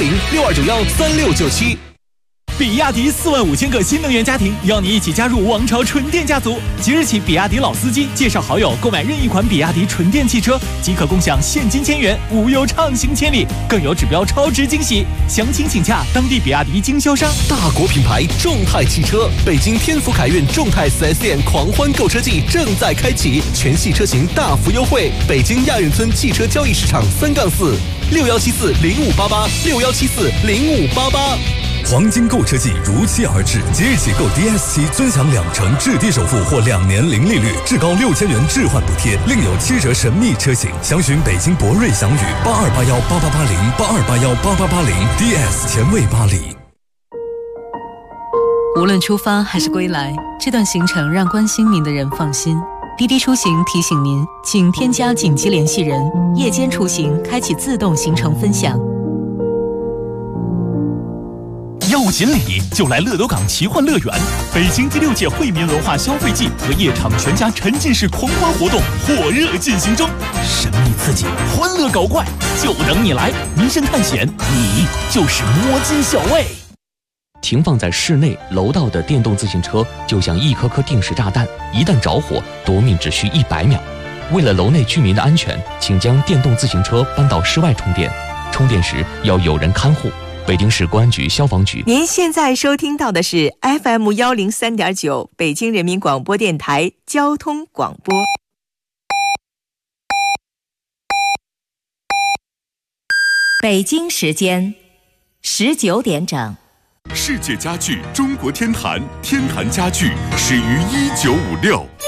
010-6291-3697。 比亚迪45000个新能源家庭邀你一起加入王朝纯电家族。即日起，比亚迪老司机介绍好友购买任意款比亚迪纯电汽车，即可共享现金1000元，无忧畅行千里，更有指标超值惊喜。详情请洽当地比亚迪经销商。 大国品牌众泰汽车，北京天府凯运众泰 4S 店狂欢购车季正在开启，全系车型大幅优惠。北京亚运村汽车交易市场3-46174-0588，6174-0588。 黄金购车季如期而至，即日起购 DS7尊享2%置地首付或2年零利率，至高6000元置换补贴，另有7折神秘车型。详询北京博瑞祥宇82818880，82818880，DS 前卫巴黎。 无论出发还是归来，这段行程让关心您的人放心。滴滴出行提醒您，请添加紧急联系人，夜间出行开启自动行程分享。 要锦鲤就来乐都港奇幻乐园，北京第6届惠民文化消费季和夜场全家沉浸式狂欢活动火热进行中，神秘刺激，欢乐搞怪，就等你来！迷神探险，你就是摸金校尉。 停放在室内楼道的电动自行车就像一颗颗定时炸弹，一旦着火，夺命只需100秒。为了楼内居民的安全，请将电动自行车搬到室外充电，充电时要有人看护。北京市公安局消防局。 您现在收听到的是 FM103.9 北京人民广播电台交通广播。北京时间19点整。 世界家具中国天坛，天坛家具始于1956。